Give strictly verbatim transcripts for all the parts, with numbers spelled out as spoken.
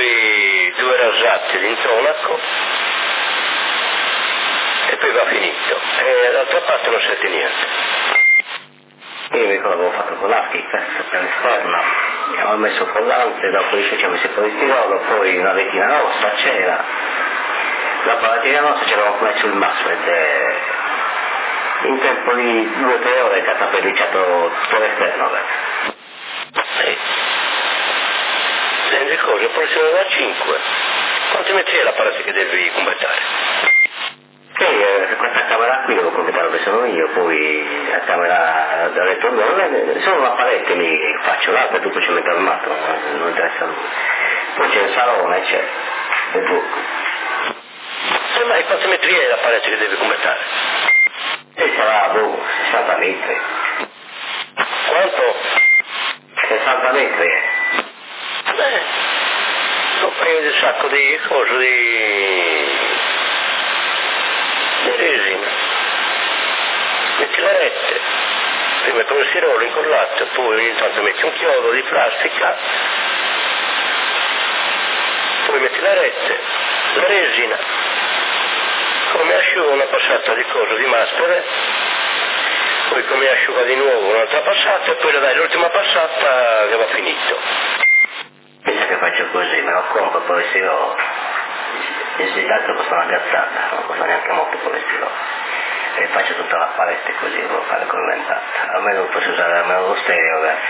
poi due rasate d'intonaco e poi va finito. E d'altra parte non sente niente. Io mi ricordo avevo fatto con l'aschi per l'esterno, ho messo collante, dopo ci ho messo il polistirolo, poi una retina rossa c'era, dopo la retina rossa c'era messo il Maxwell e in tempo di due o tre ore è stato appelliciato tutto l'esterno. Sì. Senti cosa, poi sono da cinque. Quanti metri è l'apparato che devi completare? Sì, eh, questa camera qui devo completare dove sono io, poi la camera da letto non sono una parete lì che faccio, l'altra è tutto cemento armato, non, non interessa a lui. Poi c'è il salone, c'è il buco. Eh, ma quanti metri è l'apparato che devi completare? E sarà boh, sessanta metri. Quanto? sessanta metri è. Beh, non prendi un sacco di cose di... di resina. Metti le rette, prima con il sirolo incollato, poi ogni tanto metti un chiodo di plastica, poi metti le rette, la resina, come asciuga una passata di cose di mastere, poi come asciuga di nuovo un'altra passata e poi le dai l'ultima passata che va finito. Pensa che faccio così, me lo compro poi se io se tanto costa una cazzata, non costa neanche molto polistiro e faccio tutta la palette così, devo fare correntata, almeno posso usare almeno lo stereo, ragazzi.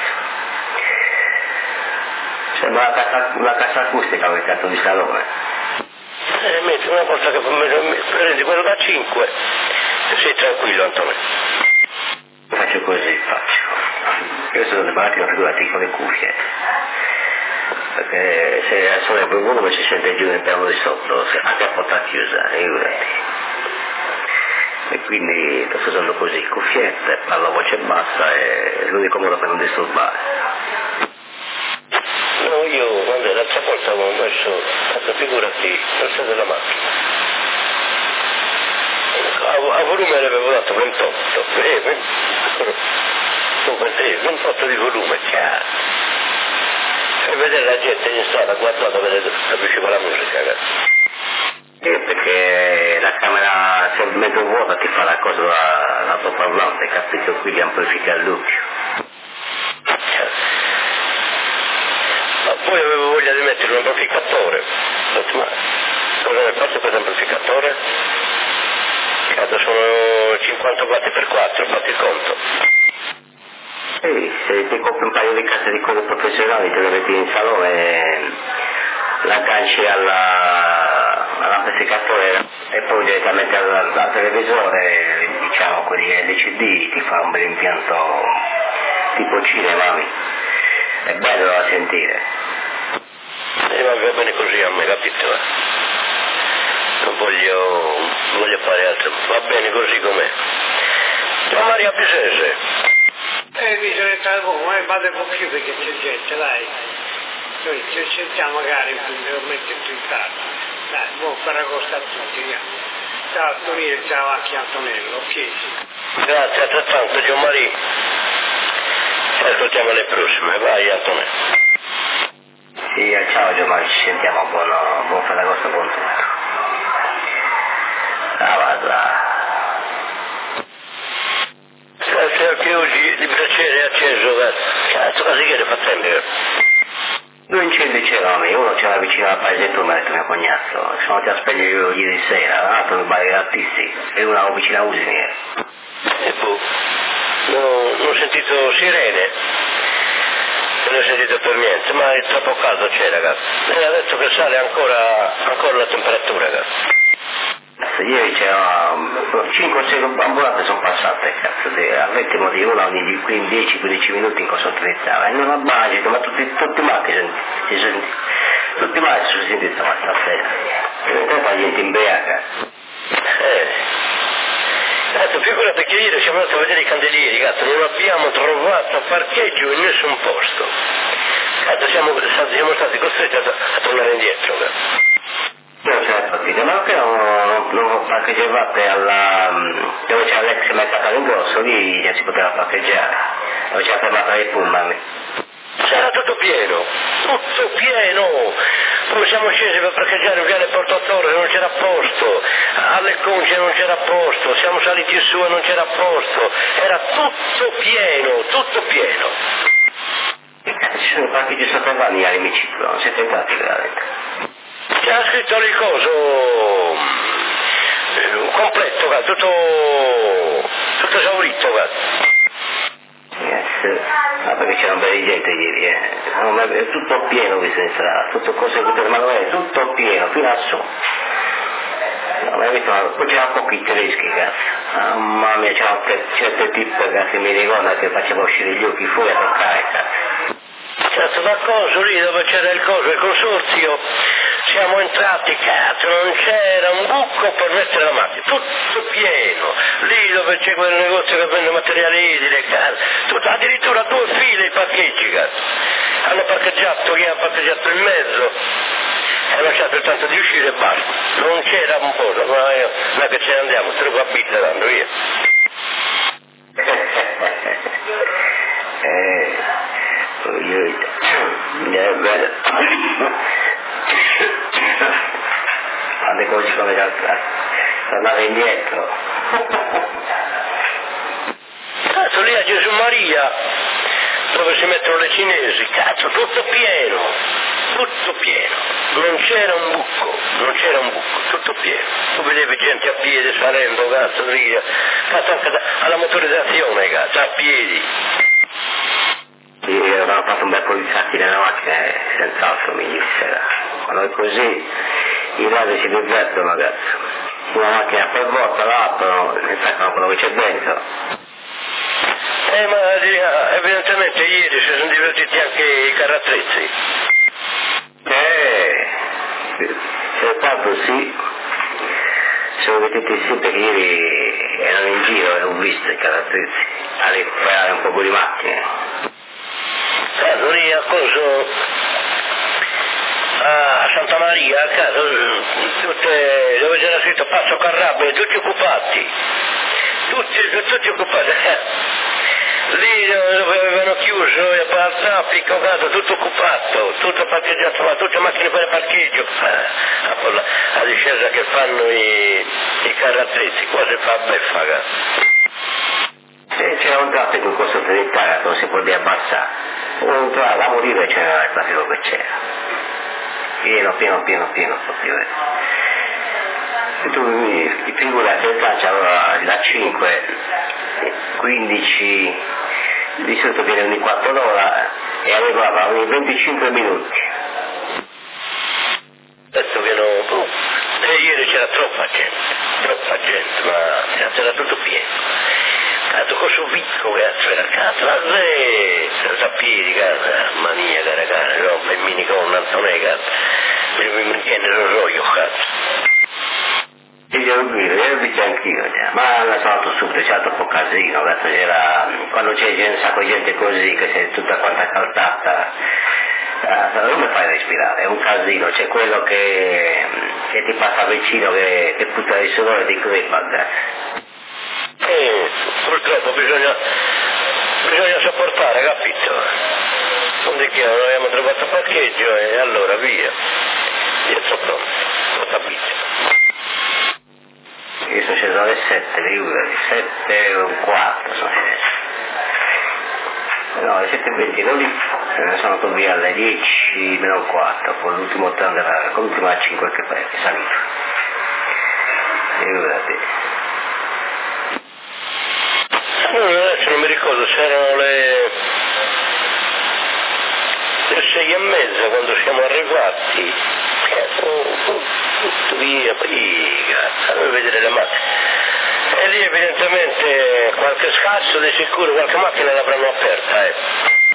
Sembra una cassa, una cassa acustica quel cazzo di salone. Eh, metti una cosa che prendi quello da cinque e sei tranquillo, Antonio. Faccio così, faccio. Io sono delle macchine figurati con le cuffie. Perché se suona il volume si sente giù nel piano di sotto, anche a porta chiusa, figurati. E quindi sto usando così, cuffiette, parlo a voce bassa e l'unico modo per non disturbare. No, io quando l'altra volta avevo messo, questa figurati, non so della macchina. A, a volume le avevo dato ventotto, eh, ventotto di volume, chiaro. E vedere la gente in strada, guardate, vedete dove usciva la musica, ragazzi. Sì, perché la camera, se è mezzo vuota ti fa la cosa l'altoparlante, capito? Qui amplifica il doppio. Ma poi avevo voglia di mettere un amplificatore. Ho detto, ma cosa ne faccio per l'amplificatore? Cazzo, sono cinquanta watt per quattro, fatti il conto. Sì, se ti compri un paio di casse di cose professionali te le metti in salone e l'agganci alla, all'amplificatore e poi direttamente al, al televisore, diciamo quelli L C D, ti fa un bel impianto tipo cinema, è bello da sentire. E va bene così a me, capito? Non voglio, non voglio fare altro, va bene così com'è. Ciao Maria Pisese. Eh, bisogna stare con me, vado un po' più perché c'è gente, dai. Noi ci sentiamo magari ulteriormente più tardi. Dai, buon Ferragosto a tutti, andiamo. Ciao Antonio, ciao anche Antonello, ok? Grazie, altrettanto Gianmaria. Ci ascoltiamo alle prossime, vai Antonello. Sì, ciao Giovanni, ci sentiamo, buon, buon Ferragosto, buon tutto. Ciao, vada. Grazie anche oggi, di piacere acceso, cazzo, così che le fa tempo. Due incendi c'erano, uno c'era vicino al paesetto, mi ha detto mio cognazzo, sono andati a spegnere io ieri sera, l'altro mi pare Artisti, e uno vicino a Usini. E boh, no, non ho sentito sirene, non ho sentito per niente, ma è troppo caldo c'è, ragazzi. E ha detto che sale ancora, ancora la temperatura, ragazzi. Ieri c'era cinque o sei ambulanze sono passate, cazzo, al ritmo di una ogni dieci quindici minuti in cosa utilizzava, e non ha bagito, ma tutti, tutti i matti si senti, tutti i matti si sono sentiti stasera, e non tempo la gente imbriaca. Eh, cazzo, figurate che ieri siamo andati a vedere i candelieri, cazzo, non abbiamo trovato parcheggio in nessun posto, cazzo, siamo, siamo stati costretti a, a tornare indietro, cazzo. Io non ce l'ho partita, ma perché non, non parcheggiavate alla, dove c'era l'ex mercato all'ingrosso, lì già si poteva parcheggiare, dove c'era fermata dei pullman. C'era tutto pieno, tutto pieno, come siamo scesi per parcheggiare in Viale Porto Torre non c'era posto, alle Conce non c'era posto, siamo saliti su e non c'era posto, era tutto pieno, tutto pieno. Ci sono parcheggi sotterranei all'emiciclo, non siete entrati veramente? C'era scritto lì coso, un completo, tutto, tutto esaurito. Yes, ah, perché c'era un bel di gente ieri, eh. No, è tutto pieno questa strada, tutto cose ma non è tutto pieno, fino a su. No, ma visto, poi c'erano pochi tedeschi, cazzo. Ah, mamma mia, c'erano certe tippe, cazzo, mi ricordo che faceva uscire gli occhi fuori a toccare, cazzo. Certo, da coso lì dove c'era il coso, il consorzio, siamo entrati, cazzo, non c'era un buco per mettere la macchina, tutto pieno, lì dove c'è quel negozio che vende materiali edili, cazzo, tutto, addirittura due file i parcheggi, cazzo, hanno parcheggiato, chi ha parcheggiato in mezzo, e non c'è soltanto di uscire e basta, non c'era un po', ma io, noi che ce ne andiamo, te lo capite, andando via. eh, io, eh, beh, quante cose come da tornare indietro. Cazzo, lì a Gesù Maria, dove si mettono le cinesi, cazzo, tutto pieno, tutto pieno, non c'era un buco, non c'era un buco, tutto pieno. Tu vedevi gente a piedi salendo, cazzo, lì, cazzo, anche da, alla motorizzazione, cazzo, a piedi. Sì, avevano fatto un bel po' di sacchi nella macchina, eh, senz'altro mi disse. Quando è così, i ladri si divertono, cazzo. Una macchina per volta l'aprono e saccano quello che c'è dentro. Eh, ma evidentemente ieri si sono divertiti anche i carrattrezzi. Eh, se tanto sì, sono divertiti sì perché ieri erano in giro e ho visto i carrattrezzi a recuperare un po' di macchine. Caso lì a coso, a Santa Maria, a caso, tutte, dove c'era scritto Passo Carrabbe, tutti occupati, tutti, tutti occupati. Lì dove avevano chiuso e al traffico, caso, tutto occupato, tutto parcheggiato, ma tutte macchine per parcheggio, a, a discesa che fanno i, i carrattrezzi, qua si fa beffa, cazzo. Se c'era un traffico in corso trent'anni non si poteva abbassare. Un tra da morire c'era il traffico che c'era. Pieno, pieno, pieno, pieno proprio. E tu mi figura che il traccia allora da cinque, quindici, di solito viene ogni quarto d'ora e arrivava ogni venticinque minuti. Adesso viene un po'. E ieri c'era troppa gente, troppa gente, ma c'era tutto pieno. Cazzo, coso vicco, cazzo, era cazzo, la zetta, a piedi, cazzo, mania, cara, cara, no, per miniconna, non è, cazzo, mi chiede lo roio, cazzo. E io lo vedo, io lo vedo anch'io, ma hanno salto subito, c'era troppo casino, cazzo, c'era, quando c'è un sacco di gente così, che sei tutta quanta caltata, uh, non mi fai respirare, è un casino, c'è quello che, che ti passa vicino, che, che puzza di sudore di crepa, cazzo. Eh, purtroppo bisogna, bisogna sopportare, capito? Non di che non abbiamo trovato parcheggio e allora via. Io sono pronto, ho capito. Io sono sceso alle sette, figurati, sette e un quarto sono sceso. No, alle sette e venti non lì, sono andato via alle dieci meno un quarto, con l'ultimo tram della, con l'ultima a cinque che è salito. Figurati. No, adesso non mi ricordo se erano le, le sei e mezza quando siamo arrivati. Tutto via, via, a vedere le macchine. E lì evidentemente qualche scasso di sicuro, qualche macchina l'avranno aperta, eh.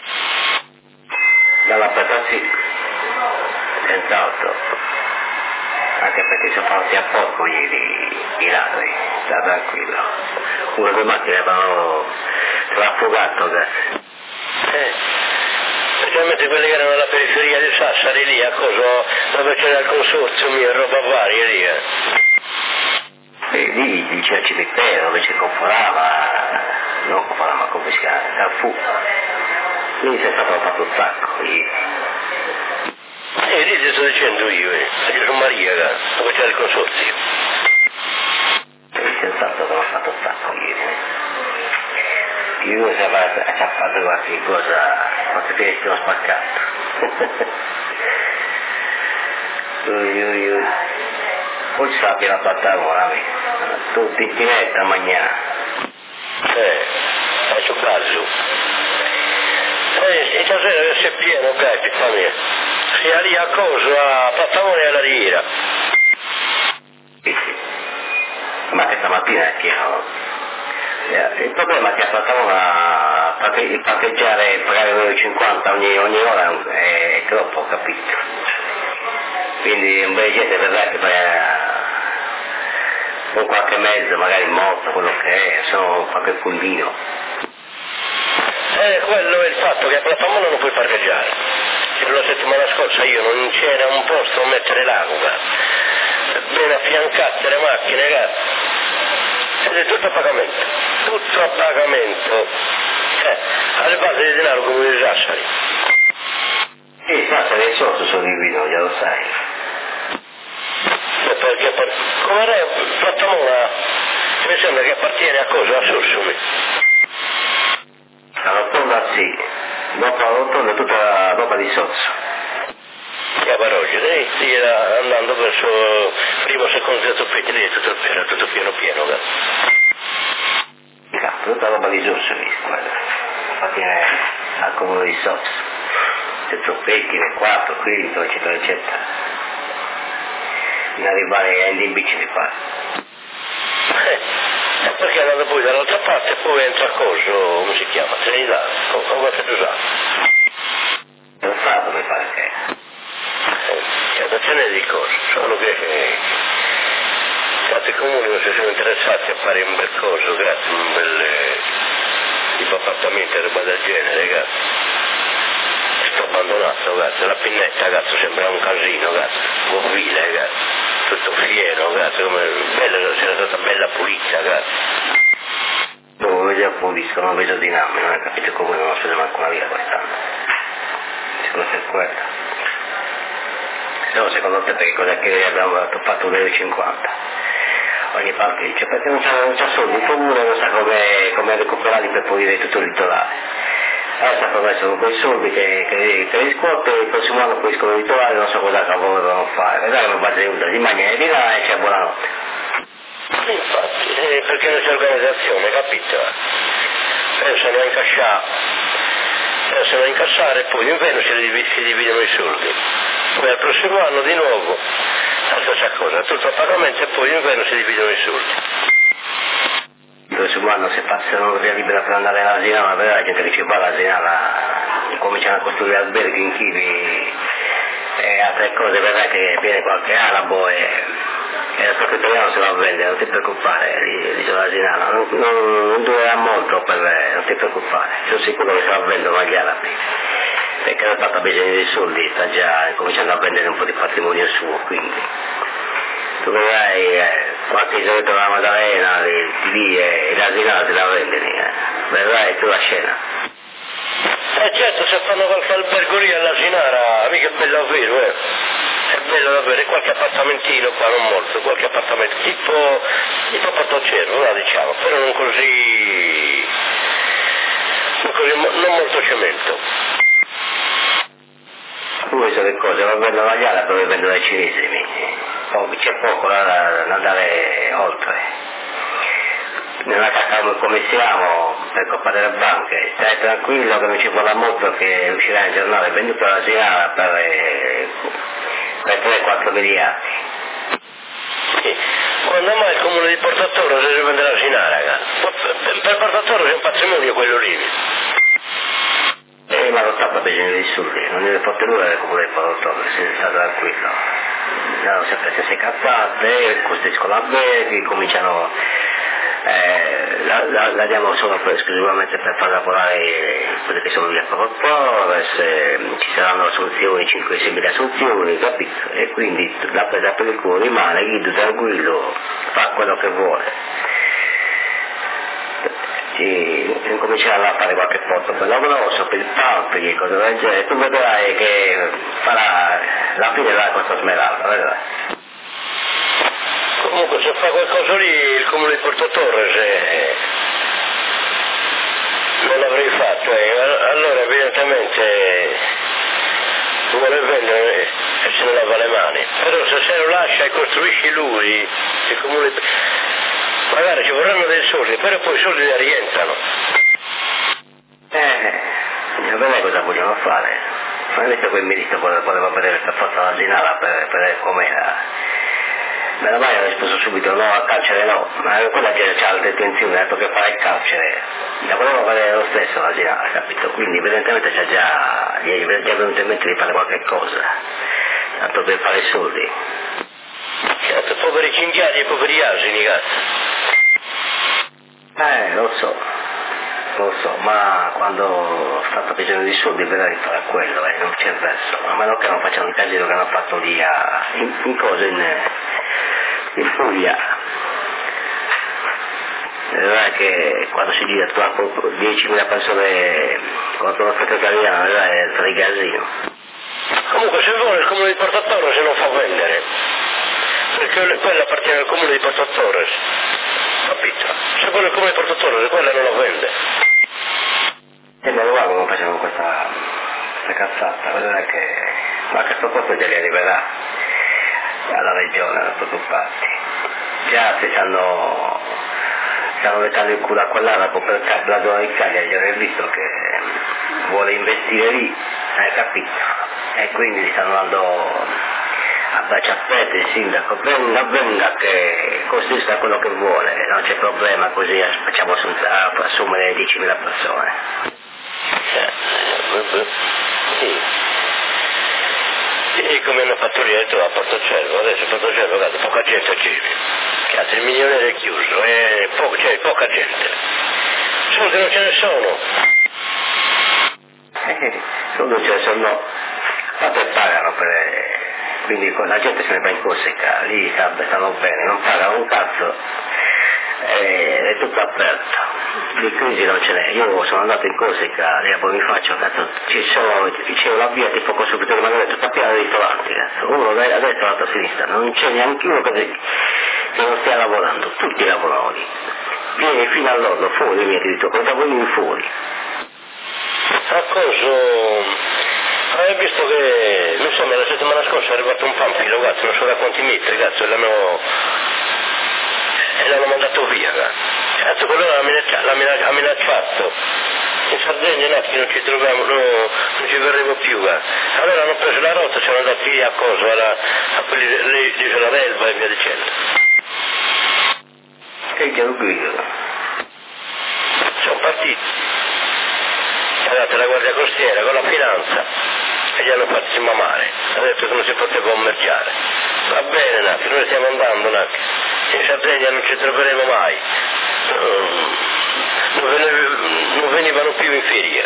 Dall'aperta sì, senz'altro. Anche perché sono fatti a poco ieri i ladri, sta tranquillo. Una delle macchine avevano traffugato, cazzo. Eh, specialmente quelli che erano alla periferia di Sassari, lì a cosa, dove c'era il consorzio mio, roba varia lì, eh. E lì diceva cimitero, dove ci conforava, non conforava, come si chiama, Carrefour. Lì si è stato fatto un sacco, lì. E lì ti sto dicendo io, eh. Io sono Maria, dove c'è il consorzio. Il sensato che ho fatto stacco ieri. Io ci ha fatto qualche cosa, qualche finestra spaccato. io, io. Poi ci sappi la pattamola, tutti in pinetta a mangiare. Eh, faccio caso. Eh, stasera deve essere pieno, ok, pizza mia. Sia lì a coso, a Pattamone e alla Riera. Sì, sì. Ma che stamattina è pieno. Il problema è che a Pattamone il parcheggiare e pagare uno e cinquanta ogni, ogni ora è, è troppo, capito? Quindi un bel gente per là che paga con qualche mezzo, magari moto, quello che è, sono qualche pulmino. Eh, quello è il fatto che a Plattamone non puoi parcheggiare. La settimana scorsa io non c'era un posto a mettere l'acqua, ben affiancate le macchine, cazzo. Ed è tutto a pagamento, tutto a pagamento. Eh, alle basi di denaro come i Sassari. Sì, Sassari è sotto sono di vino, già lo sai. E perché per... come re Plattamone mi sembra che appartiene a cosa? A Sursumi. La rotonda sì, dopo la rotonda tutta la roba di sozzo. Che a Baroggi, sì, era andando verso primo, secondo, terzo petti, lì tutto, era tutto pieno pieno. Cazzo, tutta roba di Sursumi, guarda. Appartiene al comune di sozzo. Terzo petti, nel quarto, quinto, eccetera, eccetera. In arrivare a Indibicci mi pare. Eh, perché andando poi dall'altra parte poi entra a coso, come si chiama? Trinità, con qualche usato. Non sa come pare che è. Eh, non ce n'è di cose, solo che eh, altri comuni non si sono interessati a fare un bel coso, grazie, un bel eh, tipo appartamento e roba del genere, cazzo. Sto abbandonato, cazzo, la pinnetta, cazzo, sembra un casino, cazzo, ovile, cazzo. Tutto fiero, cazzo, come bella, c'era stata bella pulita, cazzo. Dopo vedere pulisco, non vedo dinamico, non hai capito come non ho speso manco una vita quest'anno. Secondo te è quello. No, secondo te perché cos'è che abbiamo fatto un euro e cinquanta? Ogni parte dice perché non c'ha, non c'ha soldi, il comune non sa come, come recuperarli per pulire tutto il litorale. Adesso ha promesso con quei soldi che, che, che riscuote il prossimo anno puliscono il litorale, non so cosa volevano fare. Vedrai che non va venuta di mangiare di là e c'è buonanotte. Infatti, eh, perché non c'è organizzazione, capito? Pensano a incasciare, pensano a incassare e poi d'inverno si, div- si dividono i soldi. Poi al prossimo anno di nuovo la stessa cosa, tutto a pagamento e poi d'inverno si dividono i soldi. Il prossimo anno se passano via libera per andare all'Asinala, vedrai la gente che ci va all'Asinala, cominciano a costruire alberghi in chivi e altre cose, vedrai che viene qualche arabo e, e lo Stato italiano se va a vendere, non ti preoccupare, l'isola Asinala, non, non, non durerà molto per non ti preoccupare, sono sicuro che se va a vendere agli arabi, perché lo Stato ha bisogno di soldi, sta già cominciando a vendere un po' di patrimonio suo, quindi tu vedrai eh, qualche isoletto della Maddalena, lì e l'Asinala te la vendono, eh. Vedrai tu la scena. Eh certo, se fanno qualche albergo lì all'Asinara, mica è bello davvero, eh. È bello davvero, e qualche appartamentino qua, non molto, qualche appartamento, tipo, tipo Portocervo, no, diciamo, però non così, non, così, non molto cemento. Tu vuoi sapere cose, va a vendere la ghiala dove vendono ai cinesi, oh, c'è poco da, da andare oltre. Nella casa come siamo, per colpa delle banche, stai tranquillo che non ci vuole molto che uscirà in giornale, venduto la Asinala per, eh, per tre quattro miliardi. Sì. Quando mai il comune di Portatoro si vende la Asinala, raga? Per, per Portatoro c'è un patrimonio quello lì. E ma lo Stato ha bisogno di soldi, non deve portare nulla del comune di Portatoro, si sta tranquillo. No, sempre se sei cazzate, costruiscono alberghi, cominciano, eh, la, la, la diamo solo per, esclusivamente per far lavorare quelli che sono via Portatoro, se ci saranno assunzioni, cinque sei mila assunzioni, capito? E quindi la presa per il culo rimane, Guido tranquillo, fa quello che vuole. Ci comincerà a fare qualche posto per lavoro, per il palpito, cose del genere, tu vedrai che farà la fine là costa Smeralda, vedrai. Comunque se fa qualcosa lì il comune di Porto Torres eh, non l'avrei fatto, eh. Allora evidentemente vuole vendere e se ne lava le mani, però se se lo lascia e costruisci lui, il comune, magari ci vorranno dei soldi, però poi i soldi ne rientrano. Eh, non vedere cosa vogliono fare. Ma visto che il ministro poteva vedere per forza la Zinala per vedere com'era. Meno male ha risposto subito no al carcere no, ma quella che c'ha la detenzione, ha detto che farà il carcere, la voleva vedere lo stesso la Zinala, capito? Quindi evidentemente c'è già, gli è già venuto in mente di fare qualche cosa, tanto per fare i soldi. Certo, poveri cinghiali e poveri asini, cazzo. Eh, lo so, lo so, ma quando ho fatto bisogno di soldi vedrai di fare quello, eh, non c'è verso, a meno che non facciano il casino che hanno fatto lì a, in, in cosa, in, in Puglia. Vedrai che quando si gira tu diecimila persone contro lo Stato italiano, vedrai tra i casino. Comunque se vuole il comune di Porto Torres se non fa vendere, perché quella appartiene al comune di Porto Torres, capito? Se vuole il comune di Porto Torres quella non la vende. E me lo guardo come facciamo questa, questa cazzata, vedrai che ma a questo punto già li arriverà alla regione da tutte parti. Già si stanno, stanno mettendo il culo a quell'arabo per la zona di Cagliari, già avete visto che vuole investire lì, hai capito? E quindi gli stanno dando a braccia aperte il sindaco, venga, venga che costruisca quello che vuole, non c'è problema, così facciamo assumere diecimila persone. Sì. E come hanno fatto lì a Portocervo, adesso a Portocervo guarda, poca gente c'è, cazzo il milione è chiuso, e po- c'è poca gente, soldi non ce ne sono. Eh, soldi ce ne sono, fatto e pagano per... Quindi la gente se ne va in Corsica, lì stanno bene, non pagano un cazzo, è, è tutto aperto, di crisi non ce n'è. Io sono andato in Corsica, lì poi mi faccio, cazzo, ci sono, c'è una via tipo con subito, ma è tutta piena di ristoranti, cazzo, uno a destra e l'altro a sinistra, non c'è neanche uno che, che non stia lavorando, tutti lavorano lì. Vieni fino all'orlo, fuori mi ha detto, cosa vuoi fuori? A cosa? Hai visto che, mi sembra la settimana scorsa è arrivato un pampino, cazzo, non so da quanti metri, cazzo, e l'hanno, e l'hanno mandato via, cazzo, cazzo quello l'ha minacciato, l'ha minacciato, minacciato. In Sardegna no, che non ci troviamo, no, non ci verremo più, cazzo. Allora hanno preso la rotta, sono andati via a cosa, alla, a quelli l'isola d'Elba e via dicendo. Che che guido? Sono partiti. È andata la guardia costiera con la finanza e gli hanno fatti mamare, ha detto che non si poteva commerciare. Va bene Nati, noi stiamo andando Nati, in Sardegna non ci troveremo mai, non, veniv- non venivano più in ferie.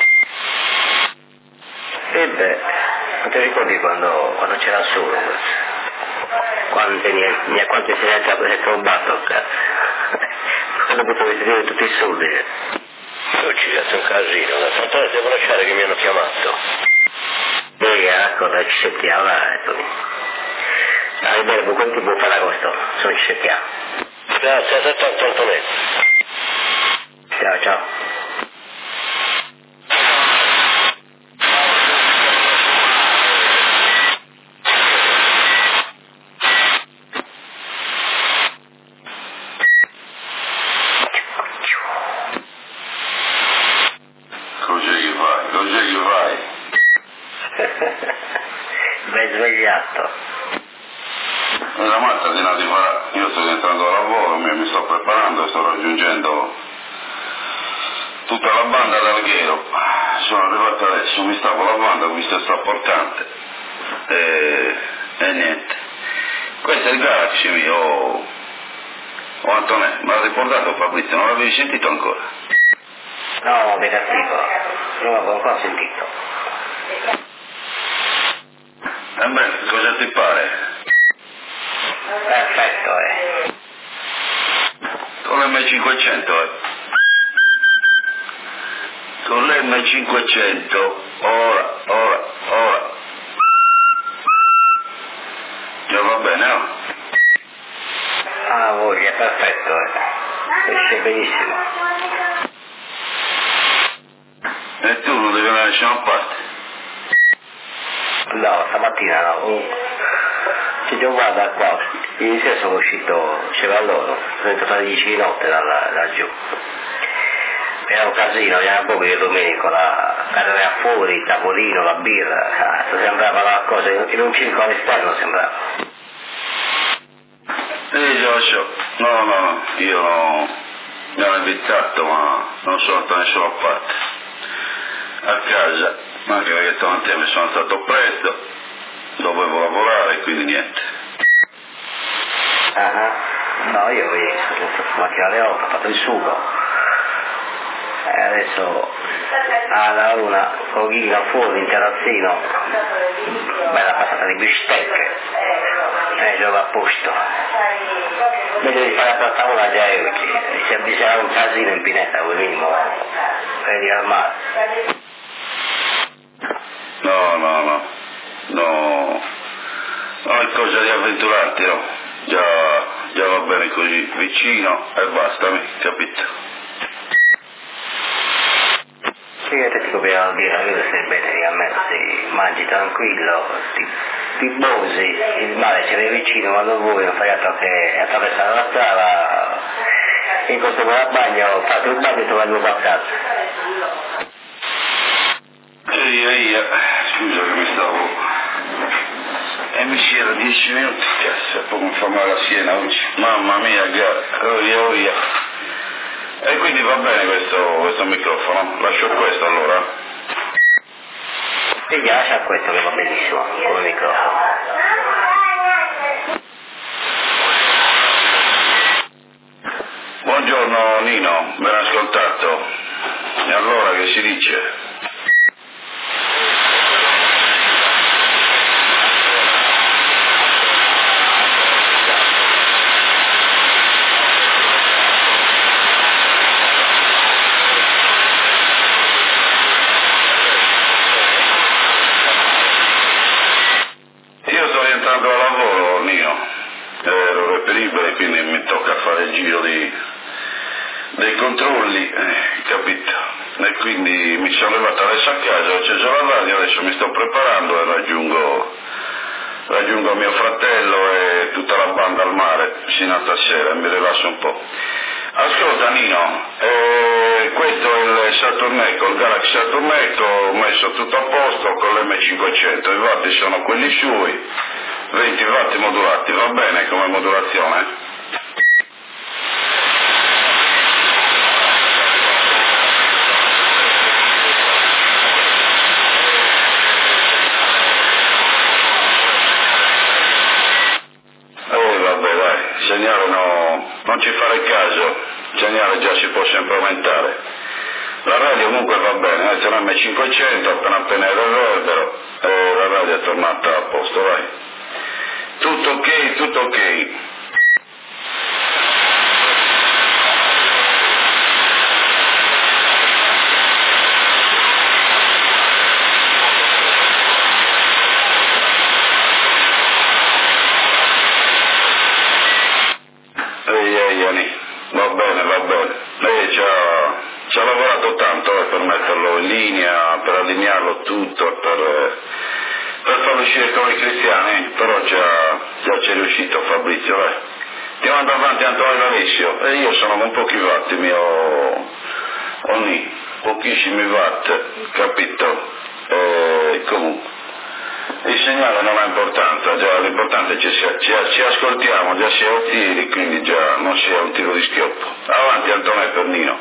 E beh, non ti ricordi quando, quando c'era il sole? Quando mi ha quanto si è trombato, cazzo. Quando potevo vedere tutti i soldi. Oggi è un casino, una tanto devo lasciare che mi hanno chiamato. Ehi, ecco, ci sentiamo, ecco. Dai, bene, buon tempo, buon Ferragosto, sono ci sentiamo. Grazie, a te tanto Antonetto. Ciao, ciao. Ben svegliato. La mattina si farà, io sto entrando a lavoro, mi, mi sto preparando e sto raggiungendo tutta la banda d'Alghero. Sono arrivato adesso, mi stavo lavando, ho visto sta portante e, e niente. Questo è il Galaxy mio, oh, oh Antonello, me l'ha ricordato Fabrizio, non l'avevi sentito ancora? No, negativo, non l'avevo ancora sentito. E beh, cosa ti pare? Perfetto, eh. Con l'M cinquecento, eh. Con l'M cinquecento, ora, ora, ora. bene, no? Ah, voglia, perfetto, eh. Esce benissimo. E tu non devi andare da nessuna parte? No, stamattina no. Oh. Ci devo guardare qua. Ieri sera sono uscito, c'era loro, sono entrato alle dieci di notte da laggiù. Era un casino, era proprio il Domenico, la cadere fuori, il tavolino, la birra, cazzo, sembrava una cosa, in un circo all'esterno sembrava. Ehi Giorgio, no, no, no, io no, mi hanno invitato ma non sono andato da nessuna parte. A casa, anche perché stamattina mi sono stato presto, dovevo lavorare, quindi niente. Ah, uh-huh. No, io ieri sono stato stamattina alle otto, ho fatto il sugo. E adesso alla una, pochino fuori in terrazzino, bella passata di bistecche, e gioco a posto. Invece di fare la tavola già è oggi, se bisogna un casino in pineta, come minimo, per dire al mare. No, no, no, no, no, è cosa di avventurarti, no? Già, già va bene così, vicino e basta, capito? Sì, io ti copiavo dire, io stai bene a me, se mangi tranquillo, ti, ti bosi, il mare ce l'hai vicino, quando vuoi non fai altro che attraversare la strada, in questo buon bagno, fate un bagno e tornate a casa. Ehi, ehi, scusa che mi stavo... E mi si era dieci minuti, cazzo, e poi mi fa male la schiena oggi. Mamma mia, gara, oia, oia. E quindi va bene questo, questo microfono, lascio questo allora? Sì, lascia questo che va benissimo, come microfono. Buongiorno Nino, ben ascoltato. E allora che si dice? Quindi mi tocca fare il giro di, dei controlli, eh, capito? E quindi mi sono levato adesso a casa, ho acceso la radio, adesso mi sto preparando e raggiungo, raggiungo mio fratello e tutta la banda al mare fino a stasera e mi rilasso un po'. Ascolta Nino, eh, questo è il Saturn Echo, il Galaxy Saturn Echo, ho messo tutto a posto con l'emme cinquecento, i vatti sono quelli sui, venti watt modulati, va bene come modulazione? Eh vabbè dai, il segnale no, non ci fare caso, il segnale già si può sempre aumentare. La radio comunque va bene, eh, c'è l'emme cinquecento, appena appena il reverbero, e la radio è tornata a posto, vai. Tutto ok, tutto ok. Ehi, ehi, Ani, va bene, va bene. Lei ci ha, ci ha lavorato tanto eh, per metterlo in linea, per allinearlo tutto, per, per farlo uscire come i cristiani, però già, già ci è riuscito Fabrizio, vai. Ti mando avanti Antonio D'Alessio e io sono con pochi watt, mio Oni, pochissimi watt, capito? E comunque. Il segnale non ha importanza, già l'importante è che ci, ci, ci ascoltiamo, già si è a tiri, quindi già non si è un tiro di schioppo. Avanti Antonio Pernino.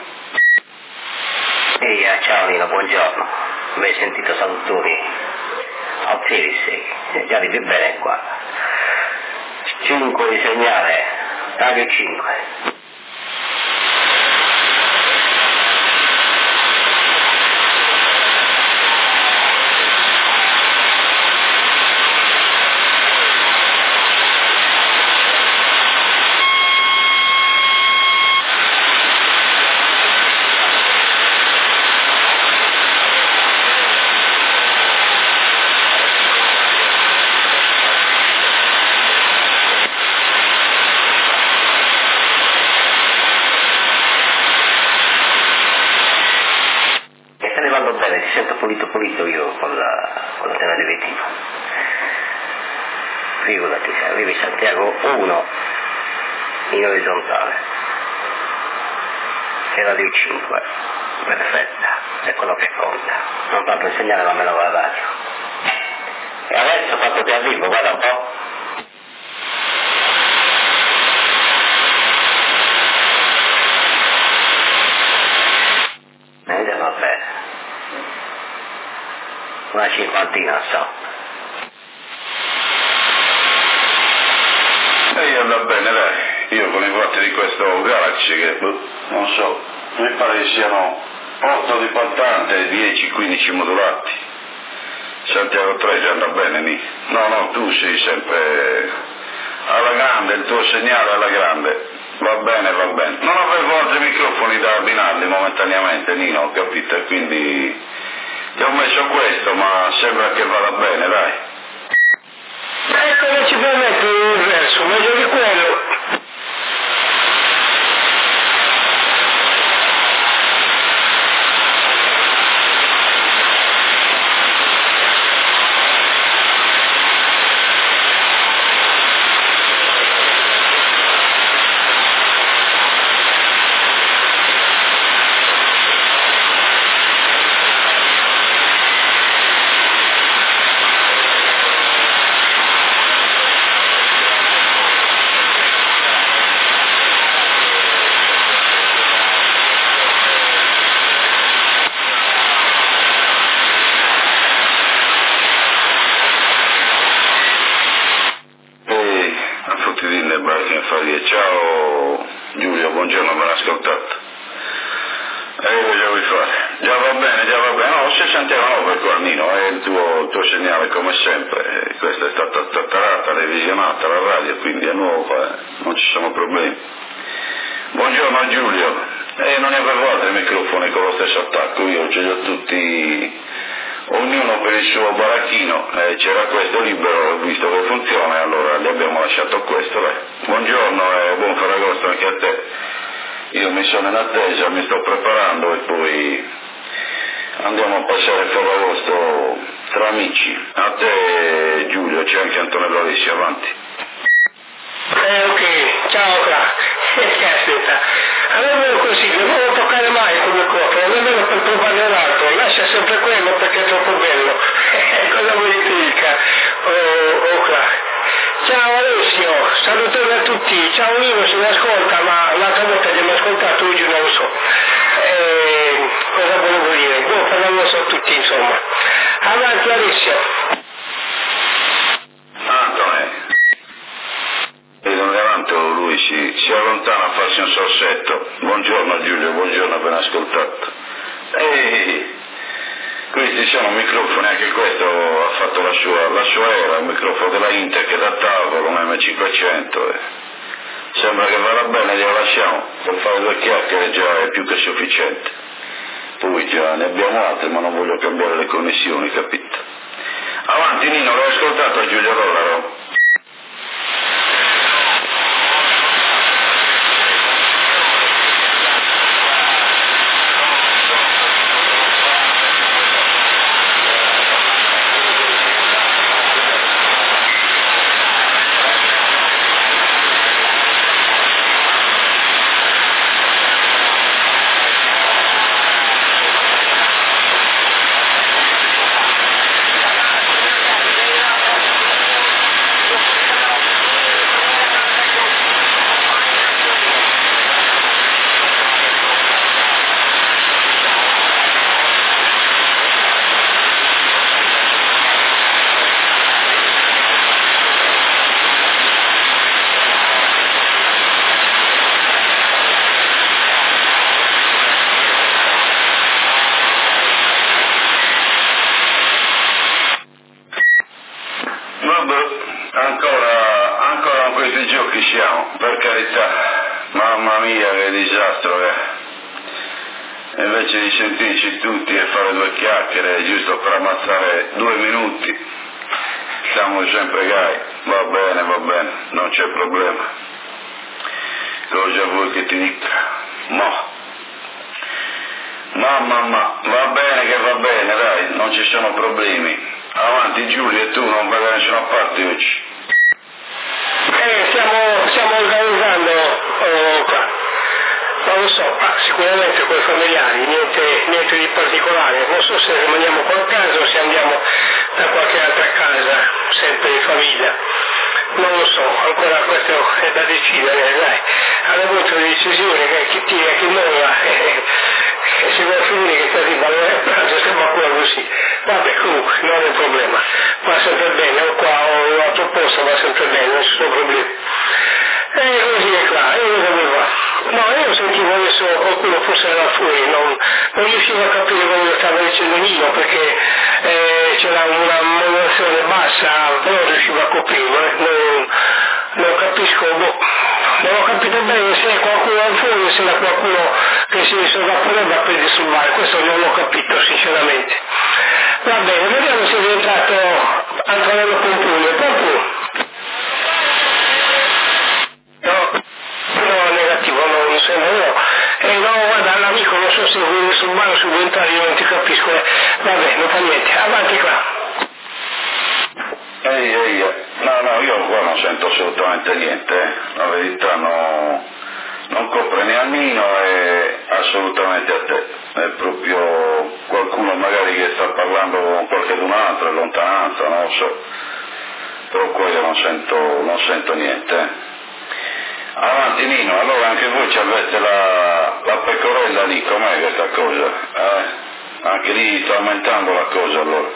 Ehi, ciao Nino, buongiorno. Mi hai sentito salutoni? A tiri sì, già arrivi bene qua. cinque di segnale, radio cinque. aperitivo. Figurati, se arrivi Santiago uno in orizzontale e radio cinque, perfetta, è quello che conta, non tanto il segnale ma meno la radio. E adesso fatto che arrivo, guarda un po'. E va bene, una cinquantina so. E io va bene, dai, io con i fatti di questo Galaxy che, non so, mi pare che siano otto di portante e dieci quindici modulati. Santiago tre già andrà bene lì. No, no, tu sei sempre alla grande, il tuo segnale alla grande. Va bene, va bene. Non avevo altri microfoni da abbinarli momentaneamente, Nino, ho capito, e quindi ti ho messo questo, ma sembra che vada bene, dai. Ecco che ci permette un verso, meglio di quello. Ciao Giulio, buongiorno, ben ascoltato. E eh, cosa vuoi fare? Già va bene, già va bene. No, se Santiago no per qua, Nino, è il tuo, il tuo segnale come sempre. E questa è stata trattarata, revisionata la radio, quindi è nuova, eh. Non ci sono problemi. Buongiorno Giulio. E eh, non ne avevo altri microfoni con lo stesso attacco, io ce li ho tutti, ognuno per il suo baracchino, eh, c'era questo libero, ho visto che funziona e allora gli abbiamo lasciato questo. Dai. Buongiorno e buon Ferragosto anche a te. Io mi sono in attesa, mi sto preparando e poi andiamo a passare Ferragosto tra amici. A te Giulio, c'è anche Antonello Alessi, avanti. Eh ok, ciao Cla. Caspita, avevo un consiglio, non lo toccare mai come copia, nemmeno per provare l'altro, lascia sempre quello perché è troppo bello. Cosa vuoi che ti dica? Oh, oh Cla. Ciao Alessio, salutone a tutti, ciao Nino se mi ascolta, ma l'altra volta che mi ha ascoltato oggi non lo so. Eh, cosa volevo dire? Buon Ferragosto a tutti insomma. Avanti Alessio. Antone. Vedo davanti lui si, si allontana a farsi un sorsetto. Buongiorno Giulio, buongiorno, ben ascoltato. Ehi, questi sono microfoni, anche questo ha fatto la sua, la sua era, un microfono della Inter che da tavolo, un M cinquecento. Eh. Sembra che vada bene, glielo lasciamo, per fare due chiacchiere già è più che sufficiente. Poi già ne abbiamo altre, ma non voglio cambiare le connessioni, capito? Avanti Nino, l'hai ascoltato Giulio Dollaro? Mamma mia che disastro che eh. Invece di sentirci tutti e fare due chiacchiere giusto per ammazzare due minuti siamo sempre gai. Va bene, va bene, non c'è problema. Cosa vuoi che ti dica? Mo mamma ma va bene che va bene, dai, non ci sono problemi. Avanti Giulio, e tu non vai da nessuna parte oggi? Eh, stiamo, stiamo organizzando oh, qua, non lo so, ah, sicuramente con i familiari, niente, niente di particolare, non so se rimaniamo qua a casa o se andiamo da qualche altra casa, sempre in famiglia, non lo so, ancora questo è da decidere, dai, alla volta di decisione che chi tira, chi molla, eh, eh, si vuole finire che sta di valore a pranzo, stiamo ancora così, vabbè comunque non è un problema, va sempre bene, o qua o l'altro posto va sempre bene, non ci sono problemi. E così è qua, io dove va? No, io sentivo adesso qualcuno forse era fuori, non, non riuscivo a capire quello che stava dicendo Nino perché eh, c'era una modulazione bassa, però non riuscivo a coprirlo, eh, non, non capisco, boh, non ho capito bene se è qualcuno al fuori o se era qualcuno che si sovrapponeva per disturbare, questo non l'ho capito sinceramente. Va bene, vediamo se è diventato Antonello Pompuglio. Pompuglio? No, no, negativo, no, non sembra, no. Eh, no, guarda, l'amico non so se vuoi disturbare o subentrare, io non ti capisco, eh. Vabbè, non fa niente, avanti qua. Ehi, ehi, no, no, io qua non sento assolutamente niente, eh. La verità no, non copre né a Nino e assolutamente a te, è proprio qualcuno magari che sta parlando con qualcun altro in lontananza, non lo so, però qua io non sento, non sento niente. Eh. Avanti Nino, allora anche voi ci avete la, la pecorella lì, com'è questa cosa? Eh? Anche lì sta aumentando la cosa allora.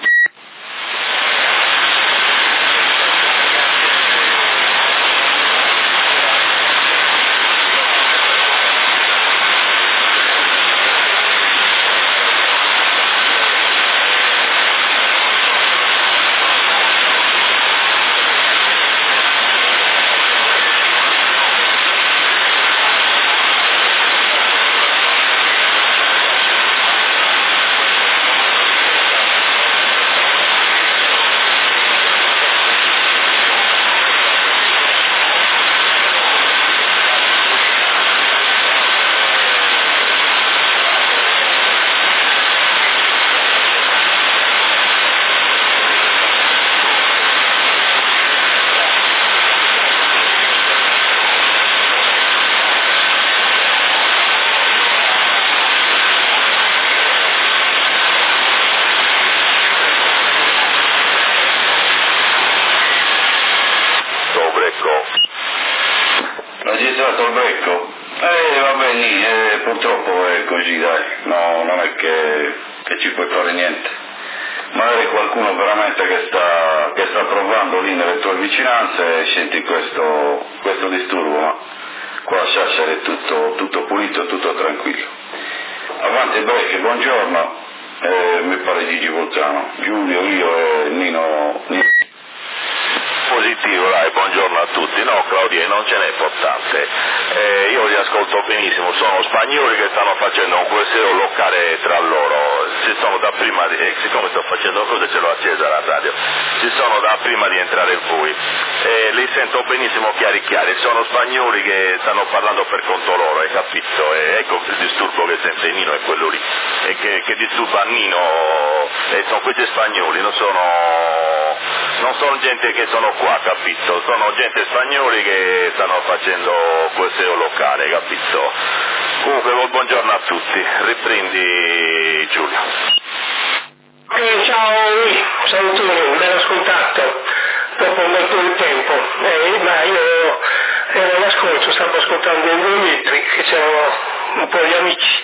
L'ha girato il becco? Eh vabbè lì, eh, purtroppo è così dai, no, non è che, che ci puoi fare niente. Magari qualcuno veramente che sta, che sta provando lì nelle tue vicinanze e senti questo, questo disturbo, ma qua a Sassari è tutto, tutto pulito, tutto tranquillo. Avanti Brecchi, buongiorno, eh, mi pare Gigi Volzano, Giulio, io e Nino, Nino. Positivo, dai, buongiorno a tutti. No Claudia, non ce n'è importante. Eh, io li ascolto benissimo, sono spagnoli che stanno facendo un quesero locale tra loro, si sono da prima di, eh, siccome sto facendo cose ce l'ho accesa la radio, si sono da prima di entrare voi. Eh, li sento benissimo chiari chiari, sono spagnoli che stanno parlando per conto loro, hai capito? E ecco il disturbo che sente Nino è quello lì, e che, che disturba Nino, e sono questi spagnoli, non sono, non sono gente che sono qua, capito? Sono gente spagnoli che stanno facendo questo locale, capito? Comunque buongiorno a tutti, riprendi Giulio. Eh, ciao Luis, salutoni, ben ascoltato, dopo un bel po' di tempo. Eh, ma io ero all'ascolto, stavo ascoltando i due metri, che c'erano un po' di amici.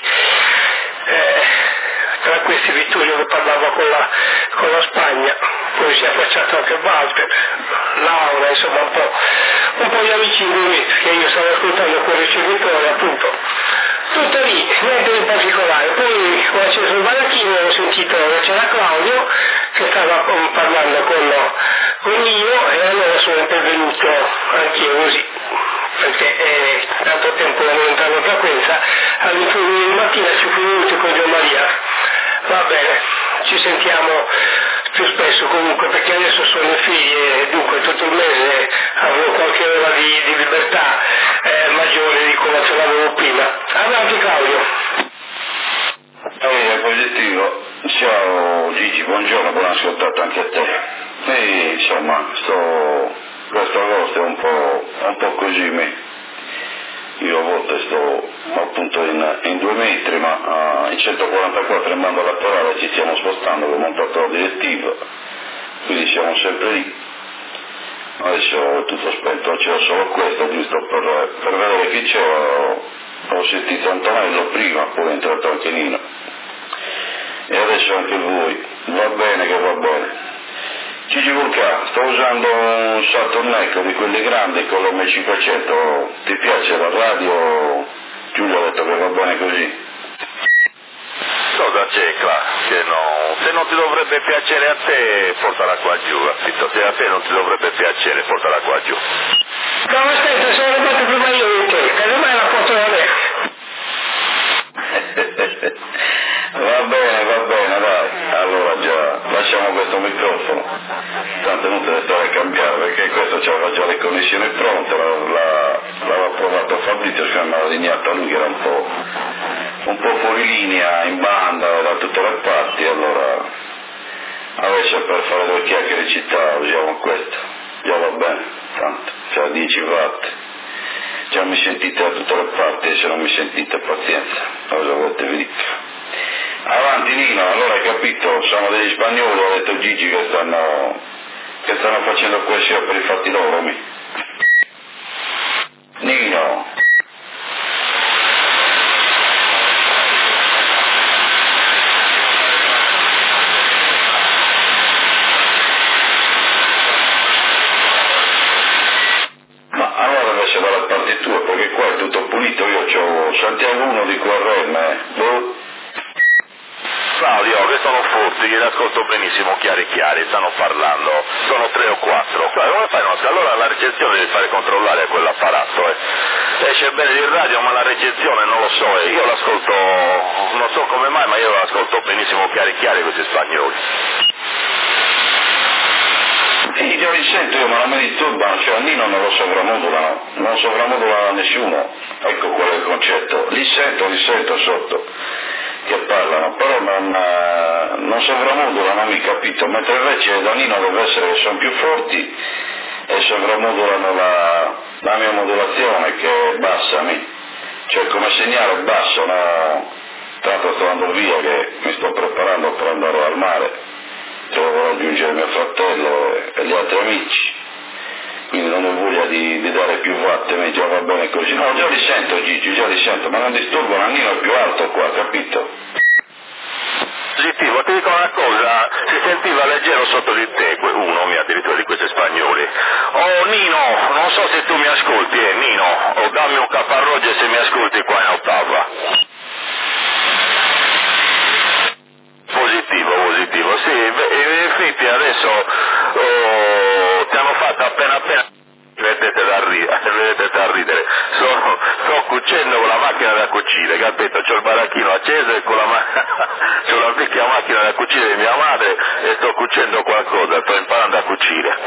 Eh, tra questi Vittorio che parlava con la, con la Spagna, poi si è affacciato anche Walter, Laura, insomma un po', un po' di amici in due metri che io stavo ascoltando quel ricevitore appunto. Tutto lì, niente di particolare. Poi ho acceso il balacchino e ho sentito che c'era Claudio che stava parlando con, con Nino e allora sono intervenuto anch'io così, perché è tanto tempo da non entrare in frequenza, all'infuori di mattina ci fu venuto con Dio Maria. Va bene, ci sentiamo più spesso comunque perché adesso sono in ferie e dunque tutto il mese avrò qualche ora di, di libertà eh, maggiore di come ce l'avevo prima. Avanti Claudio. Ehi, è positivo. Ciao Gigi, buongiorno, buon ascoltato anche a te. E insomma, sto, questo agosto è un po', un po' così me. Io a volte sto appunto in, in due metri, ma uh, in centoquarantaquattro in banda laterale ci stiamo spostando, ho montato la direttiva, quindi siamo sempre lì. Adesso è tutto spento, c'era solo questo, giusto per, per vedere chi c'era. Ho, ho sentito Antonello prima, poi è entrato anche Nino. E adesso anche voi, va bene che va bene. Gigi Vulca, sto usando un Saturn Echo di quelli grandi con l'M cinquecento, ti piace la radio? Giulio ha detto che va bene così. Cosa c'è, Cla? Che no, se non ti dovrebbe piacere a te, portala qua giù, capito? Se a te non ti dovrebbe piacere, portala qua giù. No, aspetta, sono arrivato prima io di te, che ormai la porto da me. Va bene, va bene, dai. Allora già, lasciamo questo microfono. Tanto non te ne stare a cambiare, perché questo c'aveva già le connessioni pronte, la, l'aveva provato Fabrizio, si mi ha lineata lui che era un po', un po' fuori linea, in banda, da tutte le parti, allora adesso per fare due chiacchiere in città usiamo questo. Già va bene, tanto, cioè dieci watt. Già mi sentite da tutte le parti e se non mi sentite pazienza, cosa volete vi dico. Avanti Nino, allora hai capito, sono degli spagnoli, ho detto Gigi che stanno, che stanno facendo questo per i fatti loro, mi. Nino. Ma allora deve essere dalla parte tua, perché qua è tutto pulito, io c'ho Santiago uno di Q R M, eh. Boh. Claudio, che sono furti, li ascolto benissimo, chiari chiari, stanno parlando, sono tre o quattro. Claudio, come fai? No? Allora la recensione devi fare controllare a quell'apparato, eh. Esce bene di radio, ma la recensione non lo so, eh. Io l'ascolto, non so come mai, ma io l'ascolto benissimo, chiari chiari questi spagnoli. Sì, io li sento io, ma non mi disturbano, cioè Nino non lo sovramodulano, non sovramodula nessuno, ecco qual è il concetto, li sento, li sento sotto che parlano, però non, non sovramodulano, mi capito, mentre invece da Nino deve essere che sono più forti e sovramodulano la, la mia modulazione che è bassa, mi, cioè come segnale basso, no? Tanto sto andando via che mi sto preparando per andare al mare, devo raggiungere mio fratello e gli altri amici, quindi non ho voglia di, di dare più watt, mi già va bene così. No, già li sento Gigi, già li sento, ma non disturbano, Nino è più alto qua, capito? Positivo, ti dico una cosa, si sentiva leggero sotto di te, uno mi addirittura di questi spagnoli. Oh Nino, non so se tu mi ascolti, eh Nino, o dammi un caparroggio se mi ascolti qua in ottava. Positivo, positivo, sì, in effetti adesso oh, ti hanno fatto appena appena, vedete da ridere, vedete da ridere, sto, sto cucendo con la macchina da cucire, capito? C'ho il baracchino acceso e con la ma- c'ho la vecchia macchina da cucire di mia madre e sto cucendo qualcosa, sto imparando a cucire.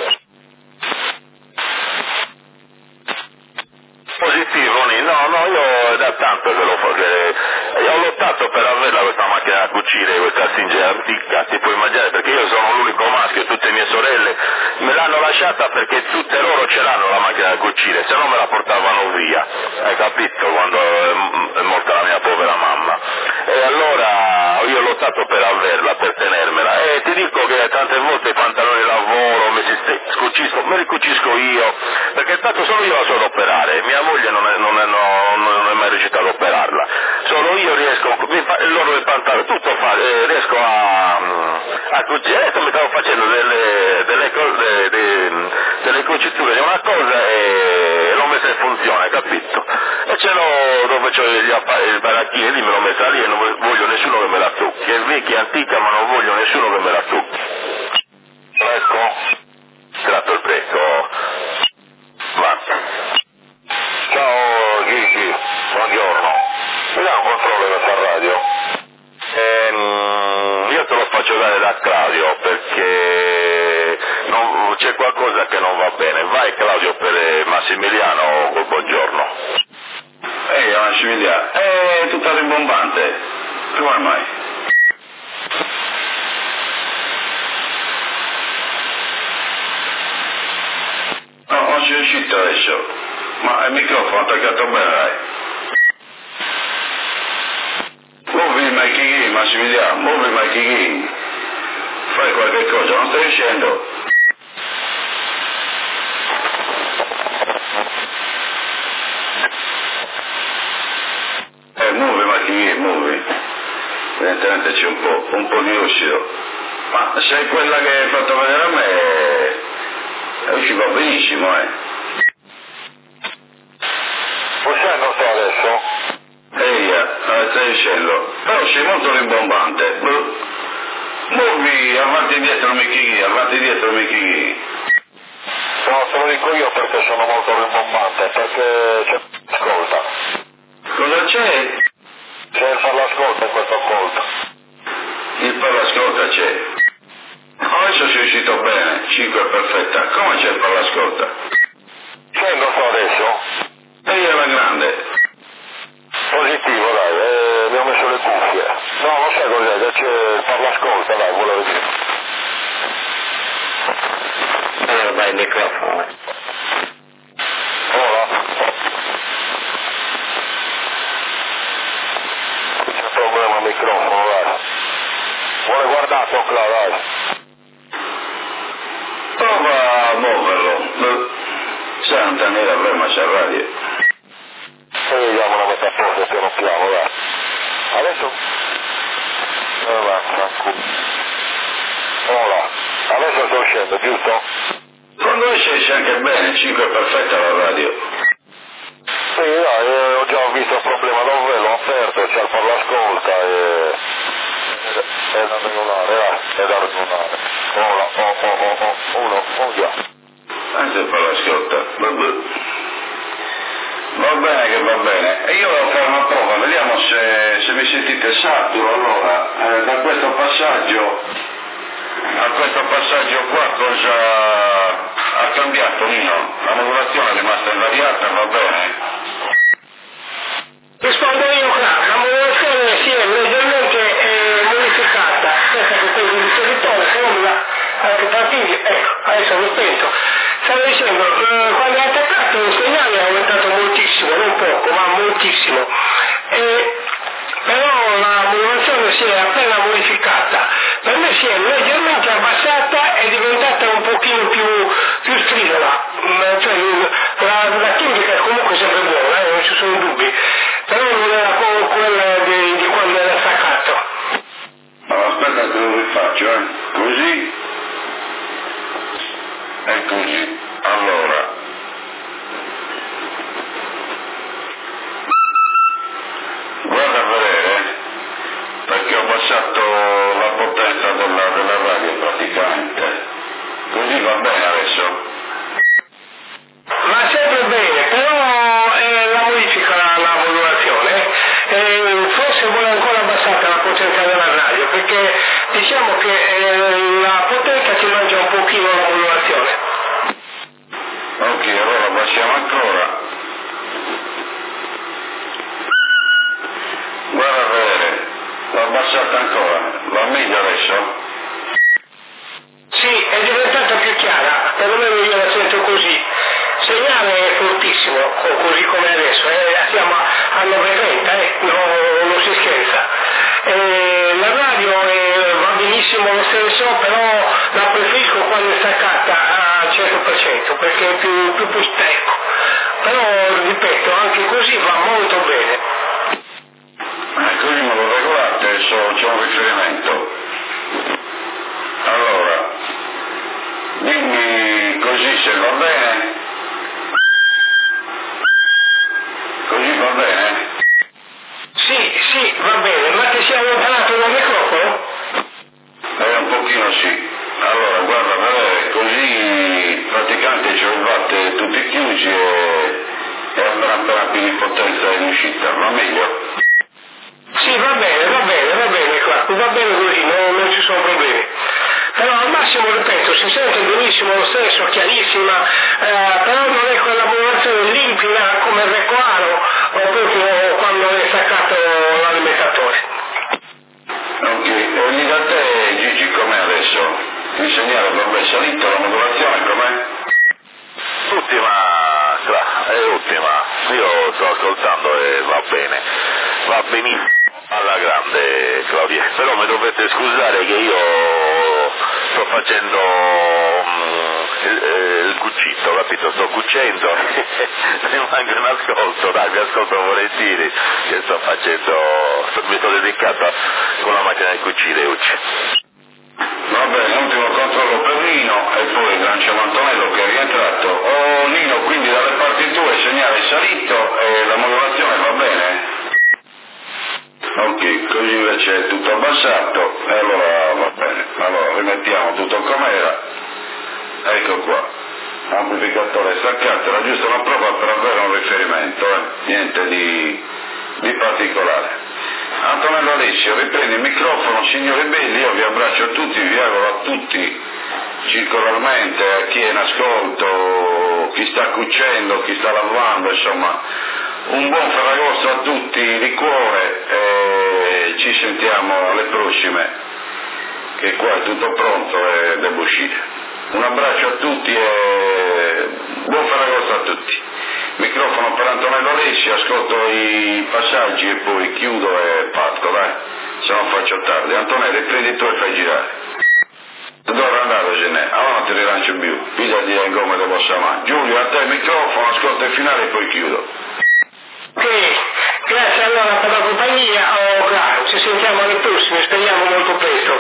Positivo, no, no, io è da tanto che lo faccio, io ho lottato per averla questa macchina da cucire, questa Singer antica, ti puoi immaginare, perché io sono l'unico maschio, tutte mie sorelle me l'hanno lasciata perché tutte loro ce l'hanno la macchina da cucire, se no me la portavano via, hai capito, quando è morta la mia povera mamma. E allora io ho lottato per averla, per tenermela, e ti dico che tante volte i pantaloni di lavoro me, si scucisco, me li cucisco io, perché tanto sono io a solo operare, mia moglie non è, non è, no, non è mai riuscita ad operarla, solo io riesco, mi fa, loro il pantalone, tutto fa, eh, riesco a, a cucire, adesso mi stavo facendo delle, delle cose, delle, delle cuciture di una cosa e l'ho messa in funzione, capito? E ce l'ho dove c'ho gli affari, il baracchino, lì me l'ho messa lì e non voglio nessuno che me la tocchi, è vecchia, antica, ma non voglio nessuno che me la tocchi. Ecco, tratto il prezzo. Va. Ciao Gigi, buongiorno. Mi dà un controllo questa radio? Ehm, io te lo faccio dare da Claudio perché non, c'è qualcosa che non va bene. Vai Claudio per Massimiliano col buongiorno. Ehi Massimiliano, è tutta rimbombante. Come mai? No, non ci riuscito adesso. Ma il microfono attaccato bene, dai. Muovi il Mikey, Massimiliano, muovi il Mikey. Fai qualche cosa, non stai riuscendo? Eh, muovi Mikey, muovi. Evidentemente c'è un po', un po' di lucido. Ma sei quella che hai fatto vedere a me, eh, ci va benissimo, eh. Forse non so adesso? Ehi, eh, stai dicendo, però sei molto rimbombante. Muovi avanti e dietro Michi, avanti e dietro Michi. No, te lo dico io perché sono molto rimbombante, perché c'è ascolta. Cosa c'è? C'è il parlascolta in questo ascolto. Il parlascolta c'è. Adesso sei uscito bene, cinque è perfetta. Come c'è il parlascolta? C'è, non so adesso? Ehi, alla grande. Positivo, dai, eh, mi ho messo le cuffie. No, non sai cos'è, c'è il parlascolta, dai, volevo dire. Allora vai il microfono. Ora? C'è un problema al microfono, dai. Vuole guardare, tocca, dai. Prova a muoverlo. Sai, non tenere a problema, c'è radio. Poi vediamo una metà forte piano piano, dai. Adesso? Eh, va, tranquillo. Ora, adesso sto uscendo, giusto? Quando esce esce anche bene, cinque è perfetta la radio. Sì, dai, eh, ho già visto il problema dove l'ho aperto, c'è il parlascolta e... è da regolare, dai, è da regolare. Ora, oh, oh, oh, oh, uno, oh, già. Anche il parlascolta, vabbè. Va bene che va bene. E io devo fare una prova, vediamo se, se mi sentite saturo. Allora, eh, da questo passaggio a questo passaggio qua cosa ha cambiato, Nino? La modulazione è rimasta invariata, va bene? Rispondo io qua, la modulazione si è leggermente eh, modificata, pensa che questo dispositore sembra anche partire, ecco, adesso l'ho spento. Stavo dicendo, eh, quando è attaccato il segnale è aumentato moltissimo, non poco, ma moltissimo. E, però la modulazione si è appena modificata, per me si è leggermente abbassata e è diventata un pochino più, più stridula, cioè, la, la chimica è comunque sempre buona, eh, non ci sono dubbi, però non era come quella di, di quando era staccato. Allora, aspetta che lo rifaccio, eh? Così e così. Allora, guarda a vedere, perché ho abbassato la potenza della, della radio praticamente. Così va bene adesso? Va sempre bene, però eh, la modifica la, la modulazione, eh, forse vuole ancora abbassata la potenza della radio, perché diciamo che eh, la potenza ci mangia un pochino la modulazione. Ok, allora passiamo ancora. Guarda a vedere, l'ho abbassata ancora, va meglio adesso? Sì, è diventata più chiara, perlomeno io la sento così. Il segnale è fortissimo, così come adesso, eh, siamo a novecento, eh, no, non si scherza. Eh, la radio eh, va benissimo lo stesso, però la preferisco quando è staccata al cento per cento, perché è più, più stecco. Però, ripeto, anche così va molto bene. Eh, così me lo regolate, adesso c'è un riferimento. Allora, dimmi così se va bene. Così va bene? Sì, sì, va bene, ma ti sei allontanato dal microfono? Eh, un pochino sì. Allora, guarda, vedere, così praticamente ci trovate tutti chiusi e, e appena appena più di potenza in uscita, va meglio? Sì, va bene, va bene, va bene, Clark, va bene così, non, non ci sono problemi. Però al massimo, ripeto, si sente benissimo lo stesso, chiarissima, eh, però non è quella modulazione limpida come il Recoaro o proprio quando è staccato l'alimentatore. benissimo, alla grande Claudia, però mi dovete scusare che io sto facendo um, il, il cucito, capito? Sto cucendo, mi manca un ascolto, dai, mi ascolto volentieri, che sto facendo, mi sto dedicato con la macchina di cucire oggi. Va bene, ultimo controllo per Nino e poi lanciamo Antonello che è rientrato. Oh Nino, quindi dalle parti tue il segnale è salito e la modulazione va bene? Ok, così invece è tutto abbassato e allora va bene. Allora rimettiamo tutto com'era. Ecco qua. Amplificatore staccato, era giusto una prova per avere un riferimento, eh? Niente di, di particolare. Antonello Alessio, riprendi il microfono, signori belli, io vi abbraccio a tutti, vi auguro a tutti circolarmente, a chi è in ascolto, chi sta cucendo, chi sta lavando, insomma, un buon Ferragosto a tutti di cuore e ci sentiamo alle prossime, che qua è tutto pronto e devo uscire. Un abbraccio a tutti e buon Ferragosto a tutti. Microfono per Antonello Alessio, ascolto i passaggi e poi chiudo e parto, dai, se non faccio tardi. Antonello, prendi tu e fai girare. Dove andare, Genè? Allora non ti rilancio più, pigliati in gomma di vostra mano. Giulio, a te il microfono, ascolto il finale e poi chiudo. Ok, grazie allora per la compagnia, oh, claro, ci sentiamo alle prossime, speriamo molto presto.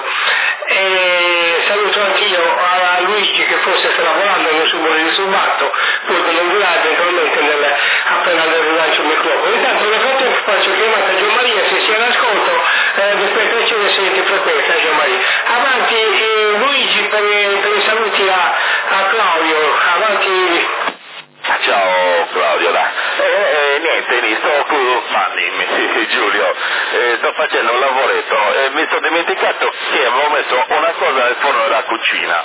E saluto anch'io a Luigi che forse sta lavorando nel suo modo di subatto, poi con l'angolare eventualmente nel, appena le rilancio il microfono. Intanto nel frattempo faccio chiamata a Gianmaria se sia in ascolto, eh, despettazione se ti frequenta Gianmaria. Avanti eh, Luigi per, per i saluti a, a Claudio, avanti. Ciao Claudio, dai. Eh, eh, niente, lì sto con Fanny, Giulio, eh, sto facendo un lavoretto e mi sono dimenticato che avevo messo una cosa nel forno della cucina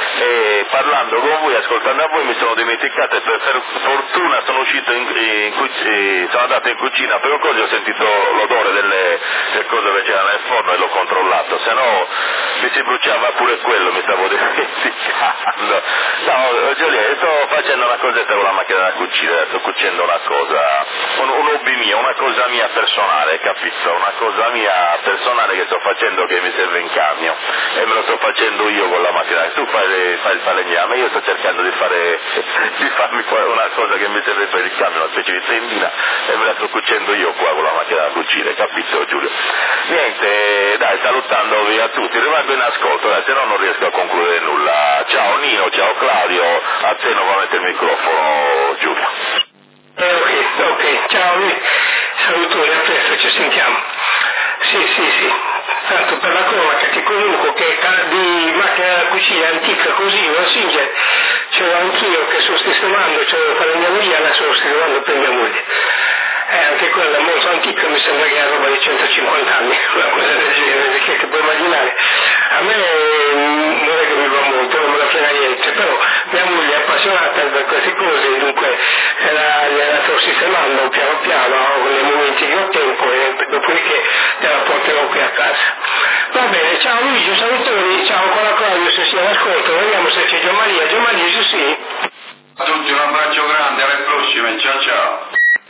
e parlando con voi, ascoltando a voi mi sono dimenticato e per, per fortuna sono uscito in, in cucina, sono andato in cucina per un cosa e ho sentito l'odore delle, delle cose che c'erano nel forno e l'ho controllato, se no mi si bruciava pure quello, mi stavo dimenticando. No, Giulio, sto facendo una cosetta con la macchina da cucire, sto cucendo una cosa, un, un hobby mio, una cosa mia personale, capito? Una cosa mia personale che sto facendo che mi serve in cambio e me lo sto facendo io con la macchina. Tu fai, le, fai il falegname, io sto cercando di fare di farmi una cosa che mi serve per il cambio, una specie di tendina e me la sto cucendo io qua con la macchina da cucire, capito Giulio? Niente, dai, salutandovi a tutti, rimango in ascolto, dai, se no non riesco a concludere nulla. Ciao Nino, ciao Claudio, a te nuovamente il microfono Giulio. Eh, ok, ok, ciao, salutoni, a presto, ci sentiamo. Sì, sì, sì, tanto per la cronaca che comunque che di macchina da cucina antica così, una Singer, ce l'ho anch'io che sto sistemando, ce l'ho per mia moglie, la sto sistemando per mia moglie. Eh, anche quella molto antica, mi sembra che è roba di centocinquanta anni, una cosa del genere, che, che puoi immaginare. A me non è che mi va molto, non me la frega niente, però mia moglie è appassionata per queste cose, dunque la, la sto sistemando piano piano, nei momenti che ho tempo e dopodiché te la porterò qui a casa. Va bene, ciao Luigi, salutoni, ciao ancora Claudio se si all'ascolto, vediamo se c'è Gianmaria, Gianmaria sì sì. A tutti un abbraccio grande, alle prossime, ciao ciao.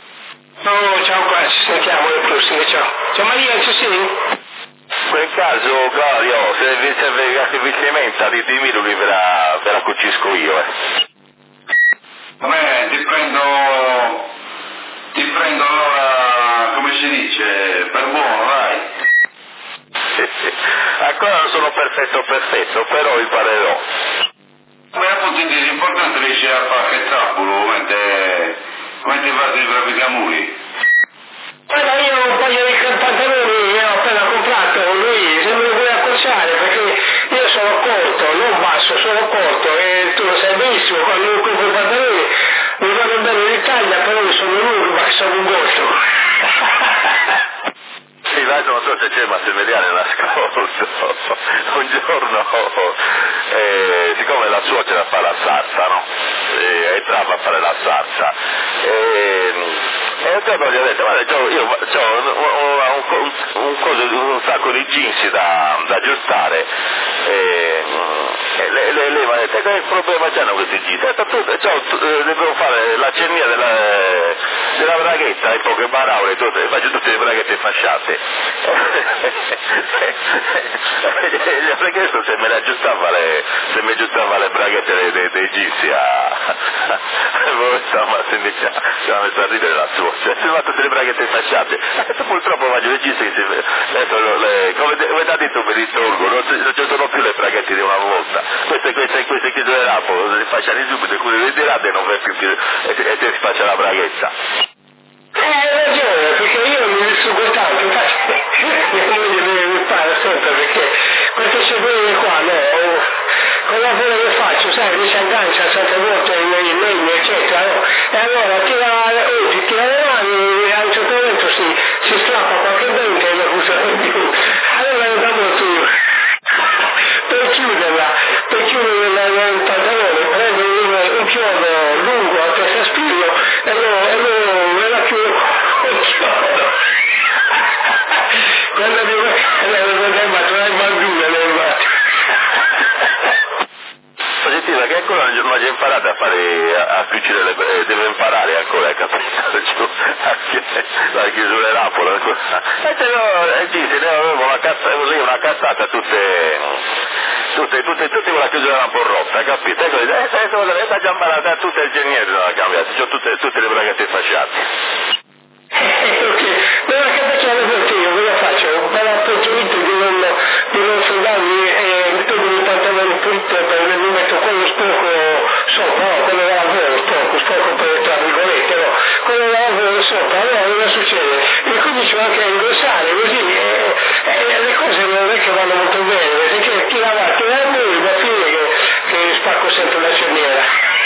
Oh, ciao qua, ci sentiamo alle prossime, ciao. Gianmaria ci sei? In quel caso Claudio, se vi serve artificialmente ditemi che ve la, ve la cucisco io, eh. Vabbè, ti prendo, ti prendo allora, come si dice, per buono, dai. Ancora non sono perfetto perfetto, però imparerò. Beh, appunto l'importante riesce a fare che trappulo, mentre, mentre fate i bravi camuri. Guarda, io ho un paio di pantaloni che ho appena comprato, lui se me lo vuoi accorciare perché io sono corto, non basso, sono corto e tu lo sai benissimo, quando io compro i pantaloni mi vanno bene l'Italia, però io sono lungo, ma sono un gosto. Sì, l'altro non so se c'è Massimiliano nell'ascolto, un giorno, eh, siccome la suocera fa la salsa, no? E entrava a fare la salsa, e, e un giorno gli ho detto, guarda, io ho un, un, un, un, un sacco di jeans da, da aggiustare, e, e lei, lei, lei mi ha detto, che problema c'hanno questi jeans? Ho detto, tu, cioè, devo fare la cernia della... della braghetta in poche parole, tutte, faccio tutte le braghette fasciate. Perché questo se me le aggiustava le, se mi aggiustava le braghette dei, dei, dei egizi a stava messo a ridere la sua, cioè si fatto delle braghette fasciate. Adesso purtroppo faccio gli egizi che si, adesso, le, come, come ha detto per il torgo, non, non ci sono più le braghette di una volta, queste queste queste chiuse dell'Apolo si facciano subito, cui vedrete non va più e, e ti si faccia la braghetta. Eh, hai ragione, perché io mi distruggo tanto, infatti mia moglie mi parla sempre perché queste sedute qua, no, con la lavoro che faccio, sai, mi si aggancia certe volte in legno, eccetera, no? E allora tira oggi, tira le mani e a un certo momento si, si strappa qualche dente e non funziona più. Allora non da molto io. Per chiuderla, per chiudere il pantalone, prendo un, un chiodo lungo a testa spillo e lo, e lo, e la chiudo con il chiodo. Quando mi va a il bambino, le Positiva che ancora non ho imparato a fare a, a cucire le eh, deve imparare ancora a capire la chiusura dell'Apolo e se no eh, sì, se ne avevo una cazzata così una cazzata tutte tutte tutte tutte con la chiusura un po' rotta, capito? E così eh sai cosa è già imparata tutte il geniere non ha cambiato, c'ho tutte tutte le braghette fasciate. Ok, ma che facciamo perché io cosa faccio? Me la appoggioito di non, di non soldarmi e metto il pantalone pulito per mi metto quello sporco sopra, no, quello da lavoro sporco, sporco per tra virgolette, no, quello da lavoro sopra, allora cosa succede? E comincio anche a ingrossare così e, e le cose non è che vanno molto bene, perché chi lava, chi lava lui va a finire che, che spacco sempre la cerniera.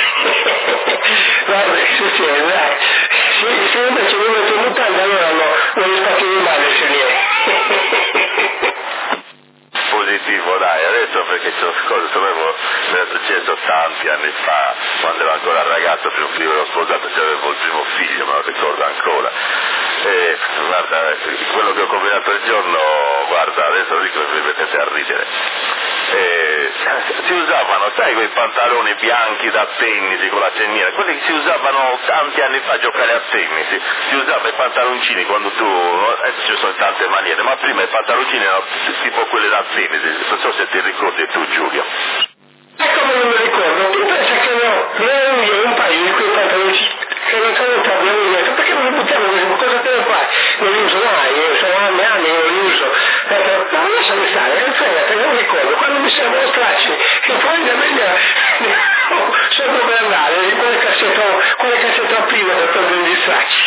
Guarda che succede, dai. Se, se invece mi metto in mutanda allora no, non mi spacchi di male se ne è. Positivo dai, adesso perché c'ho cose, sapevo, mi è successo tanti anni fa, quando ero ancora ragazzo, prima prima ero sposato, cioè avevo il primo figlio, me lo ricordo ancora. E guarda, quello che ho combinato il giorno, guarda, adesso dico che mi mettete a ridere. E, si usavano, sai, quei pantaloni bianchi da tennis con la cerniera, quelli che si usavano tanti anni fa a giocare a tennis, si usava i pantaloncini quando tu, adesso ci sono tante maniere, ma prima i pantaloncini erano tipo quelli da tennis, non so se ti ricordi tu Giulio. Ecco, non mi ricordo, tu pensa che ne ho, ne ho io un paio di quei pantaloncini che non sono entrati, non mi detto, perché non li buttiamo così, cosa te ne fai? Non li uso mai, io sono anni e anni che non li uso. Ho detto, ma lasciami stare, non frega, te non ricordo, quando mi servono stracci, che poi da me ne so dove andare, in quale cassetto, quale cassetto aprire per prendere gli stracci.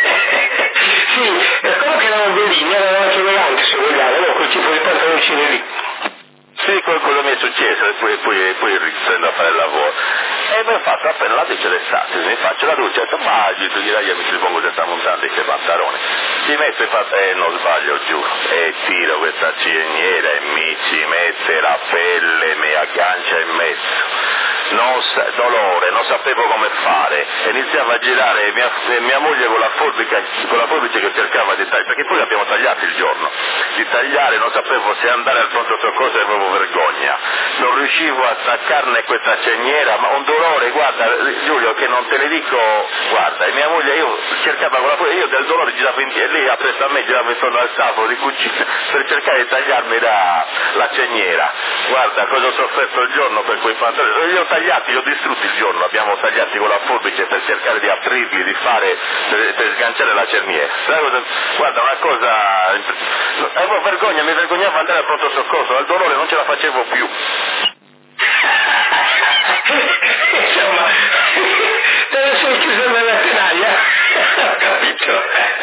Sì, e comunque erano bellini, erano anche eleganti se vogliamo, no? Quel tipo di pantaloncini lì. Sì, quello mi è successo e poi, poi, poi riprendo a fare il lavoro. E mi ho fatto appena la doccia d'estate, mi faccio la doccia e ho detto, ma tu direi io mi ci pongo questa montante e questi pantaloni. Si mette e fa, eh non sbaglio, giuro, e tiro questa cerniera e mi ci mette la pelle, mi aggancia in mezzo. Non sa, dolore, non sapevo come fare, e iniziava a girare mia, mia moglie con la forbice, con la forbice che cercava di tagliare, perché poi l'abbiamo tagliato il giorno, di tagliare, non sapevo se andare al pronto soccorso, avevo vergogna, non riuscivo a staccarne questa cerniera, ma un dolore, guarda Giulio, che non te ne dico, guarda, e mia moglie, io cercava con la forbice, io del dolore giravo in piedi, lei appresso a me girava intorno al tavolo di cucina per cercare di tagliarmi la, la cerniera, guarda cosa ho sofferto il giorno per quei pantaloni, io tagliati, li ho distrutti il giorno, abbiamo tagliati con la forbice per cercare di aprirli, di fare, per, per sganciare la cerniera. Guarda, una cosa, avevo vergogna, mi vergognavo andare al pronto soccorso, dal dolore non ce la facevo più. Insomma, te ne sei chiuso nella tenaglia, ho capito.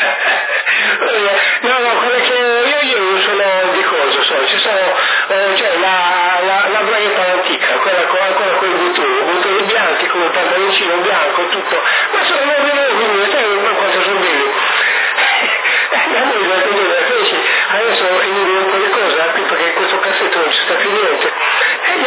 No, no, quello che io, io sono di cosa, so, ci sono, eh, cioè la, la, la braghetta antica, quella con, ancora con i bottoni, i bottoni bianchi, con il pantaloncino bianco, tutto, ma sono nuovi nuovi, sai ma quanto sono belli. Mia moglie ha detto, adesso io devo quelle cose, perché in questo cassetto non ci sta più niente. E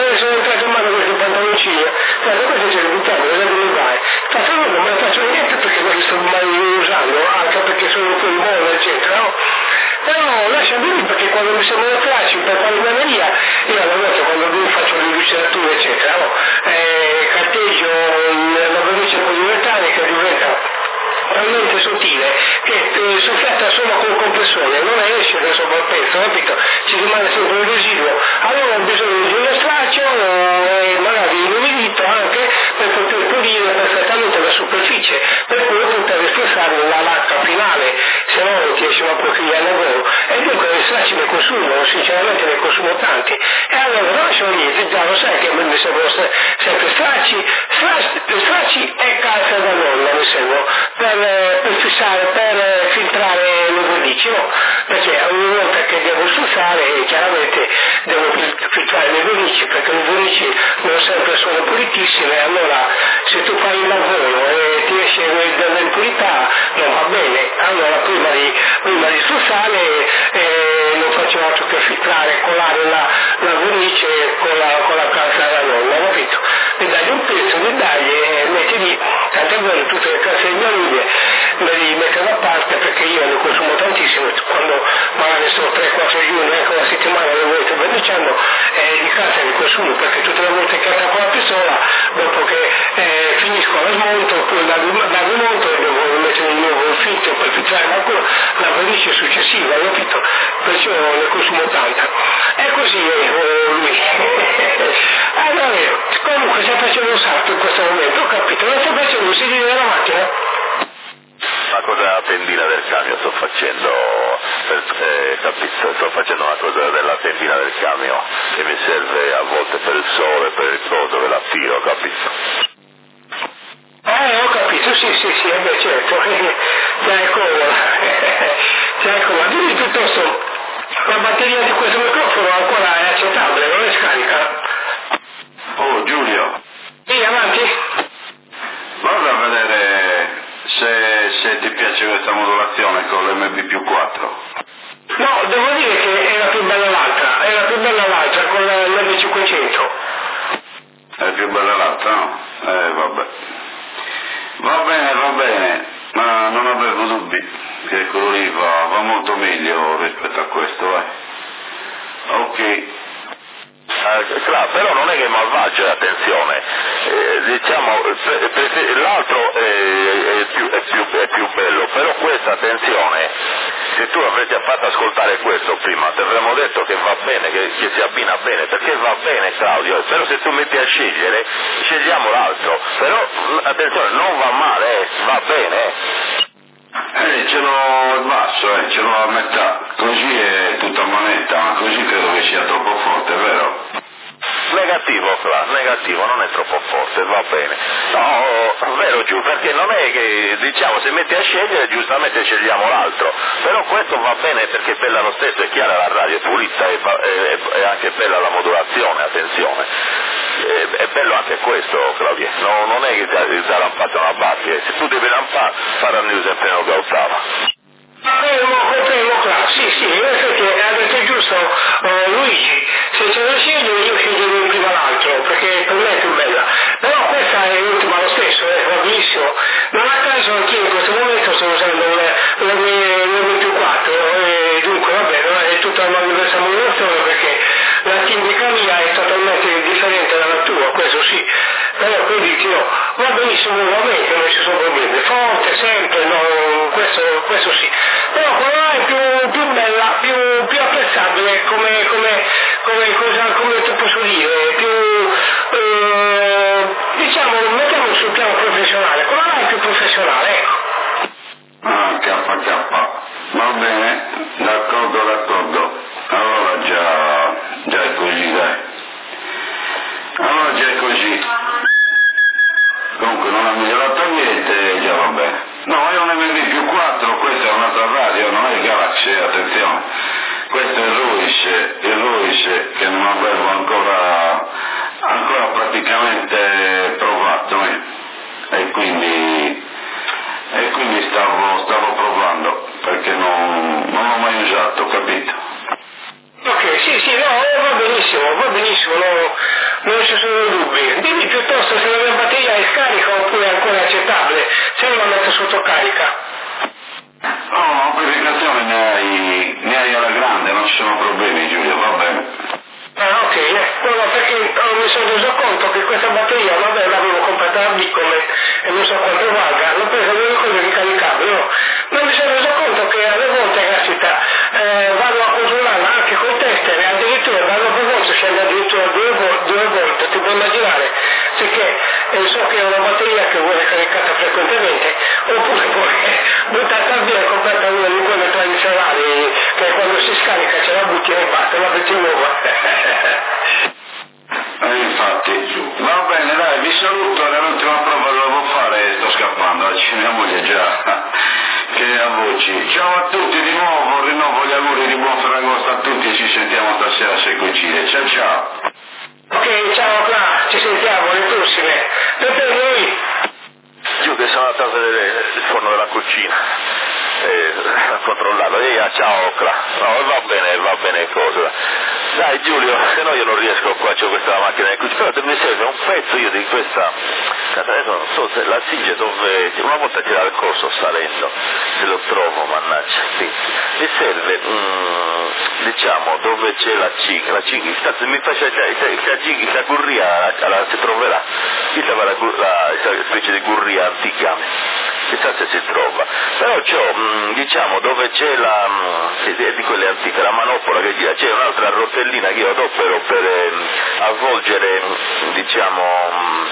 persone, non esce da sopra il pezzo, capito? Ci rimane sempre un residuo, allora ho bisogno di uno straccio e magari un umidito anche per poter pulire perfettamente la superficie, per poi poter espressare la lacca finale, se no non ti esce una porcheria al lavoro. E dunque gli stracci ne consumo, sinceramente ne consumo tanti. E allora non sono niente, già lo sai che mi servono sempre stracci, stracci, stracci e calza da nonna mi servono per, per fissare, per filtrare le vernici, no? Perché ogni volta che devo stuzzare chiaramente devo filtrare le vernici, perché le vernici non sempre sono pulitissime, allora se tu fai il lavoro e ti esce delle impurità non va bene, allora prima di, prima di stuzzare eh, non faccio altro che filtrare, colare la, la vernice con la, con la calza da nonna, capito? E dagli un pezzo, di dagli e metti lì, tante volte tutte le calze di mia moglie me li metto da parte perché io ne consumo tantissimo, quando magari sto tre quattro giorni, ecco la settimana le volte verniciando eh, di calza ne consumo perché tutte le volte che attacco la pistola, dopo che eh, finisco la smonto, poi la, la rimonto e devo mettere di nuovo il filtro per filtrare la, la vernice successiva, capito? Perciò ne consumo tanta. E così eh, lui. Allora, comunque stai facendo un salto in questo momento, ho capito, non stai facendo un sedile della macchina? Una cosa della tendina del camion sto facendo, per, eh, capito, sto facendo una cosa della tendina del camion che mi serve a volte per il sole, per il coso, per la tiro, capito? Eh, ho capito, sì, sì, sì, eh beh certo, dai comoda, dai comoda, dimmi piuttosto, la batteria di questo microfono ancora è accettabile, non è scarica? Oh Giulio, Sì, avanti? guarda a vedere se, se ti piace questa modulazione con l'M B più quattro. No, devo dire che è la più bella l'altra, è la più bella l'altra con l'M cinquecento. È più bella l'altra, no? Eh, vabbè. Va bene, va bene, ma non avevo dubbi che quello lì va, va molto meglio rispetto a questo, vai. Ok. Eh, clar, però non è che è malvagio, attenzione, eh, diciamo, per, per, l'altro è, è, più, è, più, è più bello, però questa, attenzione, se tu avresti fatto ascoltare questo prima, ti avremmo detto che va bene, che, che si abbina bene, perché va bene Claudio, però se tu metti a scegliere, scegliamo l'altro, però attenzione, non va male, eh, va bene. Eh. Eh, ce l'ho al basso, eh, ce l'ho a metà, così è tutta manetta, ma così credo che sia troppo forte, vero? Negativo, Fra, negativo, non è troppo forte, va bene. No, vero giù, perché non è che, diciamo, se metti a scegliere, giustamente scegliamo l'altro, però questo va bene perché è bella lo stesso, è chiara la radio, è pulita, è, è, è anche bella la modulazione, attenzione. È, è bello anche questo, Claudia, no, non è che ti ha rampato una base, se tu devi rampare, faranno sempre non gautava. Confermo, confermo, Cla, sì, sì, in effetti ha detto giusto uh, Luigi, se c'è da scegliere io sceglierei prima l'altro, perché per me è più bella, però questa è l'ultima lo stesso, eh, va benissimo, non a caso anch'io in questo momento sto usando l'M più quattro, e dunque vabbè, non è tutta una diversa modulazione perché la chimica mia è totalmente differente dalla tua, questo sì, però quindi no, va benissimo nuovamente, non ci sono problemi, forte sempre, no, questo, questo sì. Però quella è più, più bella, più, più apprezzabile come, come, come, cosa, come ti posso dire, più, eh, diciamo, mettiamo sul piano professionale, quella è più professionale, ecco. Ah, K K, va bene, d'accordo, d'accordo, allora già, già è così, dai, allora già è così, comunque non ha migliorato niente, già va bene. No, è un M V più quattro, questa è un'altra radio, non è il Galaxy, attenzione. Questo è il Ruish, il Ruish che non avevo ancora, ancora praticamente provato, eh. E quindi, e quindi stavo, stavo provando, perché non, non l'ho mai usato, capito? Ok, sì, sì, no, va benissimo, va benissimo, no, non ci sono dubbi. Dimmi piuttosto se la mia batteria è scarica oppure è ancora accettabile, se non la metto sotto carica. No, l'amplificazione ne hai, ne hai alla grande, non ci sono problemi Giulio, va bene. Ah, ok, eh, no, no, perché oh, mi sono reso conto che questa batteria, vabbè, l'avevo comprata a Bicome e non so quanto valga, l'ho presa per una cosa ricaricabile, no? Ma mi sono reso conto che alle volte, caspita, faccio mia moglie già, che a voci. Ciao a tutti di nuovo, rinnovo gli auguri di buon Ferragosto a tutti e ci sentiamo stasera se coincide. Ciao ciao. Ok, ciao Cla, ci sentiamo alle prossime. Per noi. Io che sono andato a vedere il forno della cucina, eh, a controllarlo, e io, ciao Cla, no va bene, va bene cosa. Dai Giulio, se no io non riesco qua, c'ho questa macchina di cucina, però mi serve un pezzo io di questa, adesso non so se la Singe dove, una volta c'era il corso salendo, se lo trovo, mannaggia, sì. Mi serve, mm, diciamo, dove c'è la cinghi, la cinghi, mi faccia, la cinghi, la gurria, la, la, si troverà, questa è la, la, la specie di gurria antica, chissà se si trova, però c'ho, mh, diciamo, dove c'è la, mh, di quelle antiche, la manopola che gira, c'è un'altra rotellina che io adopero per eh, avvolgere, diciamo, mh,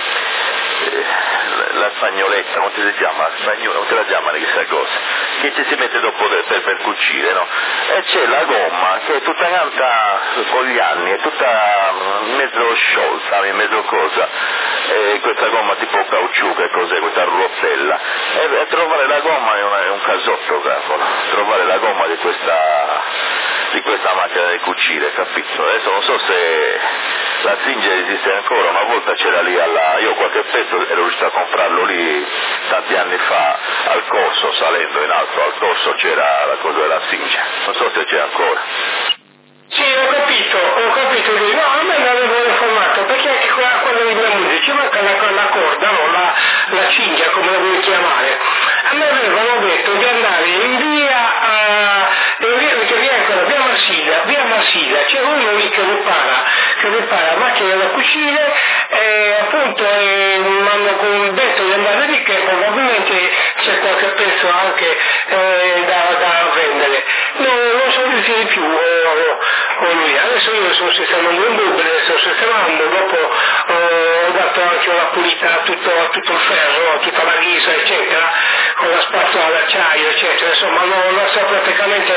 eh, la spagnoletta, come si chiama? Spagnola, come si la chiamano questa cosa? Che ci si mette dopo per, per, per cucire, no? E c'è la gomma che è tutta canta con gli anni, è tutta mh, mezzo sciolta, mezzo cosa, e questa gomma tipo caucciù, che cos'è questa ruotella? E, e trovare la gomma è, una, è un casotto, cavolo, trovare la gomma di questa, di questa macchina di cucire, capito? Adesso non so se la Singer esiste ancora, una volta c'era lì alla, io qualche pezzo ero riuscito a comprarlo lì tanti anni fa al corso, salendo in alto al corso c'era la cosa della Singer, non so se c'è ancora. Sì, ho capito, ho capito lui, no, a me non avevo informato, perché anche qua quando di mia moglie ci manca la, la corda, no, la, la cinghia, come la vuoi chiamare, a me avevano detto di andare in via, a, in via, perché via ancora, via Marsida, via Marsida, c'è uno lì che ripara, che ripara macchine da cucire, e appunto eh, mi hanno detto di andare lì, che probabilmente c'è qualche pezzo anche eh, da, da vendere. No, non so dirti di più, oh, oh, lui. Adesso io sto sistemando un dubbio, sto sistemando, dopo oh, ho dato anche una pulita a tutto, a tutto il ferro, a tutta la ghisa, eccetera, con la spazzola d'acciaio, eccetera, insomma lo, lo sto praticamente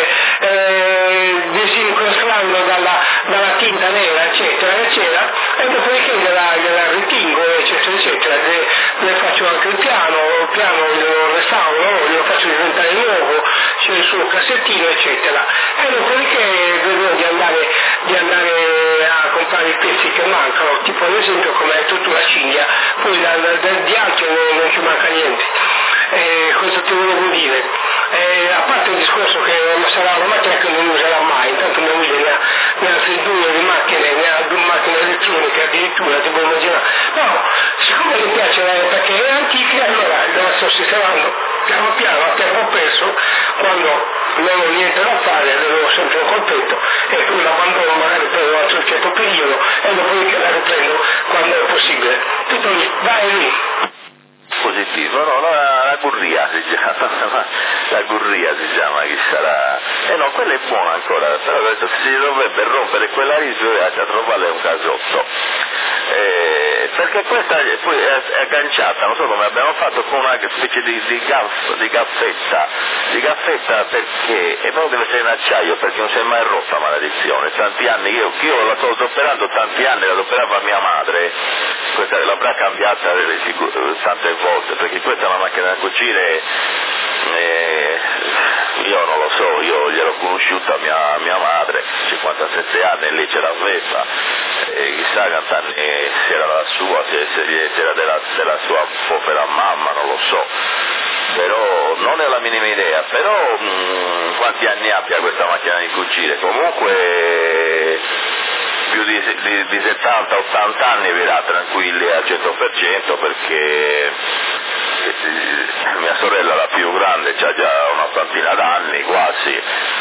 eh, disincrostando dalla, dalla tinta nera, eccetera, eccetera, e dopodiché gliela, gliela ritingo, eccetera, eccetera, le, le faccio anche il piano, il piano lo restauro, glielo faccio diventare nuovo, c'è il suo cassettino, eccetera, e dopodiché vedo di andare, di andare a comprare i pezzi che mancano, tipo ad esempio come hai detto tu la cinghia, poi da, da, da, di altro non, non ci manca niente. Eh, cosa ti volevo dire? Eh, a parte il discorso che sarà una macchina che non userà mai, intanto mia moglie ne ha, ne ha due di macchine, ne ha due macchine elettroniche addirittura, ti puoi immaginare. No, siccome mi piace perché è antica, allora la sto sistemando piano piano, a tempo perso, quando non ho niente da fare, avevo sempre un colpetto e poi l'abbandono magari per un altro certo periodo e dopodiché la riprendo quando è possibile. Tutto lì, vai lì. Positivo, no, no, la, la gurria si chiama, la gurria si chiama, chi sarà, eh no, quella è buona ancora, però adesso si dovrebbe rompere quella riso e a trovarle un casotto, eh, perché questa poi è, è agganciata, non so come abbiamo fatto, con una specie di, di, gaff, di gaffetta, di gaffetta perché, e poi deve essere in acciaio perché non si è mai rotta, maledizione, tanti anni, io, io la sto operando tanti anni, la operava mia madre, questa l'avrà cambiata tante volte, perché questa è una macchina da cucire, eh, io non lo so, io gliel'ho conosciuta mia, mia madre, cinquantasette anni, lì ce l'aveva, e chissà quanti anni se era la sua, se, se, se era della, della sua povera mamma, non lo so, però non è la minima idea, però mh, quanti anni abbia questa macchina di cucire, comunque più di, di, di settanta ottanta anni verrà tranquilli al cento per cento perché mia sorella, la più grande, ha già una ottantina d'anni quasi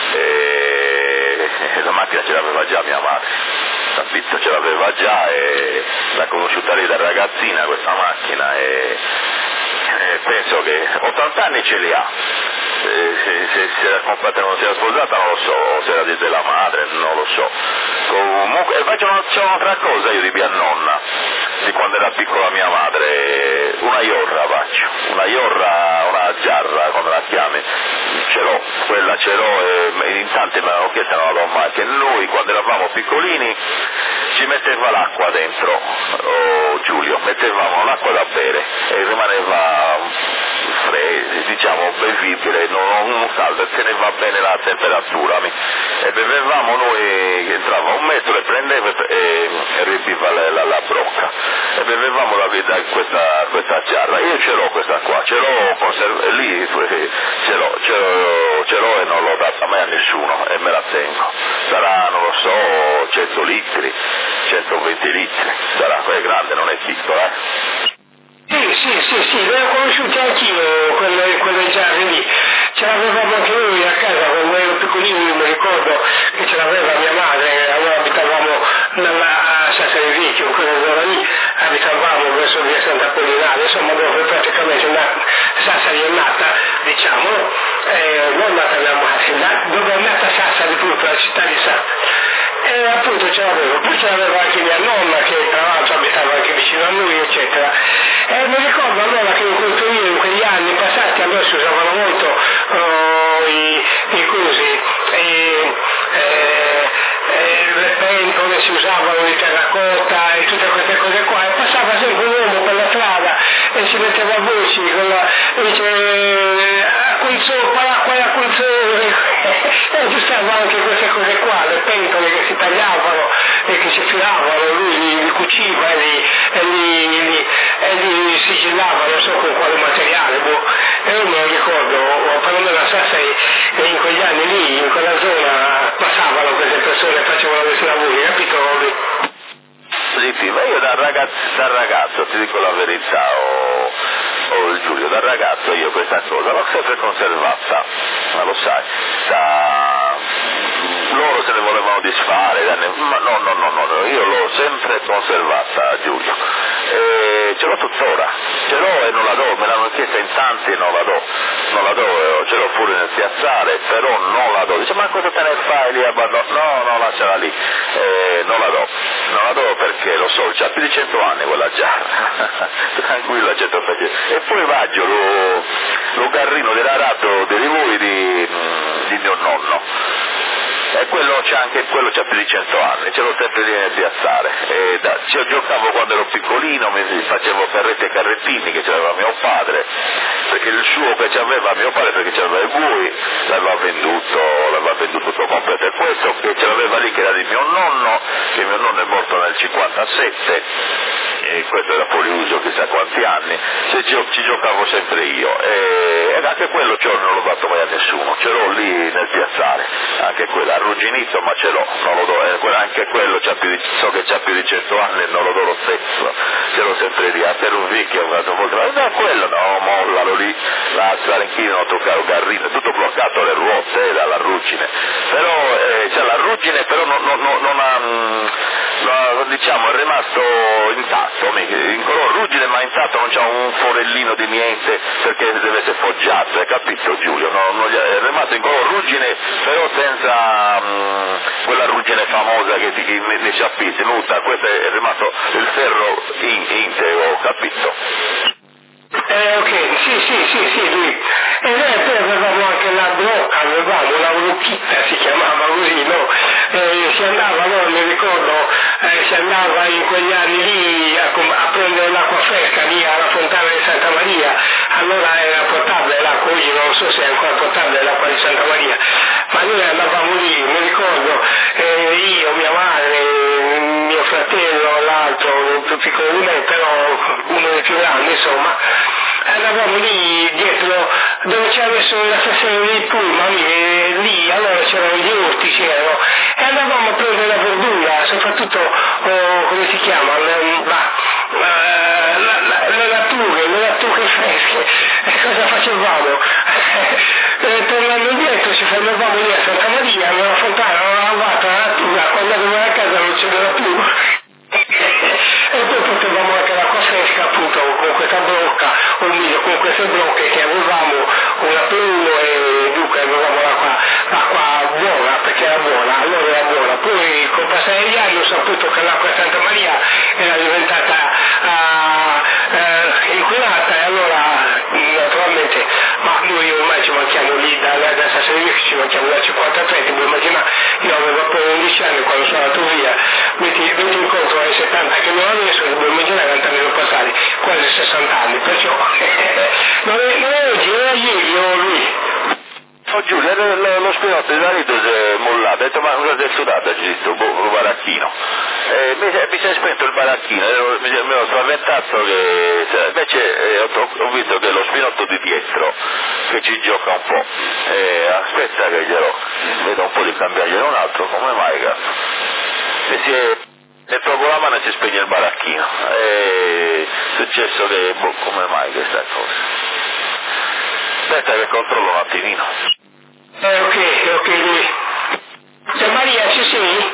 e la macchina ce l'aveva già mia madre, capito? Ce l'aveva già e l'ha conosciuta lì da ragazzina questa macchina e, e penso che ottanta anni ce li ha. Se, se, se, se era comprata e non si era sposata non lo so, se era di della madre non lo so, comunque faccio una, c'è un'altra cosa io di mia nonna, di quando era piccola mia madre, una iorra faccio, una iorra, una giarra come la chiami, ce l'ho, quella ce l'ho e in tante me l'hanno chiesto e non la do mai, che noi quando eravamo piccolini ci metteva l'acqua dentro, oh Giulio, mettevamo l'acqua da bere e rimaneva fredda bevibile, non, non salda, se ne va bene la temperatura. E bevevamo noi, che entrava un metro e prendeva e, e riempiva la, la, la brocca. E bevevamo la vita in questa, questa giarra. Io ce l'ho questa qua, ce l'ho conserv- lì, ce l'ho, ce l'ho, ce l'ho e non l'ho data mai a nessuno e me la tengo. Sarà, non lo so, cento litri, centoventi litri, sarà, è grande, non è piccola, eh. Sì, sì, sì, sì, le ho conosciute anch'io, quelle, quelle giarre lì. Ce l'avevamo anche noi a casa, quando ero piccolino, io mi ricordo che ce l'aveva mia madre, allora abitavamo nella, a Sassari Vecchio, in quella zona lì, abitavamo verso via Sant'Apollinare, insomma dove praticamente una, Sassari è nata, diciamo, eh, non è nata mia madre, dove è nata Sassari, proprio la città di Sassari. E appunto ce l'avevo, poi ce l'aveva anche mia nonna che tra l'altro abitava anche vicino a lui, eccetera. E mi ricordo allora che in quel periodo, in quegli anni passati, allora si usavano molto uh, i, i cosi, i, eh, eh, le pentole si usavano di terracotta e tutte queste cose qua, e passava sempre un uomo per la strada e si metteva a voci con la, e dice acquizzo, qua, qua, acquizzo, e aggiustava anche queste cose qua, le pentole che si tagliavano e che si filavano, lui li, li cuciva e li, e li, li, e li sigillava, non so con quale materiale, boh. E io me lo ricordo, perlomeno a Sassari, in quegli anni lì, in quella zona, passavano queste persone, facevano questi lavori, capito? Sì, ma io da ragazzo, da ragazzo, ti dico la verità, oh, oh Giulio, da ragazzo io questa cosa l'ho sempre conservata, ma lo sai, da... loro se ne volevano disfare, ma no, no, no, no, io l'ho sempre conservata, Giulio, e ce l'ho tuttora, ce l'ho e non la do, me l'hanno chiesta in tanti e non la do, non la do, ce l'ho pure nel piazzale, però non la do, dice ma cosa te ne fai lì, no, no, no, lasciala lì, eh, non la do, non la do perché lo so, c'ha più di cento anni quella già, tranquilla, cento e poi Vaggio, lo, lo carrino dell'arato dei voi di, di mio nonno. E quello c'ha anche quello c'ha più di cento anni, ce l'ho sempre lì nel piazzale. E da, ci giocavo quando ero piccolino, mi facevo carrette e carrettini che c'aveva mio padre, perché il suo che c'aveva mio padre, perché c'aveva i bui, l'aveva venduto, l'aveva venduto tutto completo, e questo che ce l'aveva lì che era di mio nonno, che mio nonno è morto nel cinquantasette, e questo era fuori uso chissà quanti anni, se ci, ci giocavo sempre io, e, ed anche quello cioè, non l'ho dato mai a nessuno, ce l'ho lì nel piazzale, anche quello arrugginito ma ce l'ho, non lo do, eh, anche quello c'ha più di, so che c'ha più di cento anni e non lo do lo stesso, ce l'ho sempre lì, a Peruvicchia ho dato molto, no quello no, mollalo lì, la Sarenchina ho toccato il carrino, è tutto bloccato alle ruote eh, dalla ruggine, però eh, c'è la ruggine però non, non, non, non ha, mh, diciamo è rimasto intatto, in color ruggine ma intanto non c'è un forellino di niente perché deve essere foggiato, hai capito Giulio? No, non gli è rimasto in color ruggine però senza um, quella ruggine famosa che ti che ne sciappi, tenuta, questo è rimasto il ferro in, integro, capito? Eh, ok, sì, sì, sì, sì, lui. E noi poi avevamo anche la brocca, avevamo la brocchitta, si chiamava così, no? Eh, si andava, allora mi ricordo, eh, si andava in quegli anni lì a, a prendere l'acqua fresca lì alla fontana di Santa Maria, allora era potabile l'acqua, oggi non so se è ancora potabile l'acqua di Santa Maria, ma noi andavamo lì, mi ricordo, eh, io, mia madre, mio fratello, l'altro, più piccolo di me, però uno dei più grandi, insomma, andavamo lì dietro dove c'era messo la stazione dei pullman, e lì allora c'erano gli orti, c'erano, e andavamo a prendere la verdura, soprattutto, oh, come si chiama, le, bah, uh, la, la, le latture, le latture fresche, e cosa facevamo? eh, tornando indietro ci fermavamo lì a Santa Maria, nella fontana, avevamo lavato la lattura, quando andavamo a casa non c'era più. E poi potevamo anche l'acqua fresca appunto con questa brocca, o meglio con queste brocche che avevamo una per uno e dunque avevamo l'acqua, l'acqua buona perché era buona, allora era buona. Poi con il passare degli anni ho saputo che l'acqua di Santa Maria era diventata uh, uh, inquinata e allora naturalmente, ma noi ormai ci manchiamo lì da, da, da Sassari, ci manchiamo da cinquantatré, ti puoi immaginare, io avevo appena undici anni quando sono andato via, metti, metti incontro ai settanta che non adesso, ti puoi immaginare quanti anni sono passati, quasi sessanta anni, perciò non è, non è oggi, era ieri, io lui Oh Giulio, lo, lo spinotto di marito si è mollato, ha detto ma cosa è sudato, ha visto un baracchino. Eh, mi, mi si è spento il baracchino, ero, mi, mi ero spaventato che cioè, invece eh, ho, ho visto che lo spinotto di dietro che ci gioca un po'. Eh, aspetta che glielo vedo un po' di cambiarglielo un altro, come mai cazzo? E si è e proprio la mano si spegne il baracchino. È successo che boh, come mai questa cosa? Aspetta che controllo un attimino. Eh, ok, ok, lui. C'è Maria, ci sei?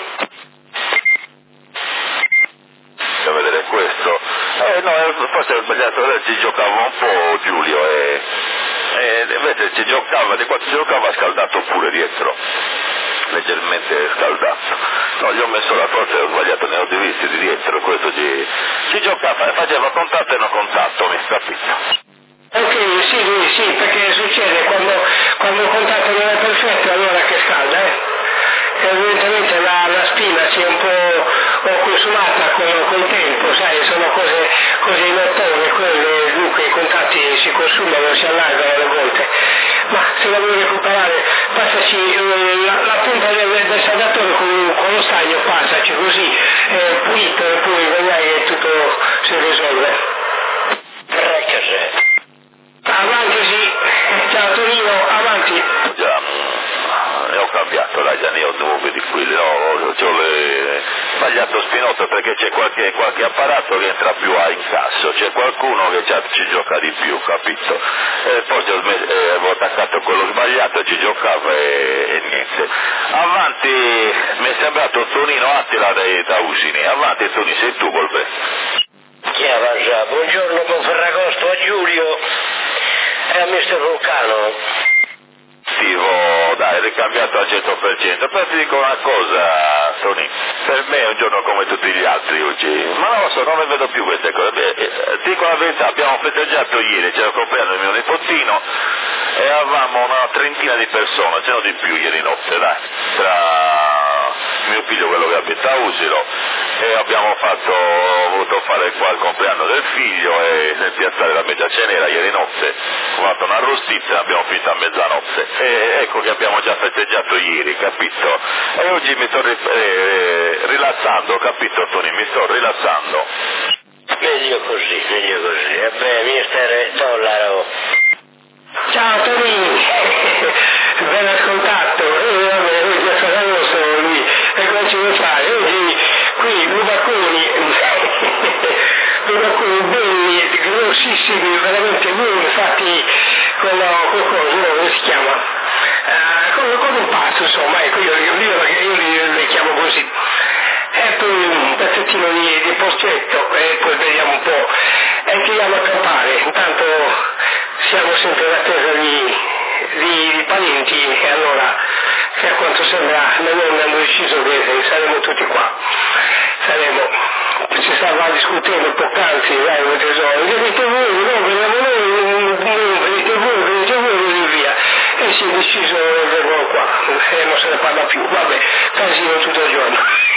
A vedere questo. Eh no, forse ho sbagliato, ci giocava un po' Giulio e, e invece ci giocava, di quanto ci giocava scaldato pure dietro. Leggermente scaldato. No, gli ho messo la forza e ho sbagliato, ne ho divisti di dietro, questo ci, ci giocava, faceva contatto e non contatto, mi capito? Ok, sì, lui, sì, perché succede quando, quando il contatto non è perfetto allora che scalda, eh? E evidentemente la, la spina si è un po' consumata con, col tempo, sai, sono cose, cose notorie, quelle, dunque i contatti si consumano, si allargano alle volte. Ma se la vuoi recuperare, passaci la, la punta del, del saldatore con, con lo stagno, passaci così, eh, pulito, e poi vedrai che tutto si risolve. Avanti sì, ciao Torino, avanti. Già, ne ho cambiato, dai, già ne ho due di qui, no, ho le... sbagliato spinotto perché c'è qualche, qualche apparato che entra più a incasso, c'è qualcuno che già ci gioca di più, capito? E poi ho smesso, eh, avevo attaccato quello sbagliato e ci giocava e, e niente. Avanti, mi è sembrato Tonino Attila da, da Usini, avanti Toni, sei tu col me. Chi avanza? Buongiorno con Ferragosto a Giulio e a mister Vulcano. Attivo, dai, ricambiato al cento per cento. Però ti dico una cosa, Tony, per me è un giorno come tutti gli altri oggi, ma non lo so, non ne vedo più queste cose. Beh, eh, dico la verità, abbiamo festeggiato ieri, c'era il compleanno del mio nipotino e avevamo una trentina di persone, se no di più ieri notte, dai, tra mio figlio, quello che abita a Usiro, e abbiamo fatto, ho voluto fare qua il compleanno del figlio e nel piazzale la Media Cenera ieri notte ho fatto una rostizia e abbiamo finito a mezzanotte e ecco che abbiamo già festeggiato ieri, capito? E oggi mi sto ri- eh, rilassando, capito Tony? Mi sto rilassando. Meglio così, meglio così. E beh, mister Dollaro. Ciao Tony, ben ascoltato, eh, vabbè, oggi è Ferragosto lui, e cosa ci vuoi fare? Oggi qui Lubacconi, Lubacconi belli, grossissimi, veramente lui, infatti quello, qualcosa, come si chiama? Uh, con, con un passo, insomma, ecco, io, io, io, io li, li chiamo così. E poi un pezzettino di, di poschetto e poi vediamo un po'. E tiriamo a campare, intanto siamo sempre in attesa di, di, di parenti e allora, che a quanto sembra, noi hanno deciso che saremo tutti qua. Saremo, si stava discutendo poc'anzi, dai, un tesoro, venite voi, no, veniamo noi, no, venite voi, venite voi, e via via. E si è deciso che vengono qua, e non se ne parla più, vabbè, casino tutto il giorno.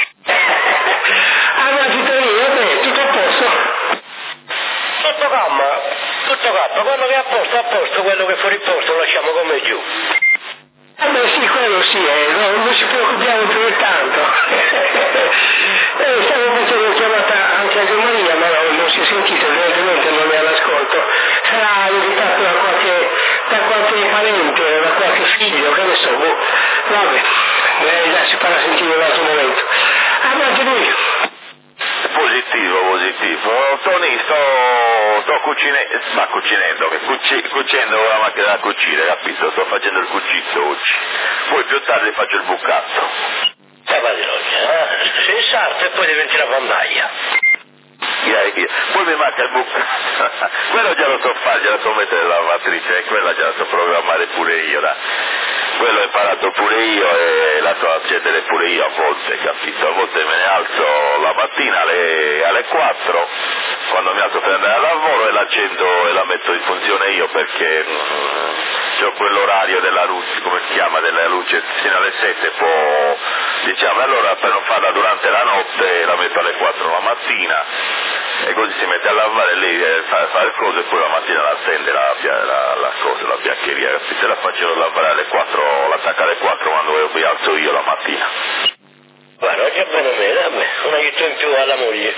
Avanti Torino, vabbè, tutto a posto? Tutto calma, tutto calma, quello che è a posto, a posto, quello che è fuori posto lo lasciamo come giù. Ah beh sì, quello sì, eh, no, non ci preoccupiamo più di tanto. eh, stavo facendo una chiamata anche a Germania, ma no, non si è sentito, evidentemente non è all'ascolto. Sarà invitato da qualche, da qualche parente, da qualche figlio, che ne so, boh. Vabbè, eh, già si farà sentire in un altro momento. Avanti lui. Positivo, positivo. Tony, sto, sto cucinando, sta cucinando, che cuci, cucendo con la macchina da cucire, capito? Sto facendo il cucizzo oggi. Poi più tardi faccio il bucatto. Stava di oggi, eh? Sei sarto e poi diventi la pandaia. Poi mi manca il bucatto. Quello già lo so fare, già lo so mettere la lavatrice e quella già la so programmare pure io, dai. Quello ho imparato pure io e la so accendere pure io a volte, capito? A volte me ne alzo la mattina alle, alle quattro, quando mi alzo per andare al lavoro e l'accendo e la metto in funzione io perché mm, ho quell'orario della luce, come si chiama, della luce fino alle sette, poi diciamo, allora per non farla durante la notte la metto alle quattro la mattina e così si mette a lavare lì, eh, fa, fa il coso e poi la mattina la stende la, la, la cosa, la biancheria, se la faccio lavare alle quattro, l'attacca alle quattro quando mi alzo io la mattina. Guarda, oggi è bene me, dammi un aiuto in più alla moglie.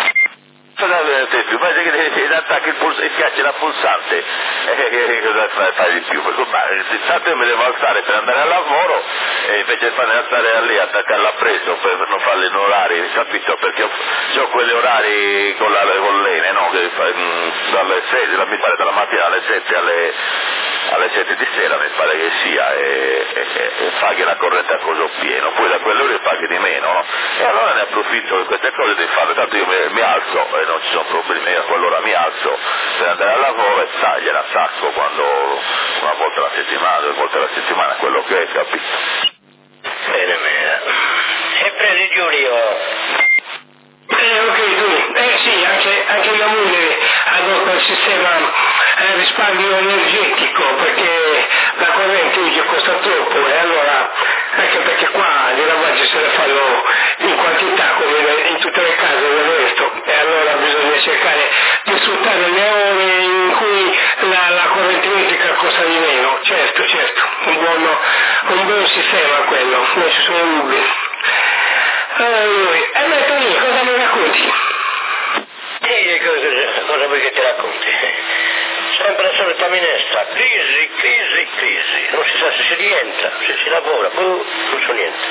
Basta che ti attacchi il pulsante, il schiacci la pulsante e eh, cosa fai, fai di più? Tanto io mi devo alzare per andare al lavoro e invece di farmi alzare lì, attaccarla presto per non farle in orari, capito? Perché ho, ho quegli orari con, la, con l'Ene, no? Che fa, mh, dalle sette, mi pare dalla mattina alle sette alle, alle sette di sera mi pare che sia e, e, e paghi la corrente a coso pieno, poi da quelle ore paghi di meno, no? E allora ne approfitto di queste cose di farle, tanto io mi, mi alzo e non ci sono problemi, a quell'ora mi alzo per andare al lavoro e tagliare a sacco quando una volta alla settimana, due volte alla settimana, quello che è, capito? Bene, bene. E prendi Giulio? Eh, ok, tu. Eh sì, anche, anche mia moglie adotta il sistema eh, risparmio energetico perché la corrente oggi costa troppo e allora, anche perché qua i lavaggi se ne fanno in quantità come in tutte le case del resto e allora bisogna cercare di sfruttare le ore in cui la, la corrente elettrica costa di meno. Certo, certo, un buon, un buon sistema quello, non ci sono dubbi. E beh, Tony, cosa mi racconti? Sì, cosa, cosa vuoi che ti racconti? Sempre la solita minestra, crisi, crisi, crisi, non si sa se si rientra, se si lavora, boh, non so niente.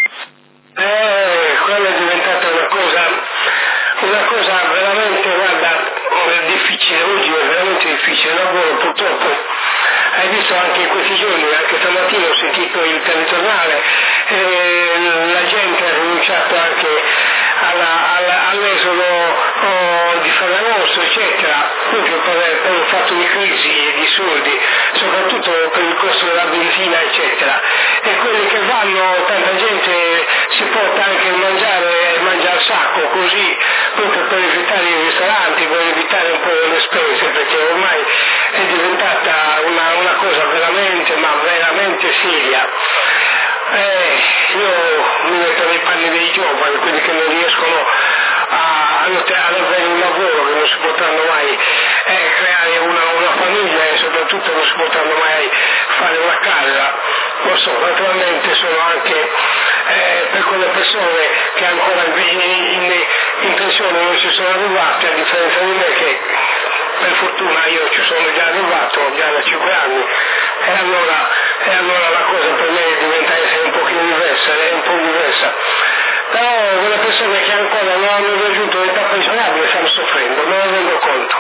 Eh, quella è diventata una cosa, una cosa veramente, guarda, difficile, oggi è veramente difficile il lavoro, purtroppo. Hai visto anche in questi giorni, anche stamattina ho sentito il telegiornale, eh, la gente ha rinunciato anche alla, alla, all'esodo oh, di Ferragosto, eccetera, proprio per, per un fatto di crisi e di soldi, soprattutto per il costo della benzina, eccetera. E quelli che vanno, tanta gente si porta anche il mangiare, mangiare sacco, così, proprio per evitare i ristoranti, per evitare un po' le spese, perché ormai è diventata una, una cosa veramente, ma veramente seria. Eh, io mi metto nei panni dei giovani, quelli che non riescono a, ad avere un lavoro, che non si potranno mai eh, creare una, una famiglia e soprattutto non si potranno mai fare una casa. Lo so, naturalmente sono anche eh, per quelle persone che ancora in, in, in pensione non ci sono arrivate, a differenza di me che per fortuna io ci sono già arrivato, già da cinque anni, e allora, e allora la cosa per me diventa essere un pochino diversa, è un po' diversa. Però quelle persone che ancora non hanno raggiunto l'età pensionabile stanno soffrendo, me ne rendo conto.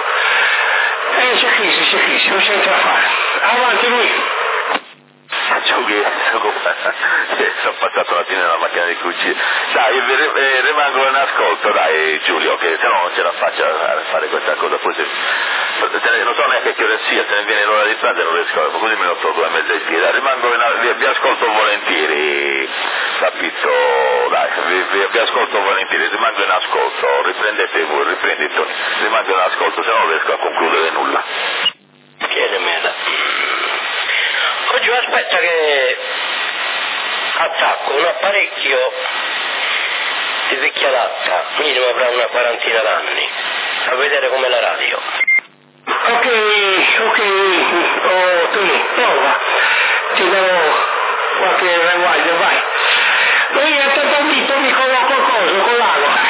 E c'è crisi, c'è crisi, non c'è niente da fare. Avanti lui! Faccio che sono passato la fine della macchina di cucina. Dai, eh, rimango in ascolto, dai Giulio, che se no non ce la faccio a fare questa cosa. Poi se, se, non so neanche che ora sia, se ne viene l'ora di pranzo non riesco, così me lo tolgo a mezza e piedi. Rimango in, vi, vi ascolto volentieri, capito? Dai, vi, vi, vi ascolto volentieri, rimango in ascolto, riprendete voi, riprendi Tony, rimango in ascolto, se no non riesco a concludere nulla. Chiede mela. Oggi aspetta che attacco un apparecchio di vecchia data, minimo avrà una quarantina d'anni, a vedere com'è la radio. Ok, ok, oh Tony, prova, ti darò qualche riguardo, vai. Noi a tanto dito mi colloco qualcosa con l'ago.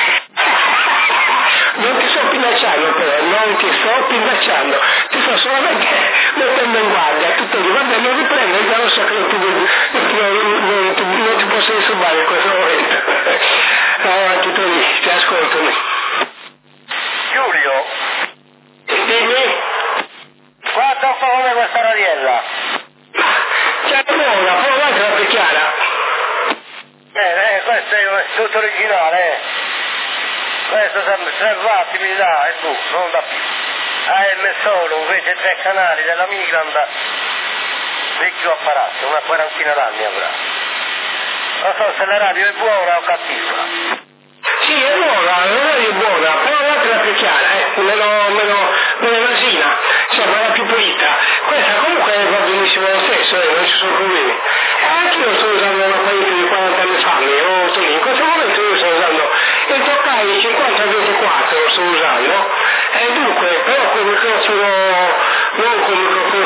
Non ti sto pinacciando però, non ti sto pinacciando, ti sto solamente mettendo in guardia, tutto lì, vabbè, non riprendo, io lo so che non ti, non, non, non, non ti posso disturbare in questo momento. Avanti tu lì, ti ascolto lì. Giulio, Dimmi? guarda un po' questa radiella. C'è buona, provate la più chiara. Eh, eh, questo è tutto originale, eh. Questo tre watt mi dà e tu, non da più. A M solo, invece tre canali della Migrand, vecchio apparato, una quarantina d'anni avrà. Non so se la radio è buona o cattiva. Sì, è buona, la radio è buona, però l'altra è la più chiara, eh, meno, meno, meno nasina, insomma la più pulita. Questa comunque va benissimo lo stesso, eh, non ci sono problemi. E anche io sto usando una parete di quaranta anni fa, io sto lì, in questo momento io sto usando il Tokai cinquanta ventiquattro, lo sto usando,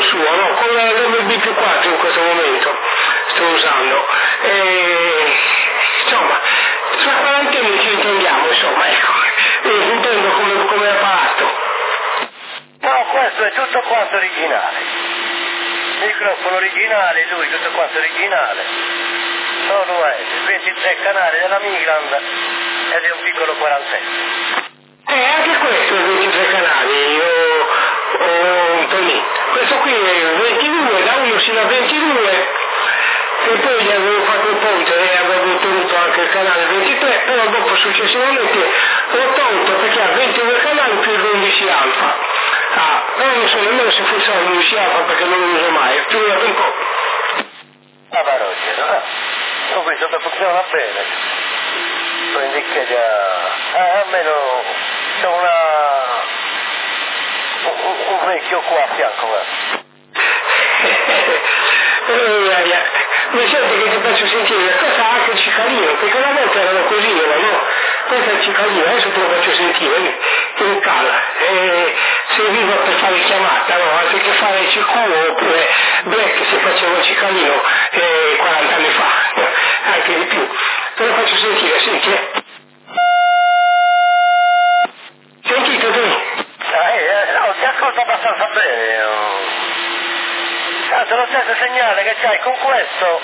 suo, no? Con l'M B più quattro in questo momento sto usando. E, insomma, tra quarantenni ci intendiamo, insomma, ecco, e intendo come, come apparato. No, questo è tutto quanto originale. Il microfono originale, lui tutto quanto originale. Solo è ventitré canali della Migland ed è un piccolo quarantetto. Eh, anche questo è ventitré canali, io ho un tonino. Questo qui è ventidue, da uno sino a ventidue, e poi gli avevo fatto il ponte e avevo ottenuto anche il canale ventitré, però dopo successivamente l'ho tolto perché ha ventidue canali più il undici alfa. Ah, però non so nemmeno se fosse l'undici alfa perché non lo uso mai, figurati un po'. Ah, ma Roger, no? Ho visto che funziona bene. Quindi che già... Ah, almeno c'è una... Un, un vecchio qua a fianco, guarda. Mi sento che ti faccio sentire, questa ha anche il cicalino, perché una volta erano così, ora no? Questo è il cicalino, adesso te lo faccio sentire, in cala. E serviva per fare chiamata, no? Anziché fare C Q oppure Black si faceva il cicalino eh, quaranta anni fa, anche di più. Te lo faccio sentire, senti. Sentite tu? Ah, eh, no, ti ascolto abbastanza bene. Oh. Tanto lo stesso segnale che c'hai con questo,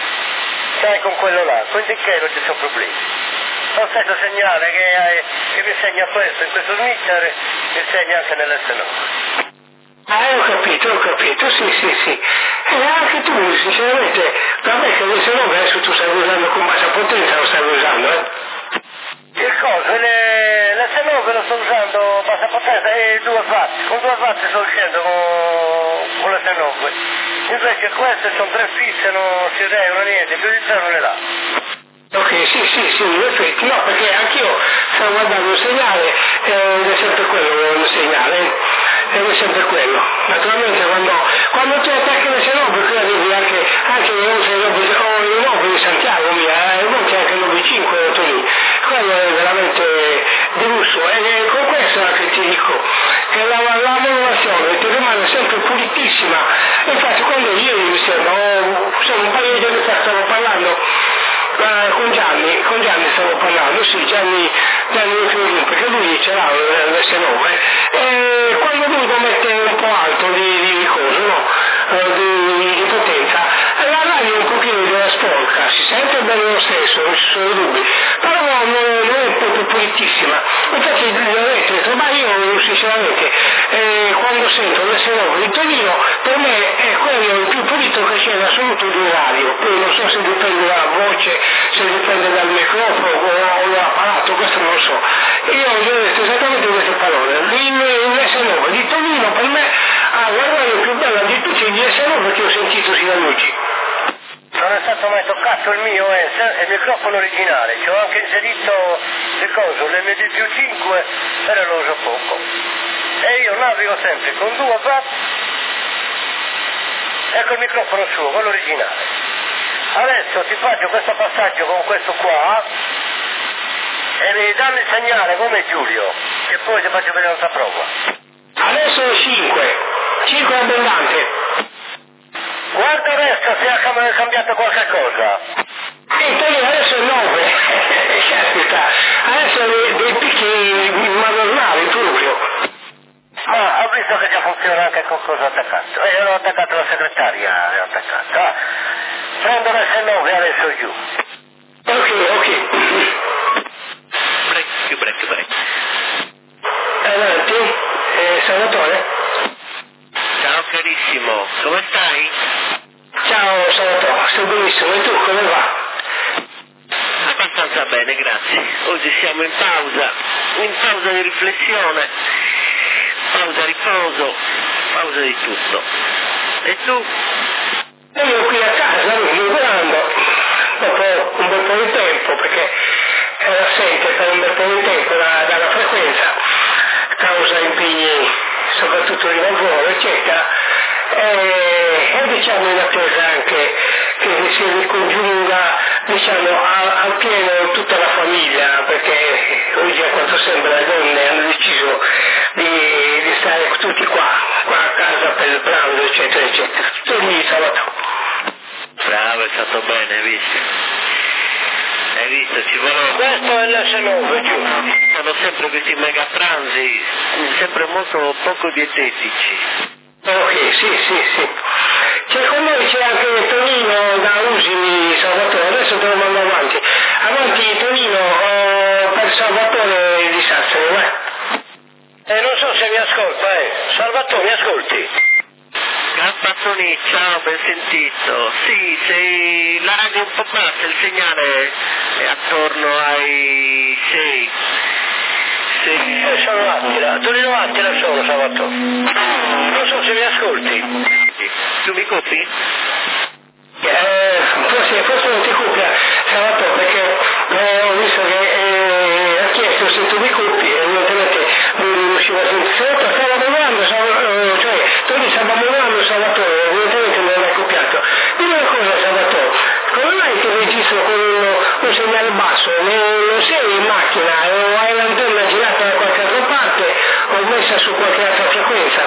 c'hai con quello là, quindi che non ci sono problemi. Lo stesso segnale che, hai, che mi segna questo in questo snitcher, mi segna anche nell'S nove. Ah, ho capito, ho capito, sì, sì, sì. E anche tu, sinceramente, vabbè che l'S nove adesso tu stai usando con bassa potenza, lo stai usando, eh? Il coso, l'S nove lo sto usando bassa potenza e due watt, con due watt sto uscendo con, con l'S nove. Invece queste sono tre fisse, non si regolano niente, più di zero non le dà. Ok, sì, sì, sì, in effetti, no, perché anch'io stavo guardando il segnale ed è sempre quello il segnale, ed è sempre quello. Naturalmente quando, quando tu attacchi l'S nove, qui arrivi anche, anche il nove di Santiago, mia, e molti anche il nove cinque lì. Quello è veramente di lusso e con questo anche ti dico che la, la modulazione ti rimane sempre pulitissima. Infatti quando ieri mi sembra, oh, insomma, un paio di giorni fa stavo parlando uh, con Gianni, con Gianni stavo parlando, sì, Gianni, Gianni Fiorin, perché lui ce l'ha l'S nove e quando lui lo mette un po' alto di, di coso, no? Uh, di, di potenza, la radio un pochino della sporca, si sente bene lo stesso, non ci sono dubbi, però non, non è proprio pulitissima. Infatti gli ho detto, ma io sinceramente eh, quando sento l'S nove di Torino, per me è quello il più pulito che c'è in assoluto di radio. Poi non so se dipende dalla voce, se dipende dal microfono o dall'apparato, questo non lo so. Io gli ho detto esattamente queste parole. L'S nove di Torino per me ha la radio più bella di tutti gli S nove che ho sentito sino ad oggi. Non è stato mai toccato il mio, è il microfono originale, ci ho anche inserito il coso, l'M D più cinque, però lo uso poco. E io navigo sempre con due watt e col microfono suo, quello originale. Adesso ti faccio questo passaggio con questo qua e mi danno il segnale come Giulio, che poi ti faccio vedere un'altra prova. Adesso è cinque, cinque è abbondante. Guarda adesso se ha cambiato qualche cosa. E poi adesso è nove. Caspita, adesso è dei picchi madornali proprio. Ma ho visto che già funziona anche con cosa attaccato. E eh, ho attaccato la segretaria, l'ho attaccato. Ah, prendo l'S nove adesso giù. Ok, ok. Break, break, break. Avanti, eh, Salvatore? Ciao carissimo, come stai? Ciao Salvatore, sto benissimo, e tu come va? Abbastanza bene, grazie. Oggi siamo in pausa, in pausa di riflessione, pausa riposo, pausa di tutto. E tu? Io qui a casa, lavorando, dopo un bel po' di tempo, perché ero assente per un bel po' di tempo da, dalla frequenza, causa impegni soprattutto di lavoro, eccetera, e, e diciamo in attesa anche che si ricongiunga diciamo a, al pieno tutta la famiglia, perché oggi a quanto sembra le donne hanno deciso di, di stare tutti qua, qua a casa per il pranzo eccetera eccetera. Torni sabato. Bravo, hai fatto bene, hai visto? Hai visto, ci vogliono... Questo è l'S nove, giù. Sono sempre questi mega pranzi, sempre molto poco dietetici. Ok, sì, sì, sì. C'è con noi c'è anche Tonino da Usini, Salvatore, adesso te lo mando avanti. Avanti Tonino oh, per Salvatore di Sassari, vai. Eh, non so se mi ascolta, eh. Salvatore, mi ascolti? Gampazzoni, ciao, ben sentito. Sì, sei la radio un po' bassa, il segnale è attorno ai sei. sei. Eh, sono Attila, Torino Attila sono, Salvatore. Non so se mi ascolti. Tu mi copi? Eh, forse, forse non ti copia, Salvatore, perché eh, ho visto che eh, ha chiesto se tu mi copi e evidentemente non riusciva a sentire. Salvatore, stava lavorando, Salvatore, cioè, tu stava lavorando Salvatore, evidentemente non l'hai copiato. Dimmi una cosa Salvatore, come mai ti registro con un, un segnale basso? Non, non sei in macchina o hai l'antenna girata da qualche altra parte o messa su qualche altra frequenza?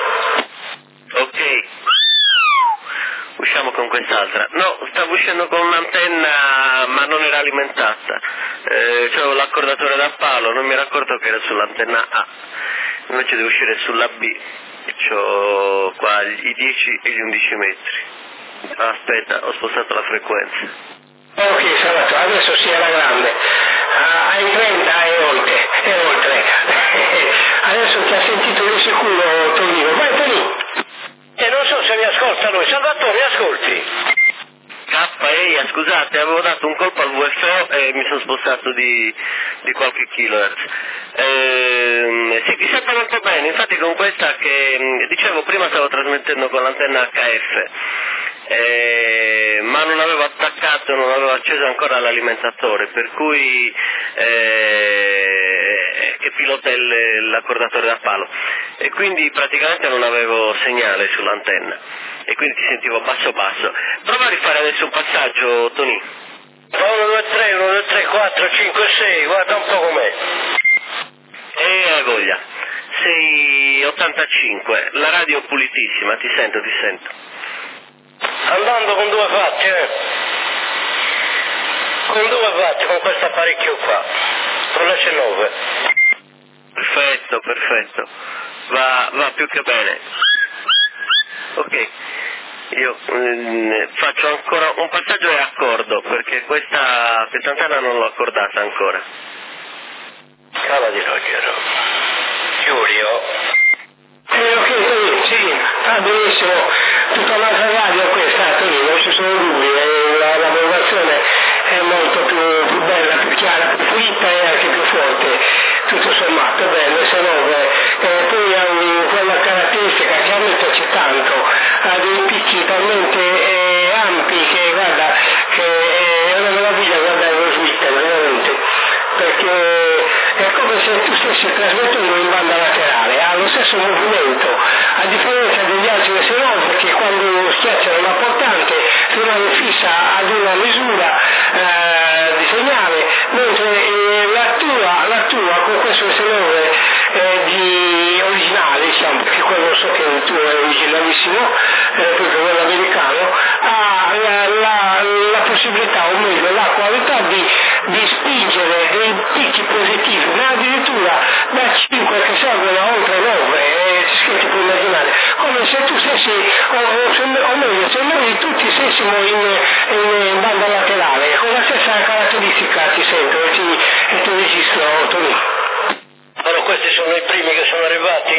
Ok. Usciamo con quest'altra. No, stavo uscendo con un'antenna ma non era alimentata. Eh, c'avevo l'accordatore da palo, non mi ero accorto che era sull'antenna A. Invece devo uscire sulla B. C'ho qua i dieci e gli undici metri. Aspetta, ho spostato la frequenza. Ok, Salvatore, adesso sia la grande. Ah, ai trenta e oltre, e oltre. Adesso ti ha sentito di sicuro Tonino. Vai Tonino. E non so se mi ascolta lui. Salvatore, mi ascolti? K E I, scusate, avevo dato un colpo al V F O e mi sono spostato di, di qualche kilohertz. Ehm, sì, ti sento molto bene, infatti con questa che, dicevo, prima stavo trasmettendo con l'antenna H F, eh, ma non avevo attaccato, non avevo acceso ancora l'alimentatore, per cui eh, che pilota il, l'accordatore da palo, e quindi praticamente non avevo segnale sull'antenna e quindi ti sentivo basso basso. Prova a rifare adesso un passaggio, Tony. uno, due, tre, uno, due, tre, quattro, cinque, sei, guarda un po' com'è. E hai voglia. sei ottantacinque, la radio pulitissima, ti sento, ti sento. Andando con due fatti, eh. Con due fatti, con questo apparecchio qua, con l'S nove. Perfetto, perfetto. Va, va più che bene. Ok. Io mm, faccio ancora un passaggio e accordo, perché questa, questa antenna non l'ho accordata ancora. Cava di Rogero. Giulio. Eh, ok, sì, ah, benissimo. Tutta un'altra radio questa, Tonino, non ci sono dubbi, eh, la, la valutazione è molto più, più bella, più chiara, più fluida e anche più forte, tutto sommato, bello, se no, eh, poi ha un, quella caratteristica che a me piace tanto, ha dei picchi talmente eh, ampi che guarda, che è una meraviglia guardare lo Twitter, veramente, perché è come se tu stessi trasmettendo in banda laterale, ha lo stesso movimento, a differenza degli altri S nove, perché quando schiacciano una portante rimane fissa ad una misura eh, di segnale, mentre eh, la tua, la tua con questo S nove eh, di originale, diciamo, perché quello so che il tuo è originalissimo, eh, proprio quello americano, ha la, la, la possibilità, o meglio la qualità di, di spingere dei picchi positivi, ma addirittura da cinque che salgono a oltre nove, eh, che ti puoi immaginare, come se tu stessi, o, o, se, o meglio, se noi tutti stessimo in, in, in banda laterale, con la stessa caratteristica ti sento e ti, e ti registro, Tonino. Allora questi sono i primi che sono arrivati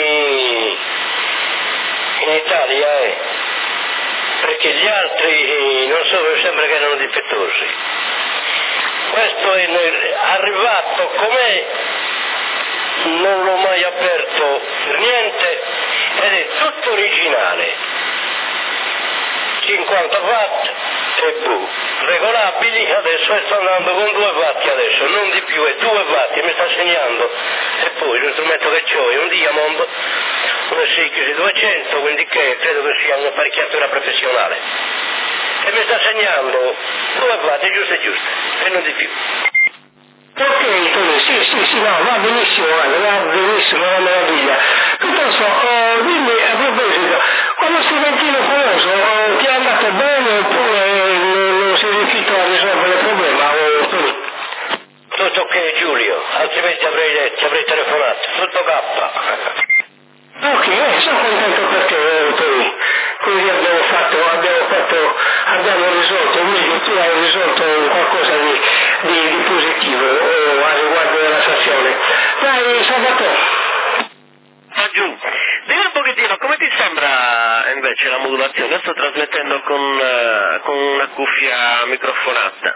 in Italia, eh. Perché gli altri non so, sembra che erano difettosi. Questo è arrivato com'è, non l'ho mai aperto per niente ed è tutto originale. cinquanta watt e boh, regolabili, adesso sto andando con due watt adesso, non di più, è due watt, mi sta segnando. E poi lo strumento che ho è un Diamond, un S X duecento, quindi che credo che sia un'apparecchiatura professionale. e mi sta segnando due parti giuste giuste e non di più. Ok, Tony, sì, sì, sì, no, va benissimo, guarda, va benissimo, va meraviglia. Piuttosto, oh, dimmi a proposito, quello studentino famoso, oh, ti è andato bene oppure non, non sei riuscito a risolvere il problema? Oh, Tony? Tutto ok Giulio, altrimenti avrei detto, ti avrei telefonato, tutto K. Ok, eh, sono contento per te, eh, Tony. Così abbiamo fatto, abbiamo fatto, abbiamo risolto, o meglio tu hai risolto qualcosa di, di, di positivo oh, a riguardo della stazione. Dai Salvatore. Ah, giù. Dimmi un pochettino, come ti sembra invece la modulazione? Io sto trasmettendo con, uh, con una cuffia microfonata.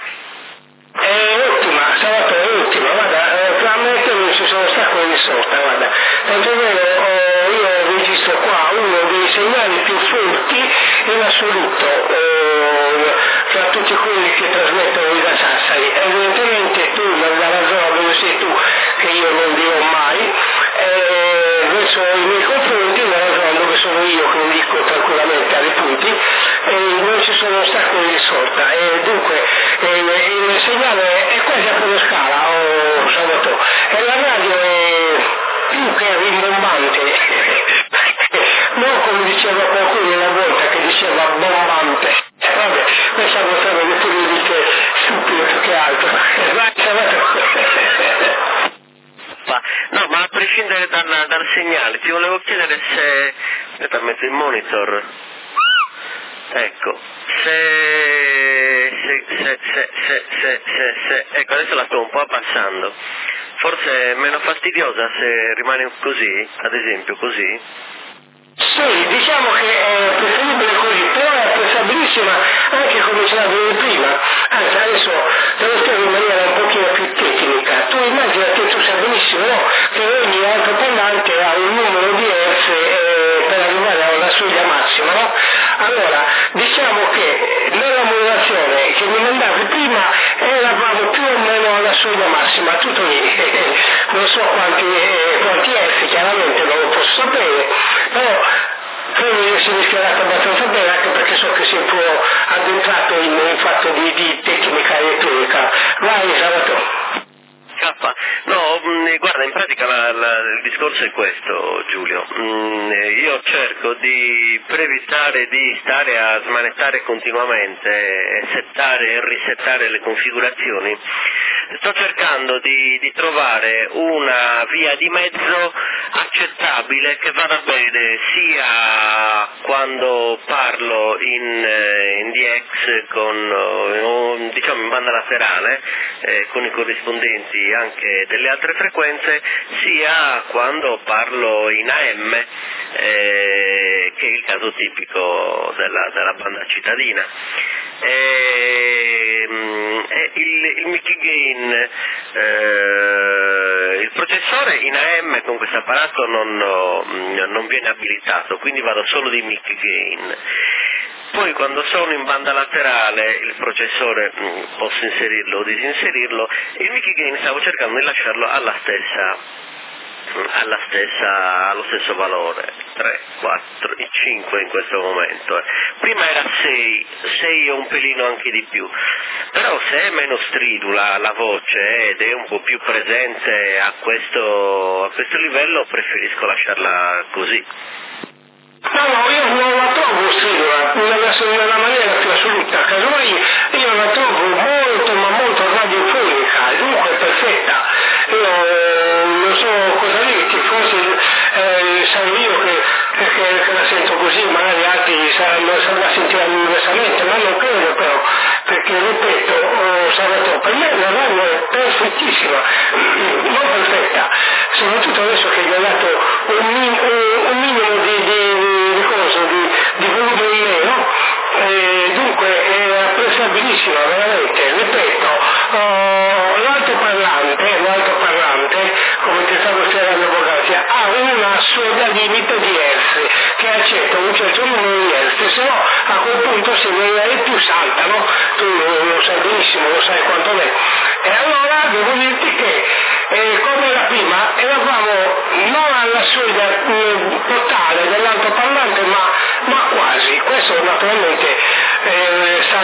È ottima, Salvatore, è ottima, guarda, eh, tra me e te non ci sono ostacoli di sorta, guarda. Tanto è vero, oh, io registro qua uno dei segnali più forti in assoluto oh, tra tutti quelli che trasmettono da Sassari. Evidentemente tu, dalla zona dove sei tu, che io non dirò mai, eh, verso i miei confronti, nella zona dove sono io, che lo dico tranquillamente alle punti, eh, non ci sono ostacoli di sorta. E dunque eh, il segnale è quasi a fuori scala, oh, Salvatore, e la radio è più che rimbombante, non come diceva qualcuno una volta che diceva bombante. Eh, vabbè, questa potrebbe le dite stupide più che altro. Vai, Salvatore. No, ma a prescindere dal, dal segnale, ti volevo chiedere se... Aspetta, metto il monitor. Ecco, se... se, se, se, se, se, se, se... Ecco, adesso la sto un po' abbassando. Forse è meno fastidiosa se rimane così, ad esempio, così? Sì, diciamo che è preferibile così, però è apprezzabilissima anche come ce l'avevi prima. Anzi, adesso te lo spiego in maniera un pochino più tecnica. Tu immagina che tu sai benissimo, no? Che ogni altoparlante ha un numero di hertz eh, per arrivare alla soglia massima, no? Allora, diciamo che nella modulazione che mi mandavi prima eravamo più o meno alla soglia massima, tutto lì. Non so quanti, eh, quanti hertz, chiaramente non lo posso sapere, però credo di essere schierato abbastanza bene, anche perché so che sei un po' addentrato in, in fatto di, di tecnica elettronica. Vai, Salvatore. K. No, mh, guarda, in pratica la, la, il discorso è questo, Giulio. Mh, io cerco di per evitare di stare a smanettare continuamente e settare e risettare le configurazioni. Sto cercando di, di trovare una via di mezzo accettabile che vada bene sia quando parlo in, in D X con, diciamo in banda laterale eh, con i corrispondenti anche delle altre frequenze, sia quando parlo in A M eh, che è il caso tipico della, della banda cittadina. E, e il, il Mickey Gain, eh, il processore in A M con questo apparato non, non viene abilitato, quindi vado solo di Mickey Gain. Poi quando sono in banda laterale il processore mh, posso inserirlo o disinserirlo, il Mickey Gain stavo cercando di lasciarlo alla stessa alla stessa, allo stesso valore, tre, quattro, cinque in questo momento. Prima era sei, sei o un pelino anche di più, però se è meno stridula la voce ed è un po' più presente a questo, a questo livello, preferisco lasciarla così. No, no, io non la trovo stridula, nella, nella maniera più assoluta, casomai io la trovo molto, ma molto radiofonica, dunque perfetta. Io non so cosa dirti, forse eh, sarò io che, che, che la sento così, magari altri saranno, la sentiranno diversamente, ma non credo però, perché ripeto, oh, Salvatore, per me la radio è perfettissima, non perfetta, soprattutto adesso che gli ho dato un, un, un minimo di, di Di, di volume in meno, eh, dunque è apprezzabilissima veramente, ripeto, oh, l'altoparlante, l'altoparlante, come ti stavo spiegando poc'anzi, ha una soglia limite di hertz che accetta un certo numero di hertz, se no a quel punto se ne è più salta, no? Tu lo, lo sai benissimo, lo sai quanto è. E allora devo dirti che eh, come la prima eravamo non alla soglia eh, totale dell'altoparlante ma, ma quasi, questo naturalmente eh, sta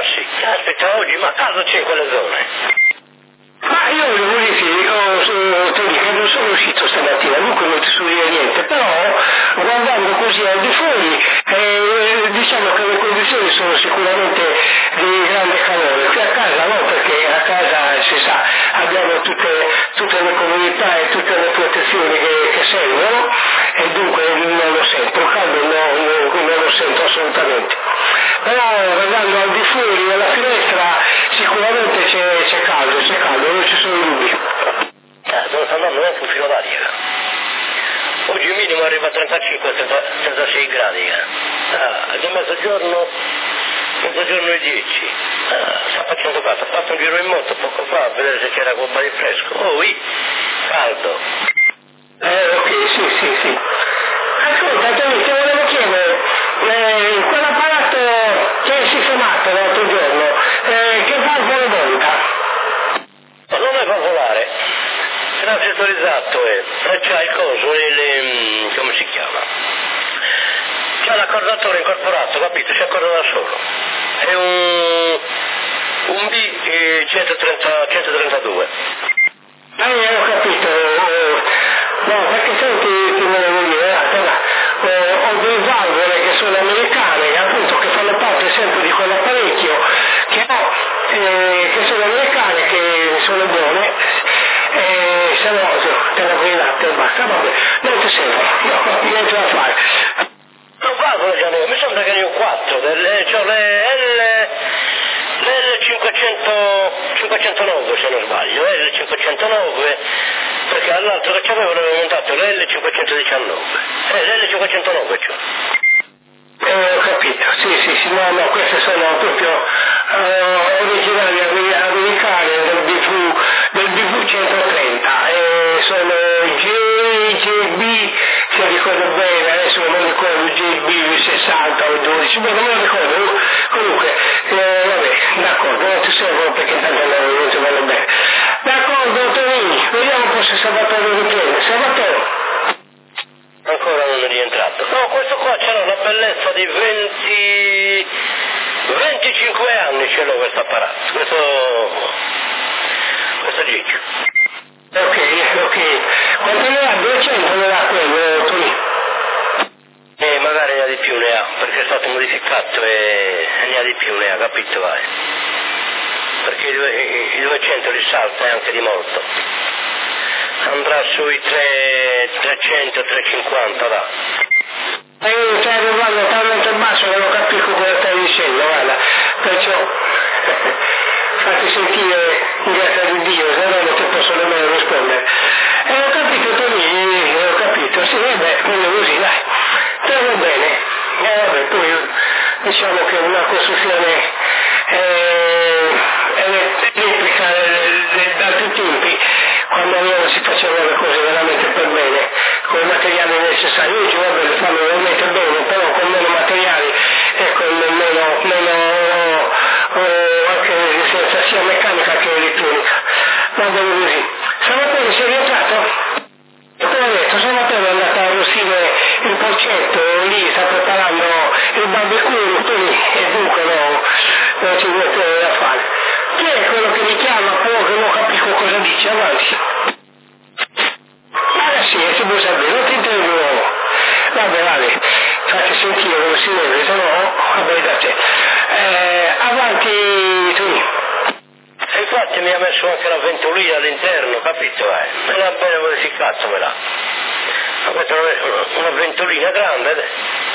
spostarsi. Aspetta, oggi, ma caldo c'è in quelle zone? Ma io volevo dire, oh, che non sono uscito stamattina, dunque non ti so dire niente, però guardando così al di fuori, eh, diciamo che le condizioni sono sicuramente di grande calore. Qui a casa no, perché a casa si sa, abbiamo tutte, tutte le comunità e tutte le protezioni che, che servono e dunque non lo sento, il caldo no, non, non lo sento assolutamente. Però guardando al di fuori dalla finestra sicuramente c'è, c'è caldo, c'è caldo, non ci sono dubbi. Eh, dove sta andando un filo d'aria. Oggi il minimo arriva a trentacinque trentasei gradi. Eh. Ah, di mezzogiorno, mezzogiorno e dieci. Ah, sta facendo caldo, ha fatto un giro in moto poco fa a vedere se c'era colpa di fresco. Oh, oui, caldo. Eh, ok, sì, sì, sì. Ascolta, Tony, ti volevo chiedere, eh, quell'apparato che hai sistemato l'altro giorno, eh, che valvola monta? Non è valvolare, transitorizzato è, e c'ha il coso, le, le, come si chiama? C'ha l'accordatore incorporato, capito? Si accorda da solo. È un, un B eh, centotrenta, centotrentadue. Eh, ho capito. No, perché senti, ti volevo dire, allora, eh, ho due valvole che sono americane, appunto, che fanno parte sempre di quell'apparecchio, che ho, eh, che sono americane, che sono buone, eh, se no, te la vuoi latte e basta, vabbè, non ti serve, no, niente da fare. Non valvole già ne ho, mi sembra che ne ho quattro, delle, cioè le L... l'L cinquecentonove se non sbaglio, L cinquecentonove, perché all'altro che c'avevo l'avevo montato l'L cinquecentodiciannove, eh, l'L cinquecentonove cioè. Eh, ho capito, sì, sì, sì, no, no, queste sono proprio uh, originali americane del B V, del B V centotrenta, eh, sono J, J B, se ricordo bene, adesso non ricordo J B sessanta o dodici, ma non me lo ricordo, comunque, eh, vabbè, d'accordo, non ti servono perché tanto non ti vanno bene. D'accordo, Tonini, vediamo un po' se Salvatore riprende. Salvatore? Ancora non è rientrato. No, questo qua c'era una bellezza di venti... venticinque anni ce l'ho questo apparato, questo... questo Gigi. Ok, ok. Quanto ne ha? duecento ne ha quello, Tonini? Eh, magari ne ha di più ne ha, perché è stato modificato e ne ha di più ne ha, capito vai? Perché i, due, i, i duecento li salta e anche di molto. Andrà sui trecento trecentocinquanta là. E io stai arrivando talmente basso che non capisco cosa stai dicendo, guarda, perciò fatti sentire in grazia di Dio, se no non ti posso nemmeno rispondere. E ho capito Tonini, ho capito, sì, vabbè, quello così, dai, trovo bene, e vabbè, poi diciamo che una costruzione eh, elettrica da tutti i tempi, quando allora si facevano le cose veramente per bene, con i materiali necessari, oggi vabbè le fanno veramente bene, però con meno materiali e con meno, meno eh, anche resistenza sia meccanica che elettronica. Va bene così. Salvatore, sei rientrato? Come ho detto, Salvatore è andato a arrostire il porcetto, lì sta preparando il barbecue, quindi, e dunque no, non c'è niente da fare. Chi è quello che mi chiama poi che non capisco cosa dice? Avanti. Ah sì, si può sapere, non ti intendo di nuovo. Vabbè, vabbè, fatti sentire come si deve, se no, vabbè da te. Eh, avanti tu. E infatti mi ha messo anche la ventolina all'interno, capito? Eh? Me l'ha bene modificato, me l'ha. Ha messo una, una ventolina grande, eh?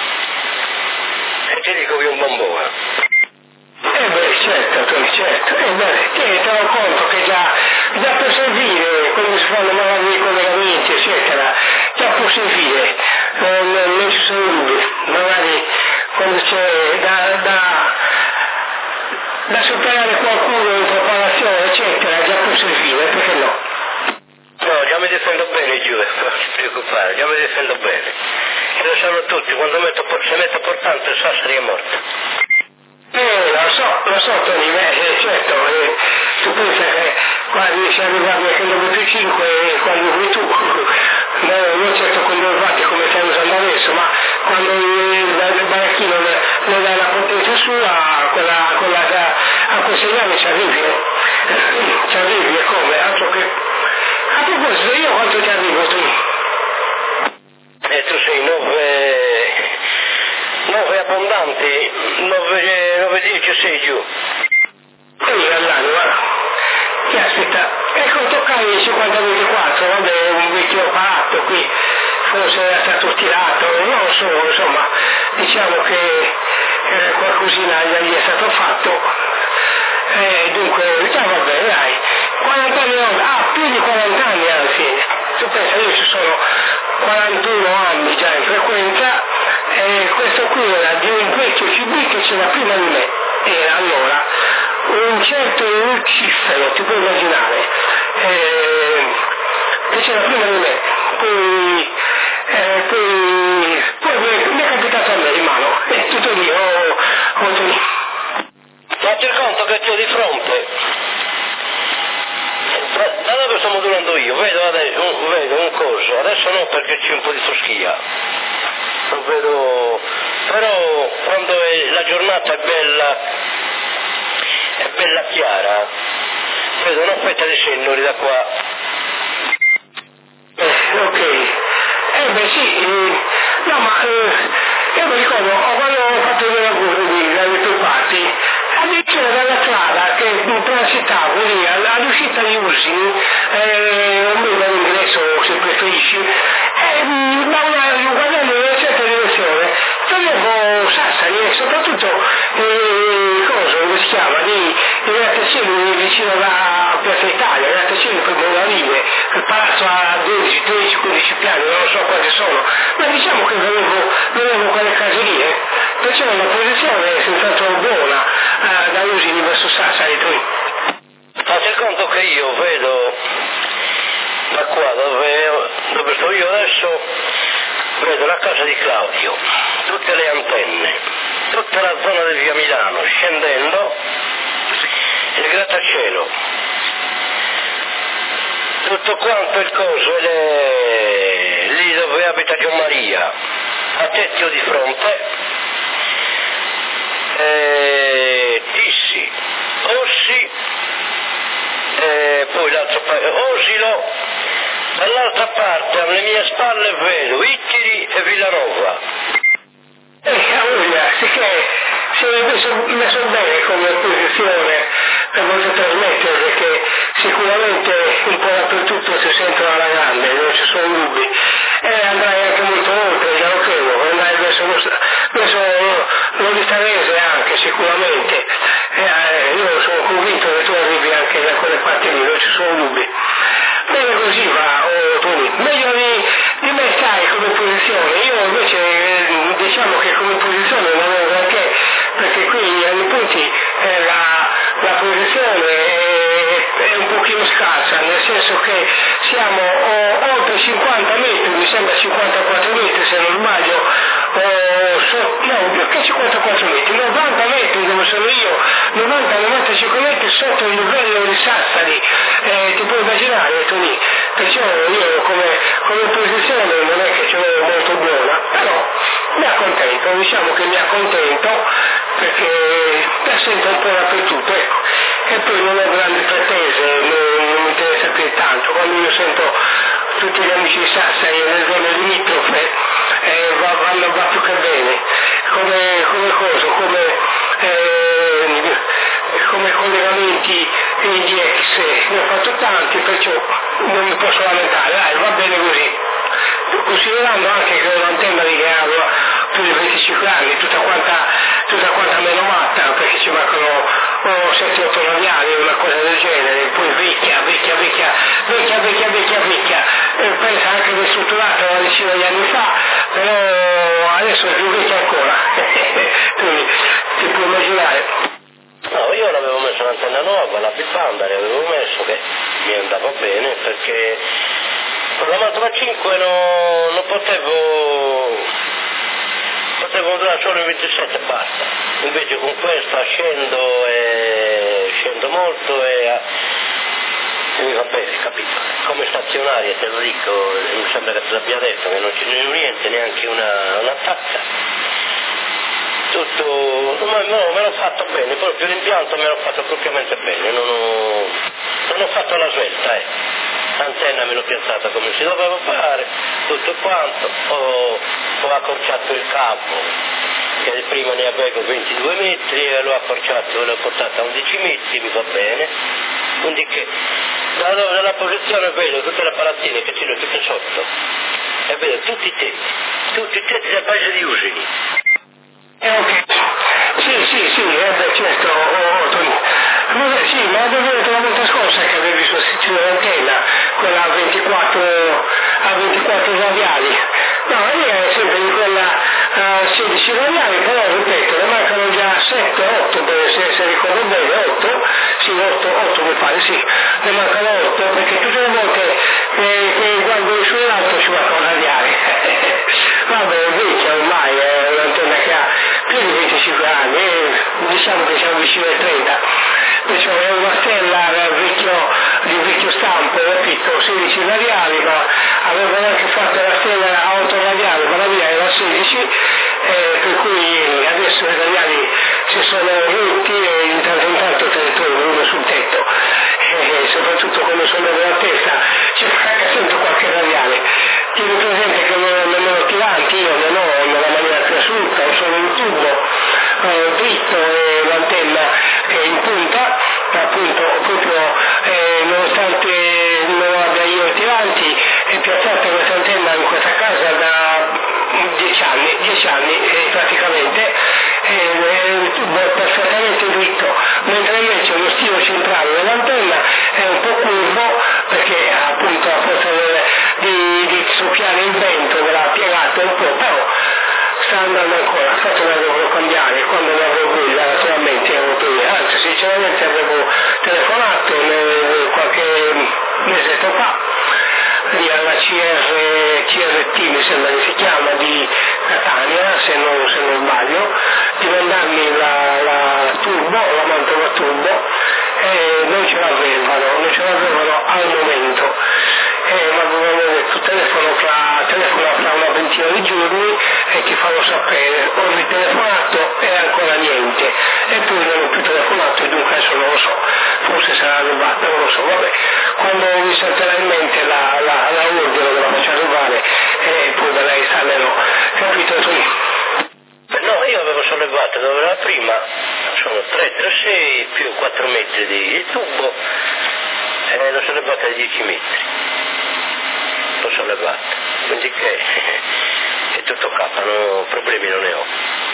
E ti dico che è un bombone. Eh beh, certo, certo, eh beh, ti trovo conto che già, già può servire, quando si fanno magari i collegamenti, eccetera, già può servire, non, non ci sono dubbi, magari quando c'è da, da, da superare qualcuno in preparazione, eccetera, già può servire, perché no? No, già mi difendo bene, Giù, non ti preoccupare, già mi difendo bene. E lo sanno tutti, quando metto, se metto portante il Sassari è morto. Eh, lo so, lo so Tony, eh, certo, eh, tu pensa che quando si arrivati a chilometro cinque quando vuoi tu, no, non certo con due vatti come stai usando adesso, ma quando il, il baracchino le, le dà la potenza sua, quella, quella da, a quei segnali ci arrivi, eh? Ci arrivi e come? Altro che... A proposito, io quanto ti arrivo tu? E tu sei nove... nove abbondanti, nove dieci sei giù. Ehi, all'anno, guarda. Che aspetta, ecco, toccare il cinquanta ventiquattro, vabbè, un vecchio apparato qui, forse era stato tirato, non lo so, insomma, diciamo che eh, qualcosina gli è stato fatto, eh, dunque, già va bene, dai, quaranta anni, ah, più di quaranta anni anzi, tu pensa, io ci sono quarantuno anni già in frequenza, e questo qui era di un vecchio C B che c'era prima di me, era allora un certo Lucifero, ti puoi immaginare, eh, che c'era prima di me, poi, eh, poi, poi mi è capitato a me in mano, e tutto lì, ho, ho lì. Fatti conto che c'ho di fronte, da, da dove sto modulando io, vedo, adesso, un, vedo un coso, adesso no perché c'è un po' di foschia, lo vedo, però quando è, la giornata è bella, è bella chiara, vedo una fetta di sennori da qua. Eh, ok, eh beh sì, eh, no ma eh, io mi ricordo, quando ho fatto dei lavori lì, dalle tue parti, addirittura dalla strada che transitavo lì, all'uscita di Usini, eh, non mi ricordo l'ingresso se preferisci, eh, da una, guardando in una certa direzione, vedevo Sassari e soprattutto, eh, cosa, come si chiama, lì, i grattacieli vicino alla Piazza Italia, i grattacieli per Bonavide, il palazzo a dodici, tredici, quindici piani, non lo so quanti sono, ma diciamo che vedevo, vedevo quelle case lì, eh. Perciò la posizione è senz'altro buona eh, da Usini verso Sassari qui. Fate conto che io vedo da qua dove, dove sto io adesso, vedo la casa di Claudio, tutte le antenne, tutta la zona di via Milano, scendendo il grattacielo, tutto quanto il coso, le, lì dove abita Gianmaria, a Tettio di fronte, eh, Tissi, Ossi, eh, poi l'altro paese, Osilo, dall'altra parte alle mie spalle vedo Ittiri e Villanova. Eh, allora, sì che si è messo, messo bene come posizione per poter trasmettere, perché sicuramente un po' dappertutto si sentono alla grande, non ci sono dubbi, e andrai anche molto oltre, già lo credo, andrai verso lo, verso lo Vitarese anche sicuramente, eh, io sono convinto che tu arrivi anche da quelle parti lì, non ci sono dubbi. Bene così va, oh, Tony, meglio di, di me stai come posizione, io invece eh, diciamo che come posizione non avevo perché, perché qui ai punti eh, la, la posizione è, è un pochino scarsa, nel senso che siamo oh, oltre cinquanta metri, mi sembra cinquantaquattro metri se non sbaglio, oh, so, no, più che cinquantaquattro metri, novanta metri dove sono io, novanta novantacinque metri sotto il livello di Sassari, eh, ti puoi immaginare, Tony, perciò io come, come posizione non è che ce l'ho molto buona, però mi accontento, diciamo che mi accontento perché la sento un po' dappertutto, ecco, e poi non ho grandi pretese, non, non mi interessa più tanto, quando io sento tutti gli amici di Sassari nelle zone limitrofe eh, va, vanno, va più che bene, come, come cosa, come, eh, come collegamenti in D X, ne ho fatto tanti, perciò non mi posso lamentare, dai, va bene così. Considerando anche che ho un'antenna di che ha più di venticinque anni, tutta quanta, tutta quanta menomatta, perché ci mancano oh, sette otto labiali, una cosa del genere, poi vecchia, vecchia, vecchia, vecchia, vecchia, vecchia, vecchia, e pensa anche ristrutturata una decina di anni fa, però adesso è più vecchia ancora, quindi ti puoi immaginare. No, io l'avevo messo l'antenna nuova, la big banda l'avevo messo che mi andava bene perché con la Mantua cinque no, non potevo, potevo modulare solo in ventisette e basta, invece con questa scendo e scendo molto e, e mi va bene, capito? Come stazionaria te lo dico, mi sembra che te l'abbia detto che non c'è niente, neanche una, una tazza. Tutto, no, no, me l'ho fatto bene, telefono più l'impianto me l'ho fatto propriamente bene, non ho, non ho fatto la svelta, eh. L'antenna me l'ho piazzata come si doveva fare, tutto quanto, ho, ho accorciato il cavo, che prima ne avevo ventidue metri e l'ho accorciato e l'ho portato a undici metri, mi va bene, quindi che dalla, dalla posizione vedo tutte le palazzine che c'erano tutte sotto e vedo tutti i tetti, tutti i tetti del paese di Usini. Eh, okay. Sì, sì, sì, eh, beh, certo, oh, oh, vabbè, sì, ma avevo detto la volta scorsa che avevi sostituito l'antenna, quella a ventiquattro, a ventiquattro radiali. No, lì è sempre di quella a sedici radiali, però ripeto, ne mancano già sette, otto, se, se ricordo bene, otto, sì, otto, otto mi pare, sì, ne mancano otto, perché tutte le volte eh, eh, guardo sull'alto ci manca un radiale. Vabbè, è vecchia ormai, è un'antenna che ha più di venticinque anni, eh, diciamo che siamo vicini ai trenta, perciò è una stella vecchio, di vecchio stampo, capito, sedici radiali, ma avevano anche fatto la stella a otto radiali, ma la mia era sedici, eh, per cui adesso i radiali si sono rotti e in tanto in tanto te ne trovo uno sul tetto, e soprattutto quando sono nella testa ci manca sempre qualche radiale. Tieni presente che non, non ho tiranti, io non ho nella maniera più assoluta, ho solo un tubo eh, dritto e l'antenna è in punta, appunto proprio eh, nonostante non abbia io tiranti, è piazzata questa antenna in questa casa da dieci anni, dieci anni eh, praticamente, eh, il tubo è perfettamente dritto, mentre invece lo stilo centrale dell'antenna è un po' curvo perché appunto a forza di, di soffiare il vento me l'ha piegato un po', però sta andando ancora, infatti me la devo cambiare, quando ne avevo quella naturalmente ero prima, anzi sinceramente avevo telefonato qualche mesetto fa lì alla C R, C R T mi sembra che si chiama, di Catania, se non, se non sbaglio, di mandarmi la, la turbo, la mantova turbo, e non ce l'avevano, non ce l'avevano al momento. Eh, ma avevano detto telefono fra, telefono fra una ventina di giorni e ti farò sapere. Ho ritelefonato e ancora niente, e poi non ho più telefonato e dunque adesso non lo so, forse sarà rubata, non lo so, vabbè, quando mi salterà in mente la, la, la ordine me la faccio arrivare e poi me la installerò, capito tu? No, io avevo sollevato dove era prima, sono tre tre sei più quattro metri di tubo e l'ho sollevata di dieci metri, l'ho sollevata, quindi che è tutto K, no, problemi non ne ho,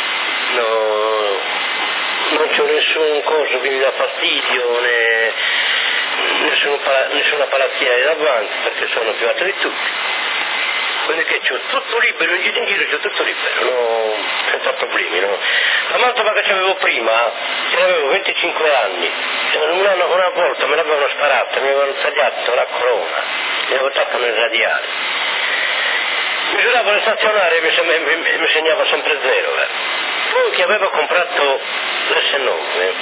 no, non c'ho nessun coso che mi dà fastidio, né nessuno, nessuna palazzina di davanti perché sono più alto di tutti. Quindi che c'ho tutto libero, in giro c'ho tutto libero, no, senza problemi, no. La mantova che c'avevo prima, ce l'avevo venticinque anni, una, una volta me l'avevano sparata, mi avevano tagliato la corona, mi avevo tagliato nel radiale. Misuravo le stazionarie e mi, mi, mi segnava sempre zero. Eh. Poi che avevo comprato l'S nove,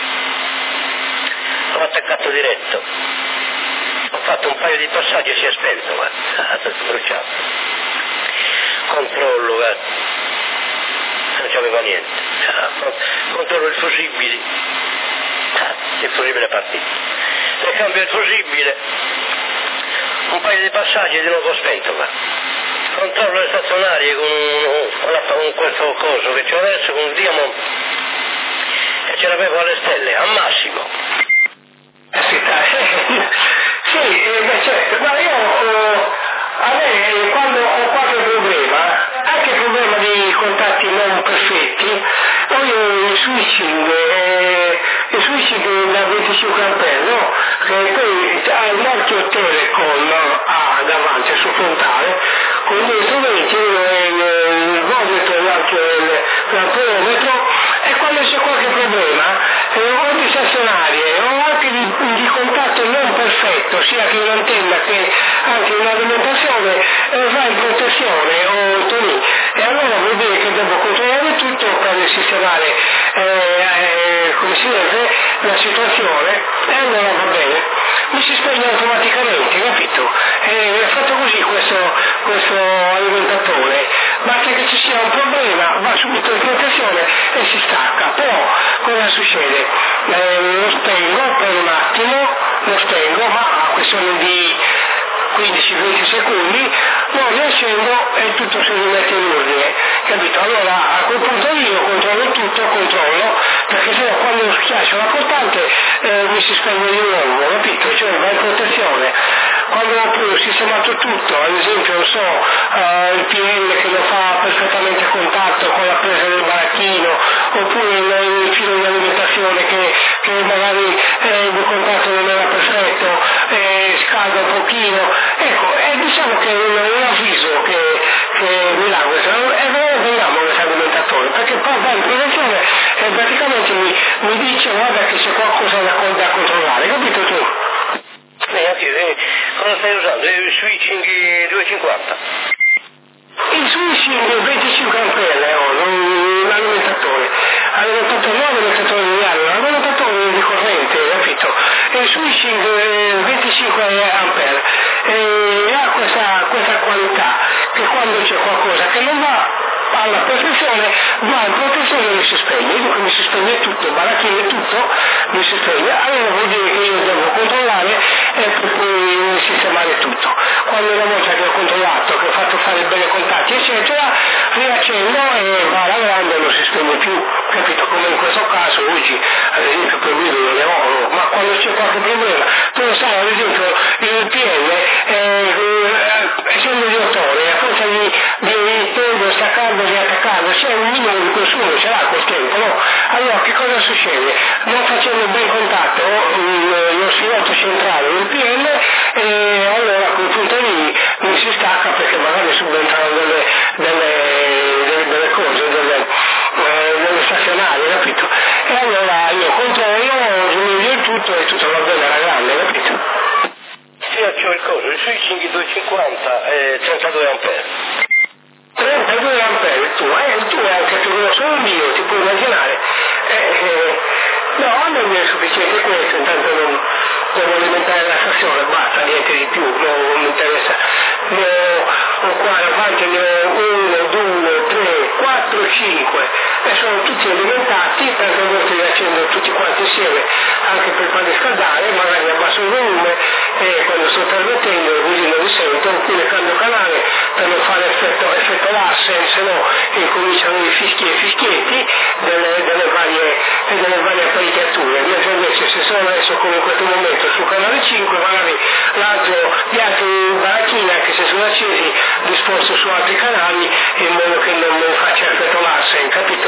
l'ho attaccato diretto, ho fatto un paio di passaggi e si è spento, guarda, è bruciato. Controllo, guarda, non c'aveva niente, controllo il fusibile, il fusibile è partito, ricambio il fusibile, un paio di passaggi e di nuovo spento, guarda. Controllo le stazionarie con, con, la, con questo coso che c'ho adesso, con un diamond, e ce l'avevo alle stelle, al massimo. Sì, sì, eh, certo, ma io eh, a me quando ho qualche problema, anche problema di contatti non perfetti, ho io il switching, eh, il switching da venticinque ampere, no? Che poi ha il marchio Telecom ah, davanti sul frontale, con gli strumenti, il volmetro e l'altro l'amperometro, e quando c'è qualche problema, eh, o di stazionarie o anche di, di contatto non perfetto, sia che in antenna che anche in alimentazione, eh, va in protezione o toni, e allora vuol dire che devo controllare tutto per sistemare eh, eh, come si deve la situazione, e allora va bene, mi si spegne automaticamente, capito? E è fatto così questo, questo alimentatore, basta che ci sia un problema, va subito in protezione e si stacca. Però cosa succede? Eh, lo spengo per un attimo, lo spengo, ma a questione di quindici venti secondi, lo riaccendo e tutto si rimette in ordine, capito? Allora a quel punto io controllo tutto, controllo, perché sennò quando schiaccio la costante eh, mi si spegne di nuovo, capito? Cioè va in protezione. Quando ho più sistemato tutto, ad esempio non so, uh, il P L che lo fa perfettamente a contatto con la presa del baracchino, oppure il, il filo di alimentazione che, che magari eh, il contatto non era perfetto, eh, scalda un pochino, ecco, e diciamo che è un, un avviso che, che mi dà questo, e vediamo questo alimentatore, perché poi va in prevenzione e praticamente mi, mi dice guarda che c'è qualcosa da, da controllare, capito tu? Eh, anche, eh, cosa stai usando? Il switching duecentocinquanta? Il switching venticinque ampere ho, un alimentatore, alimentatore non alimentatore di anno, alimentatore di corrente, capito? E il switching venticinque ampere e ha questa, questa qualità che quando c'è qualcosa che non va alla perfezione, va in protezione e mi si spegne, dico mi si spegne tutto, il baracchino e tutto mi si spegne, allora vuol dire che io devo controllare e per poi sistemare tutto. Quando una volta che ho controllato, che ho fatto fare bene contatti eccetera, riaccendo e va alla grande e non si spegne più, capito? Come in questo caso oggi ad esempio per lui non ne ho, ma quando c'è qualche problema, tu lo sai, ad esempio il P L eh, essendo di ottobre, a forza di, di togliere, staccando, riattaccando, c'è un minimo di consumo, ce l'ha col tempo, no? Allora che cosa succede? Non facendo ben contatto lo sfilotto centrale del P L e allora a quel punto lì mi si stacca perché magari subentrano delle, delle, delle, delle cose, delle, eh, delle stazionarie, capito? E allora io controllo, smiglio il tutto e tutto va bene alla grande, capito? Sì, c'ho il coso, il switching duecentocinquanta è trentadue ampere. trentadue ampere tu, eh, il tuo è anche più grosso del mio, ti puoi immaginare. Eh, eh, no, a me mi è sufficiente questo, intanto non devo alimentare la stazione, basta, niente di più, non, non mi interessa. Ne ho, ho qua davanti, ne ho uno, due, tre, quattro, cinque e sono tutti alimentati, perché a volte li accendo tutti quanti insieme, anche per farli scaldare, magari abbasso il volume e quando sto trasmettendo così non li sento, oppure cambio canale per non fare effetto, effetto Larsen, se no incominciano i fischi e fischietti delle, delle, varie, delle varie apparecchiature, mentre invece se sono adesso come in questo momento sul canale cinque magari l'altro, gli altri baracchini anche se sono accesi li sposto su altri canali in modo che non, non faccia effetto Larsen, capito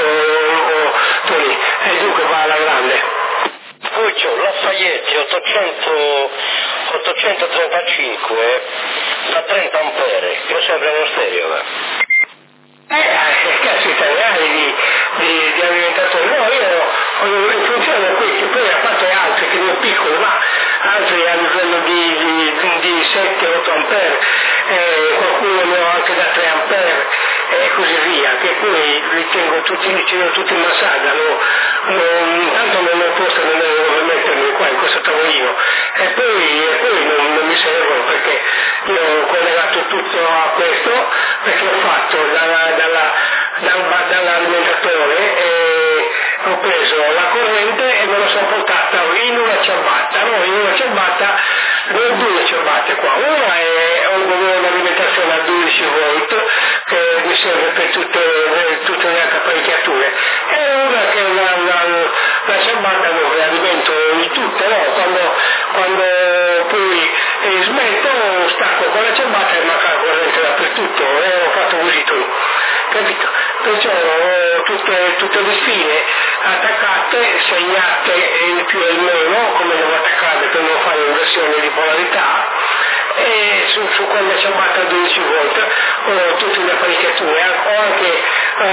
Tony? E dunque va alla grande. Poi c'ho Lafayette ottocento, ottocentotrentacinque da trenta ampere, che sembra uno stereo. Eh, eh cazzo italiani di, di, di alimentatori, no, io ho in funzione di questi, poi a parte altri che non piccoli, ma altri a livello di, di, di sette otto ampere, eh, qualcuno ne ho anche da tre ampere e così via, che poi li tengo tutti, li tengo tutti in massaggia, no, non, intanto non ho posto nemmeno dove mettermi qua in questo tavolino e poi, e poi non, non mi servono perché io ho collegato tutto a questo perché ho fatto dalla, dalla, dal, dall'alimentatore e ho preso la corrente e me la sono portata in una ciabatta, no, in una ciabatta, non due ciabatte qua, una è un'alimentazione a dodici volt che mi serve per tutte, tutte le altre apparecchiature e una che è la, la, la ciabatta dove alimento il tutto, no? quando, quando poi eh, smetto stacco con la ciabatta e manca la corrente dappertutto e ho fatto così tu, capito? Perciò ho tutte, tutte le spine attaccate, segnate il più e il meno, come devo attaccare per non fare inversione di polarità e su, su quella ciabatta a dodici volt ho tutte le apparecchiature, ho anche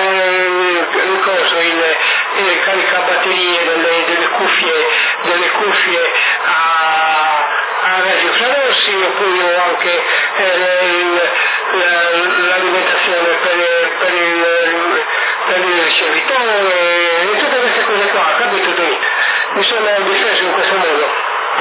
eh, il coso, il, il caricabatterie delle, delle cuffie, delle cuffie a, a raggi infrarossi, oppure ho anche eh, il, la, l'alimentazione per, per, il, per il ricevitore e tutte queste cose qua, capito tu? Mi sono difeso in questo modo.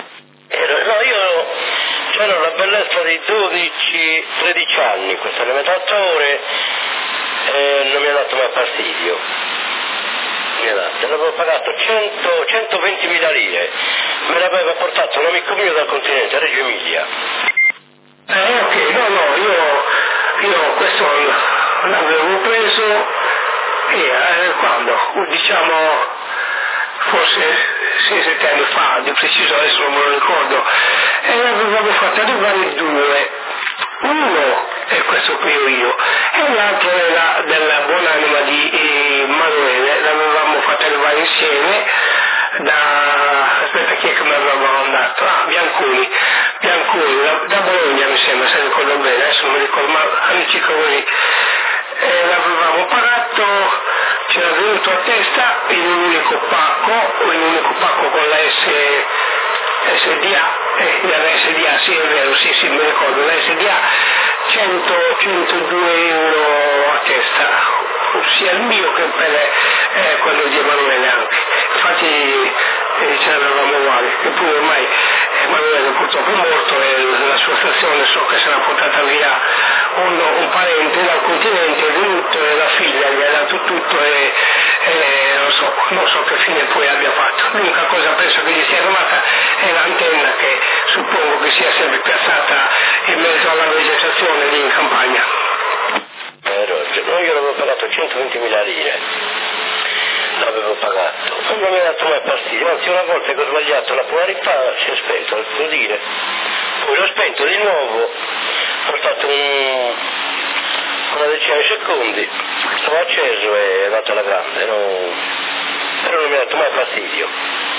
Eh, no, io c'era la bellezza di dodici tredici anni questo alimentatore e non mi ha dato mai fastidio. Mi ha dato, l'avevo pagato cento, centoventimila lire, me l'aveva portato un amico mio dal continente, a Reggio Emilia. Eh ok, no no, io, io questo l'avevo preso e eh, quando? Diciamo forse sei sette anni fa, di preciso adesso non me lo ricordo, e l'avevamo fatto arrivare due. Uno è questo qui io e l'altro era della buonanima di eh, Manuele, l'avevamo fatto arrivare insieme da, aspetta chi è che mi aveva mandato? Ah, Bianconi, Bianconi, da, da Bologna mi sembra, se ricordo bene, adesso non mi ricordo, ma amici così, e l'avevamo pagato, c'era venuto a testa in un unico pacco, in un unico pacco con la S, S D A, eh, la S D A, sì è vero, sì sì mi ricordo, la S D A cento centodue euro a testa, sia il mio che per eh, quello di Emanuele anche, infatti eh, ce l'avevamo uguali, che poi ormai Emanuele purtroppo è morto e la sua stazione so che se l'ha portata via un, un parente dal continente, è venuto e la figlia gli ha dato tutto e, e non, so, non so che fine poi abbia fatto. L'unica cosa penso che gli sia rimasta è l'antenna che suppongo che sia sempre piazzata in mezzo alla vegetazione lì in campagna. Eh, no, io l'avevo pagato centoventimila lire, l'avevo pagato, non mi ha dato mai fastidio, anzi una volta che ho sbagliato la polarità si è spento, devo dire, poi l'ho spento di nuovo, ho stato un, una decina di secondi, stava acceso e è andato alla grande, no, però non mi ha dato mai fastidio.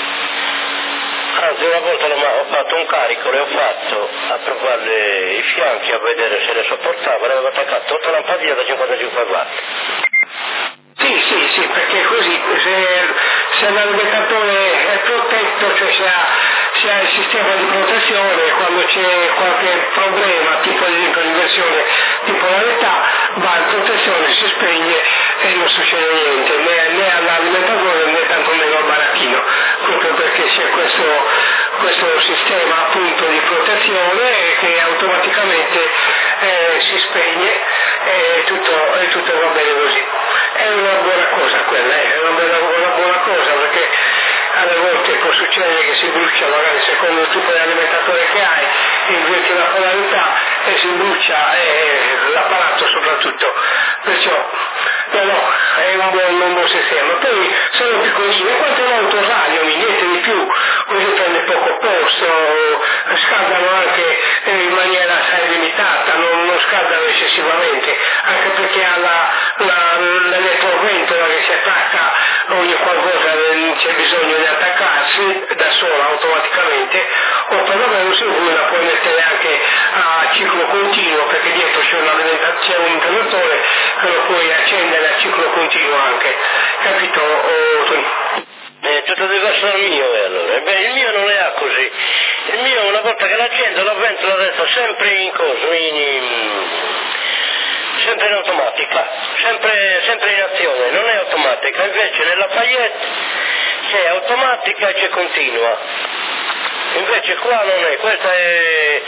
Anzi una volta ho fatto un carico, le ho fatto a provare i fianchi a vedere se le sopportava, le avevo attaccato otto lampadine da cinquantacinque watt. Sì, sì, sì, perché così se, se l'alimentatore è protetto, cioè se ha, se ha il sistema di protezione, quando c'è qualche problema, tipo ad esempio l'inversione di polarità, va in protezione, si spegne e non succede niente, né, né all'alimentatore né tantomeno al baracchino, proprio perché c'è questo, questo sistema appunto di protezione che automaticamente eh, si spegne e tutto, e tutto va bene così. È una buona cosa quella, eh? È una buona, una buona cosa perché alle volte può succedere che si brucia magari secondo il tipo di alimentatore che hai, invece la polarità e si brucia eh, l'apparato soprattutto, perciò no, no, è un buon, un buon sistema. Poi sono piccolini, quante volte radiomi, niente di più, così prende poco posto, scaldano anche eh, in maniera assai limitata, non, non scaldano eccessivamente, anche perché ha la, la, l'elettroventola che si attacca ogni qualcosa, c'è bisogno di attaccarsi da sola automaticamente, o perlomeno se vuoi la puoi mettere anche a ciclo continuo, perché dietro c'è, c'è un interruttore che lo puoi accendere a ciclo continuo anche, capito? O, è tutto diverso dal mio eh, allora. E beh, il mio non è così, il mio una volta che l'accendo la ventola resta sempre in coso, in, in, sempre in automatica, sempre, sempre in azione, non è automatica, invece nella Fayette c'è automatica e c'è continua, invece qua non è, questa è,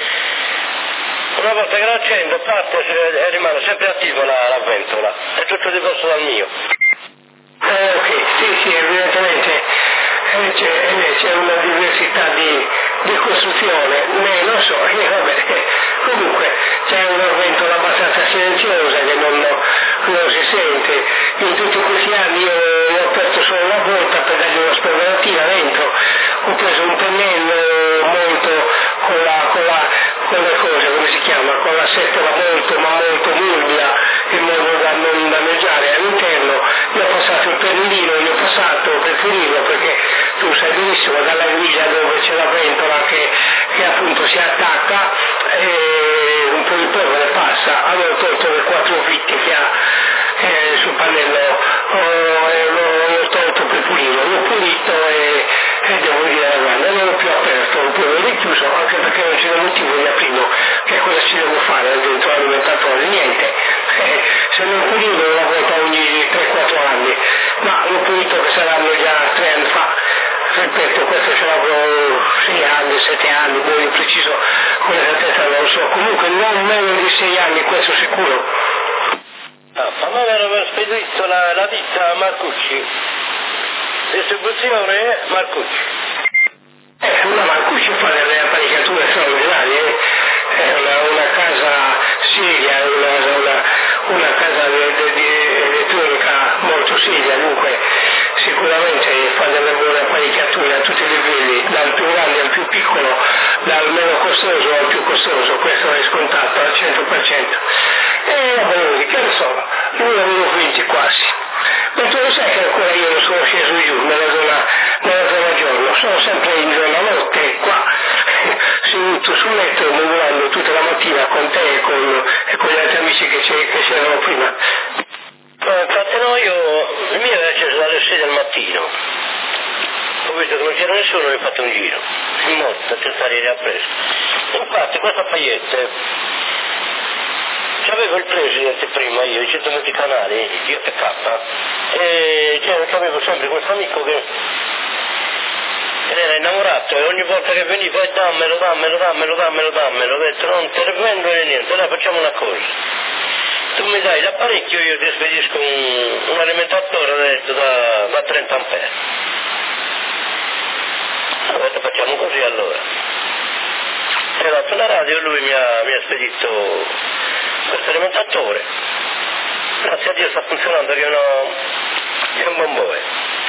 una volta che l'accendo parte e rimane sempre attiva la, la ventola, è tutto diverso dal mio. Eh, ok, sì, sì, evidentemente eh, c'è, eh, c'è una diversità di, di costruzione, eh, non so, eh, vabbè, eh, comunque c'è una ventola abbastanza silenziosa che non, non si sente. In tutti questi anni io ho aperto solo una volta per dargli una spolveratina dentro, ho preso un pennello molto con la, con la, con le cose, come si chiama, con la setola molto ma molto morbida in modo da non danneggiare all'interno, gli ho passato il pennellino, gli ho passato per finirlo perché tu sai benissimo dalla griglia dove c'è la ventola che, che appunto si attacca e un po' di polvere passa, avevo tolto le quattro fitte che ha eh, sul pannello, oh, eh, l'ho, l'ho tolto per pulirlo, l'ho pulito e, e devo dire guarda, non l'ho più aperto, l'ho più richiuso anche perché non c'era motivo di aprirlo, che cosa ci devo fare dentro l'alimentatore, niente, eh, se non pulito una volta ogni tre quattro anni, ma l'ho pulito che saranno già tre anni fa, ripeto, questo ce l'avrò sei anni, sette anni, buono preciso con l'esattezza non lo so, comunque non meno di sei anni, questo sicuro. Ah, ma me l'ero avevo spedito la, la ditta a Marcucci, distribuzione Marcucci. Eh, una Marcucci fa delle apparecchiature straordinarie, è una, una casa seria, una, una, una casa di, di, di elettronica molto seria, dunque sicuramente fa delle buone apparecchiature a tutti i livelli, dal più grande al più piccolo, dal meno costoso al più costoso, questo è scontato al cento per cento. E va bene, che ne so, lui avevo vinti quasi. Ma tu lo sai che ancora io non sono sceso giù nella zona, nella zona giorno, sono sempre in zona notte qua, seduto sul letto lavorando tutta la mattina con te e con, e con gli altri amici che, che c'erano prima. No, infatti no, io, il mio era acceso dalle sei del mattino, ho visto che non c'era nessuno e ho fatto un giro, in moto, a cercare di riappreso. Infatti questa pagliette, c'avevo il presidente prima io, i centoventi canali, J K, e cioè, avevo sempre questo amico che era innamorato e ogni volta che veniva e dammelo, dammelo, dammelo, dammelo, dammelo, ho detto non te ne vendo né niente, allora facciamo una cosa. Tu mi dai l'apparecchio, io ti spedisco un, un alimentatore detto, da, da trenta ampere. Ho detto facciamo così allora. E ho dato la radio e lui mi ha, mi ha spedito questo alimentatore. Grazie a Dio sta funzionando, che è, uno, è un buon boe.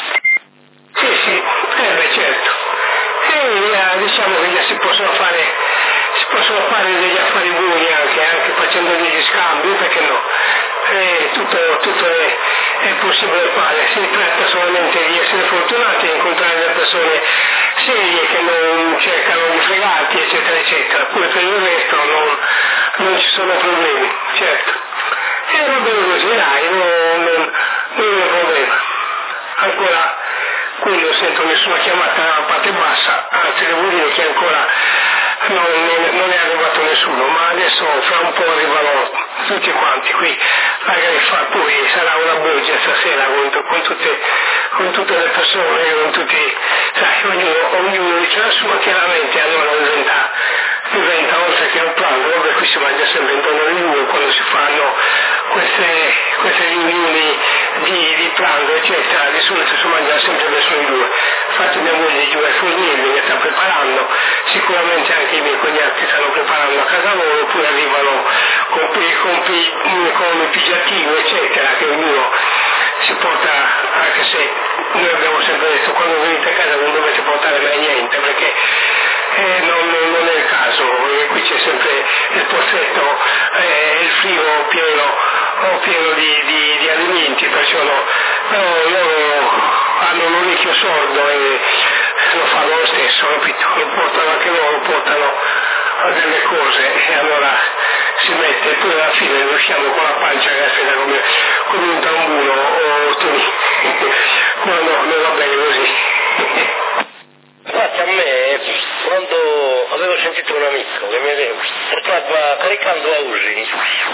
Sì, sì, eh beh certo. E eh, diciamo che già si possono fare si possono fare degli affari buoni anche, anche facendo degli scambi, perché no? Eh, tutto tutto è, è possibile fare, si tratta solamente di essere fortunati e incontrare delle persone serie che non cercano di fregarti, eccetera, eccetera. Poi per il resto non, non ci sono problemi, certo. E va bene così, dai, non, non, non è un problema. Ancora qui non sento nessuna chiamata dalla parte bassa, anzi devo dire che ancora non, non, non è arrivato nessuno, ma adesso fra un po' arrivano tutti quanti qui, magari fa, poi sarà una bugia stasera con, con, tutte, con tutte le persone, con tutti, sai, ognuno, ognuno dice la sua chiaramente, allora diventa, diventa oltre che un pranzo, vabbè qui si mangia sempre intorno alle due quando si fanno queste, queste riunioni di, di pranzo eccetera, di solito si mangia sempre verso le due. Infatti mia moglie giù ai fornelli mi sta preparando, sicuramente anche i miei cognati stanno preparando a casa loro, poi arrivano con, con, con il pigiatino eccetera, che ognuno si porta, anche se noi abbiamo sempre detto quando venite a casa non dovete portare mai niente, perché eh, non, non è il caso, e qui c'è sempre il pozzetto, eh, il frigo pieno, pieno di, di, di alimenti, perciò no, però loro hanno un orecchio sordo e lo fanno lo stesso, capito? Lo portano anche loro, portano a delle cose e allora si mette e poi alla fine usciamo con la pancia grassetta come, come un tambuno o tu. Ma no, non va bene così. Infatti a me, quando avevo sentito un amico che mi stava caricando a Usi,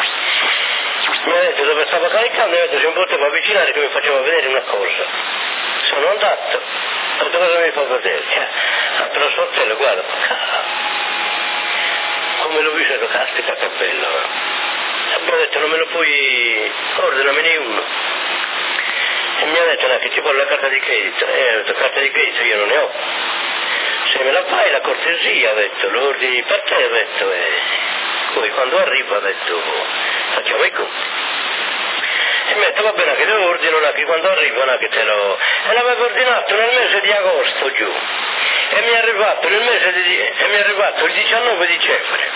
mi ha detto dove stava caricando e mi ha detto se mi poteva avvicinare che mi faceva vedere una cosa. Sono andato, ho detto cosa mi fa vedere? Ha detto lo sportello, guarda, come l'ho visto, ho detto caspita che bello. Abbiamo detto non me lo puoi, ordinamene uno. E mi ha detto no, che ci vuole la carta di credito, e eh, ho detto carta di credito io non ne ho. Se me la fai la cortesia, ho detto, lo ordini per te, ho detto, e poi quando arriva, ho detto, facciamo i conti. E mi ha detto, va bene, che te lo ordino, che quando arrivano che te lo... E l'avevo ordinato nel mese di agosto giù, e mi è arrivato nel mese di... e mi è arrivato il diciannove dicembre.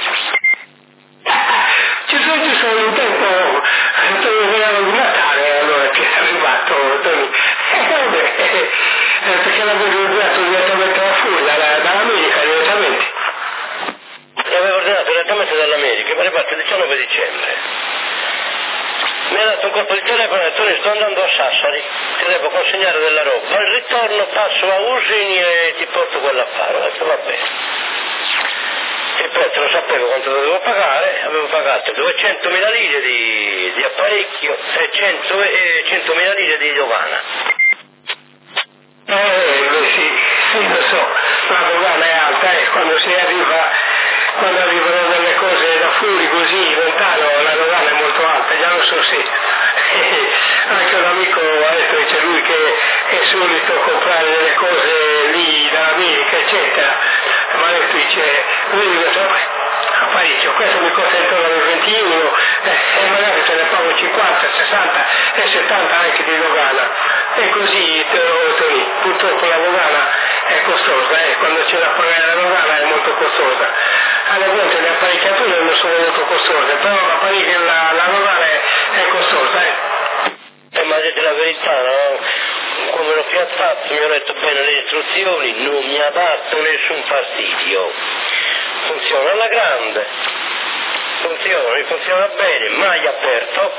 Ci sono, ci sono un tempo, il regalo di Natale, allora, che è arrivato, eh, vabbè, eh, perché l'avevo ordinato direttamente da fuori, dalla, dall'America direttamente. L'avevo ordinato direttamente dall'America, mi è arrivato il diciannove dicembre. Mi ha dato un colpo di telefono e ha detto sto andando a Sassari, ti devo consegnare della roba, al ritorno passo a Usini e ti porto quella a fare. Ho detto va bene. Il prezzo lo sapevo quanto dovevo pagare, avevo pagato duecentomila lire di, di apparecchio e centomila lire di dogana. Eh, sì, sì, lo so, la dogana è alta e quando si arriva, quando arrivano delle cose da fuori così lontano, la dogana è molto alta, già lo so, sì. anche un amico adesso dice lui che è solito comprare delle cose lì dall'America eccetera, ma adesso dice lui dice a parecchio, questo mi costa intorno al ventuno eh, e magari se ne pago cinquanta, sessanta e settanta anche di dogana, e così Tony, purtroppo la dogana è costosa, eh, quando c'è da pagare la dogana è molto costosa. Alle volte le apparecchiature non sono molto costose, però la, la dogana è, è costosa. Eh. Eh, ma dite la verità, no? Come l'ho piazzato, mi ho letto bene le istruzioni, non mi ha dato nessun fastidio. Funziona alla grande, funziona, funziona bene, mai aperto.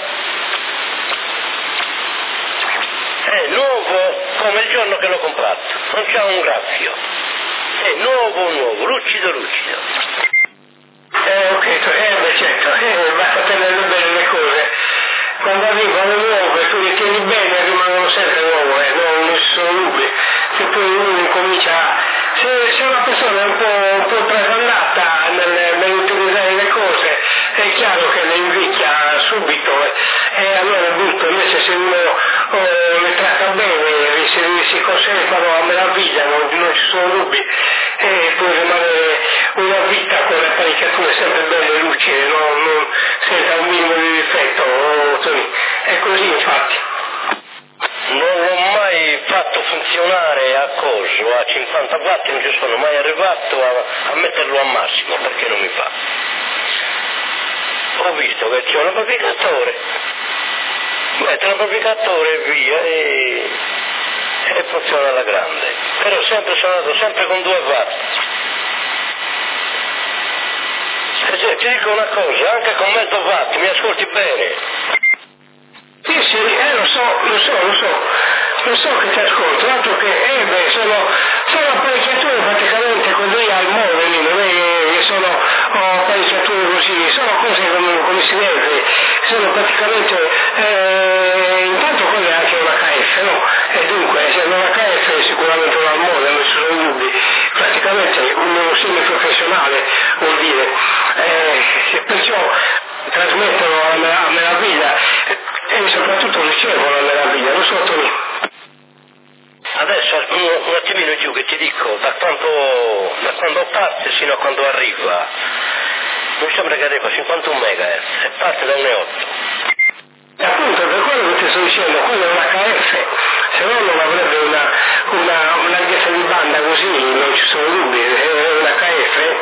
È nuovo come il giorno che l'ho comprato, non c'ha un graffio. È nuovo nuovo, lucido lucido. Eh ok, eh beh certo, eh, basta tenere bene le cose. Quando arrivano nuove, tu le tieni bene, rimangono sempre nuove, eh, non, non ci sono dubbi. Se poi uno comincia, se, se una persona è un po', un po' trasandata nel, nell'utilizzare le cose, è chiaro che le invecchia subito, eh, e allora è brutto. Invece se uno oh, le tratta bene, si, si conservano a meraviglia, non, non ci sono dubbi, e può rimanere una vita con le apparecchiature sempre belle e lucide, non, non, senza un minimo di difetto. Oh, è così infatti. Non l'ho mai fatto funzionare a coso, a cinquanta watt, non ci sono mai arrivato a, a metterlo a massimo perché non mi fa. Ho visto che c'è un amplificatore, metto l'amplificatore e via e, e funziona alla grande. Però sempre sono andato sempre con due watt. E ti dico una cosa, anche con mezzo watt, mi ascolti bene? Sì, sì, eh, lo so, lo so, lo so, lo so che ti ascolto, altro che, eh beh, sono, sono apparecchiature praticamente così al modo lì, non è che sono oh, apparecchiature così, sono cose come, come si deve, sono praticamente, eh, intanto quella è anche una K F, no? E dunque, se una K F è sicuramente una al modo, non ci sono dubbi, praticamente un semiprofessionale vuol dire, eh, perciò trasmettono a, a meraviglia. E soprattutto ricevono la meraviglia, lo so Tony. Adesso un, un attimino giù che ti dico, da quando, da quando parte fino a quando arriva, mi sembra che arriva a cinquantuno megahertz e parte da uno virgola otto. E appunto per quello che ti sto dicendo, quello è una K F, se no non avrebbe una, una, una larghezza di banda così, non ci sono dubbi, è una K F,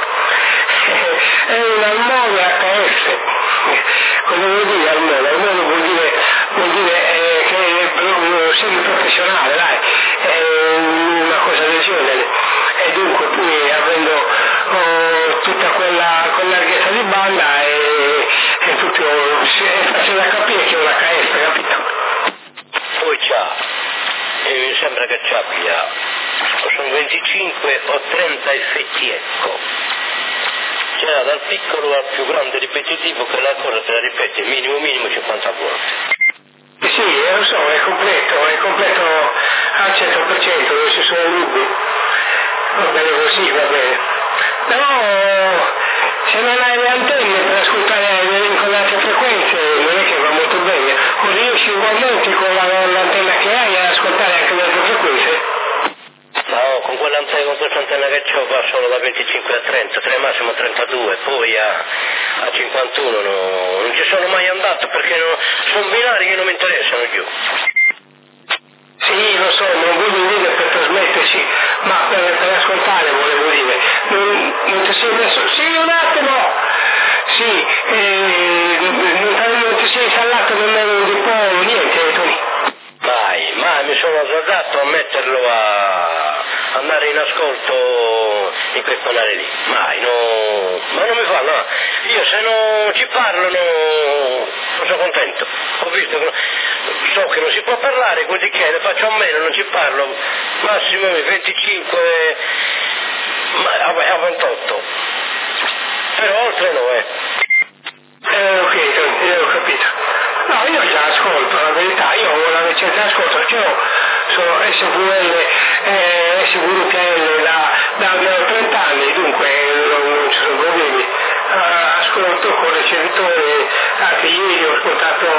è una Almona H F. Cosa vuol dire Almona? Almona vuol dire, vuol dire eh, che è uno semiprofessionale, dai, è una cosa del genere. E dunque poi avendo oh, tutta quella, quella larghezza di banda è, è tutto, è facile da capire che è una K F, capito? Poi c'ha, e mi sembra che ci abbia, sono venticinque o trenta effetti ecco. C'era dal piccolo al più grande ripetitivo che la cosa te la ripete, minimo minimo cinquanta volte. Sì, lo so, è completo, è completo al cento per cento, non ci sono dubbi. Va bene così, va bene. Però se non hai le antenne per ascoltare con le altre frequenze non è che va molto bene. O riesci ugualmente con la, l'antenna che hai ad ascoltare anche le altre frequenze? No, con quell'antenna, con questa antenna che ho va solo da venticinque a trenta, tre massimo trentadue, poi a, a cinquantuno no, non ci sono mai andato perché no, sono binari che non mi interessano giù. Sì, lo so, non voglio dire per trasmetterci, ma per, per ascoltare volevo dire. Non, non ti sei messo... Sì, un attimo! Sì, eh, non, non ti sei installato nemmeno di po' niente, Tony. Mai, mai mi sono azzardato a metterlo a andare in ascolto in quel canale lì, mai, no, ma non mi fa, no, io se non ci parlo no, non sono contento, ho visto che so che non si può parlare, quindi che ne faccio a meno, non ci parlo, massimo venticinque a ventotto, però oltre no, eh. Eh, ok, io ho capito. No, io già ascolto, la verità, io ho una licenza ascolto, io sono S V L, eh, S V P L da, da almeno trenta anni, dunque non, non ci sono problemi. Uh, ascolto con ricevitore, anche ieri ho ascoltato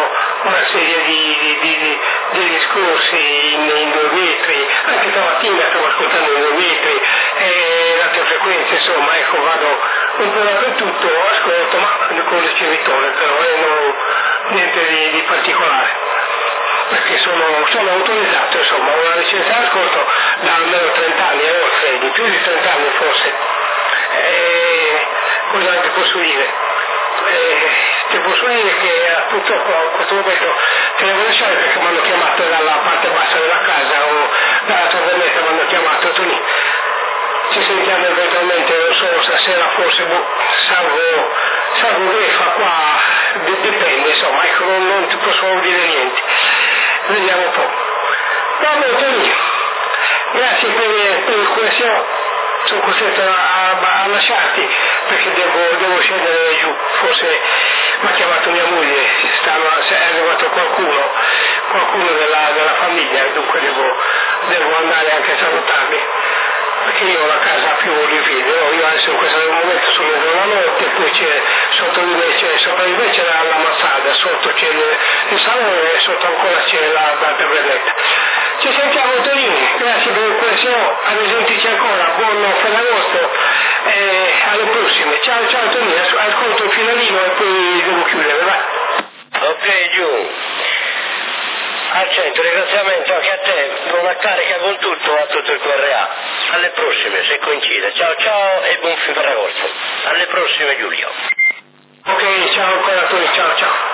una serie di, di, di, di discorsi in, in due metri, anche stamattina stavo ascoltando in due metri, e le altre frequenze, insomma, ecco, vado un po' dappertutto, ascolto, ma con il ricevitore però, e non niente di, di particolare, perché sono, sono autorizzato, insomma, una licenza d'ascolto da almeno trenta anni, e oltre, di più di trenta anni forse. E cosa ti posso dire? Eh, ti posso dire che purtroppo in questo momento te devo lasciare perché mi hanno chiamato dalla parte bassa della casa o dalla tornetta, mi hanno chiamato, Tony, ci sentiamo eventualmente, non so, stasera forse, boh, salvo, salvo Grefa qua, dipende, insomma, ecco, non, non ti posso dire niente, vediamo un po'. Vabbè, Tony, grazie per, per il questo. Sono costretto a, a, a lasciarti perché devo, devo scendere giù, forse mi ha chiamato mia moglie, stanno, è arrivato qualcuno, qualcuno della, della famiglia, dunque devo, devo andare anche a salutarli, perché io ho la casa più livide, no? Io adesso in questo momento sono nella notte, poi c'è sotto di me c'è, sopra di me c'è la, la mansarda, sotto c'è il, il salone e sotto ancora c'è la, la tabernetta. Ci sentiamo Tonini, grazie per il questo, a risentirci ancora, buon Ferragosto e alle prossime. Ciao ciao Tonini, ascolto il finalino e poi devo chiudere, vai. Ok Giù, accento ringraziamento anche a te, buona carica con tutto, a tutto il Q R A. Alle prossime se coincide, ciao ciao e buon Ferragosto. Alle prossime Giulio. Ok, ciao ancora a tutti, ciao ciao.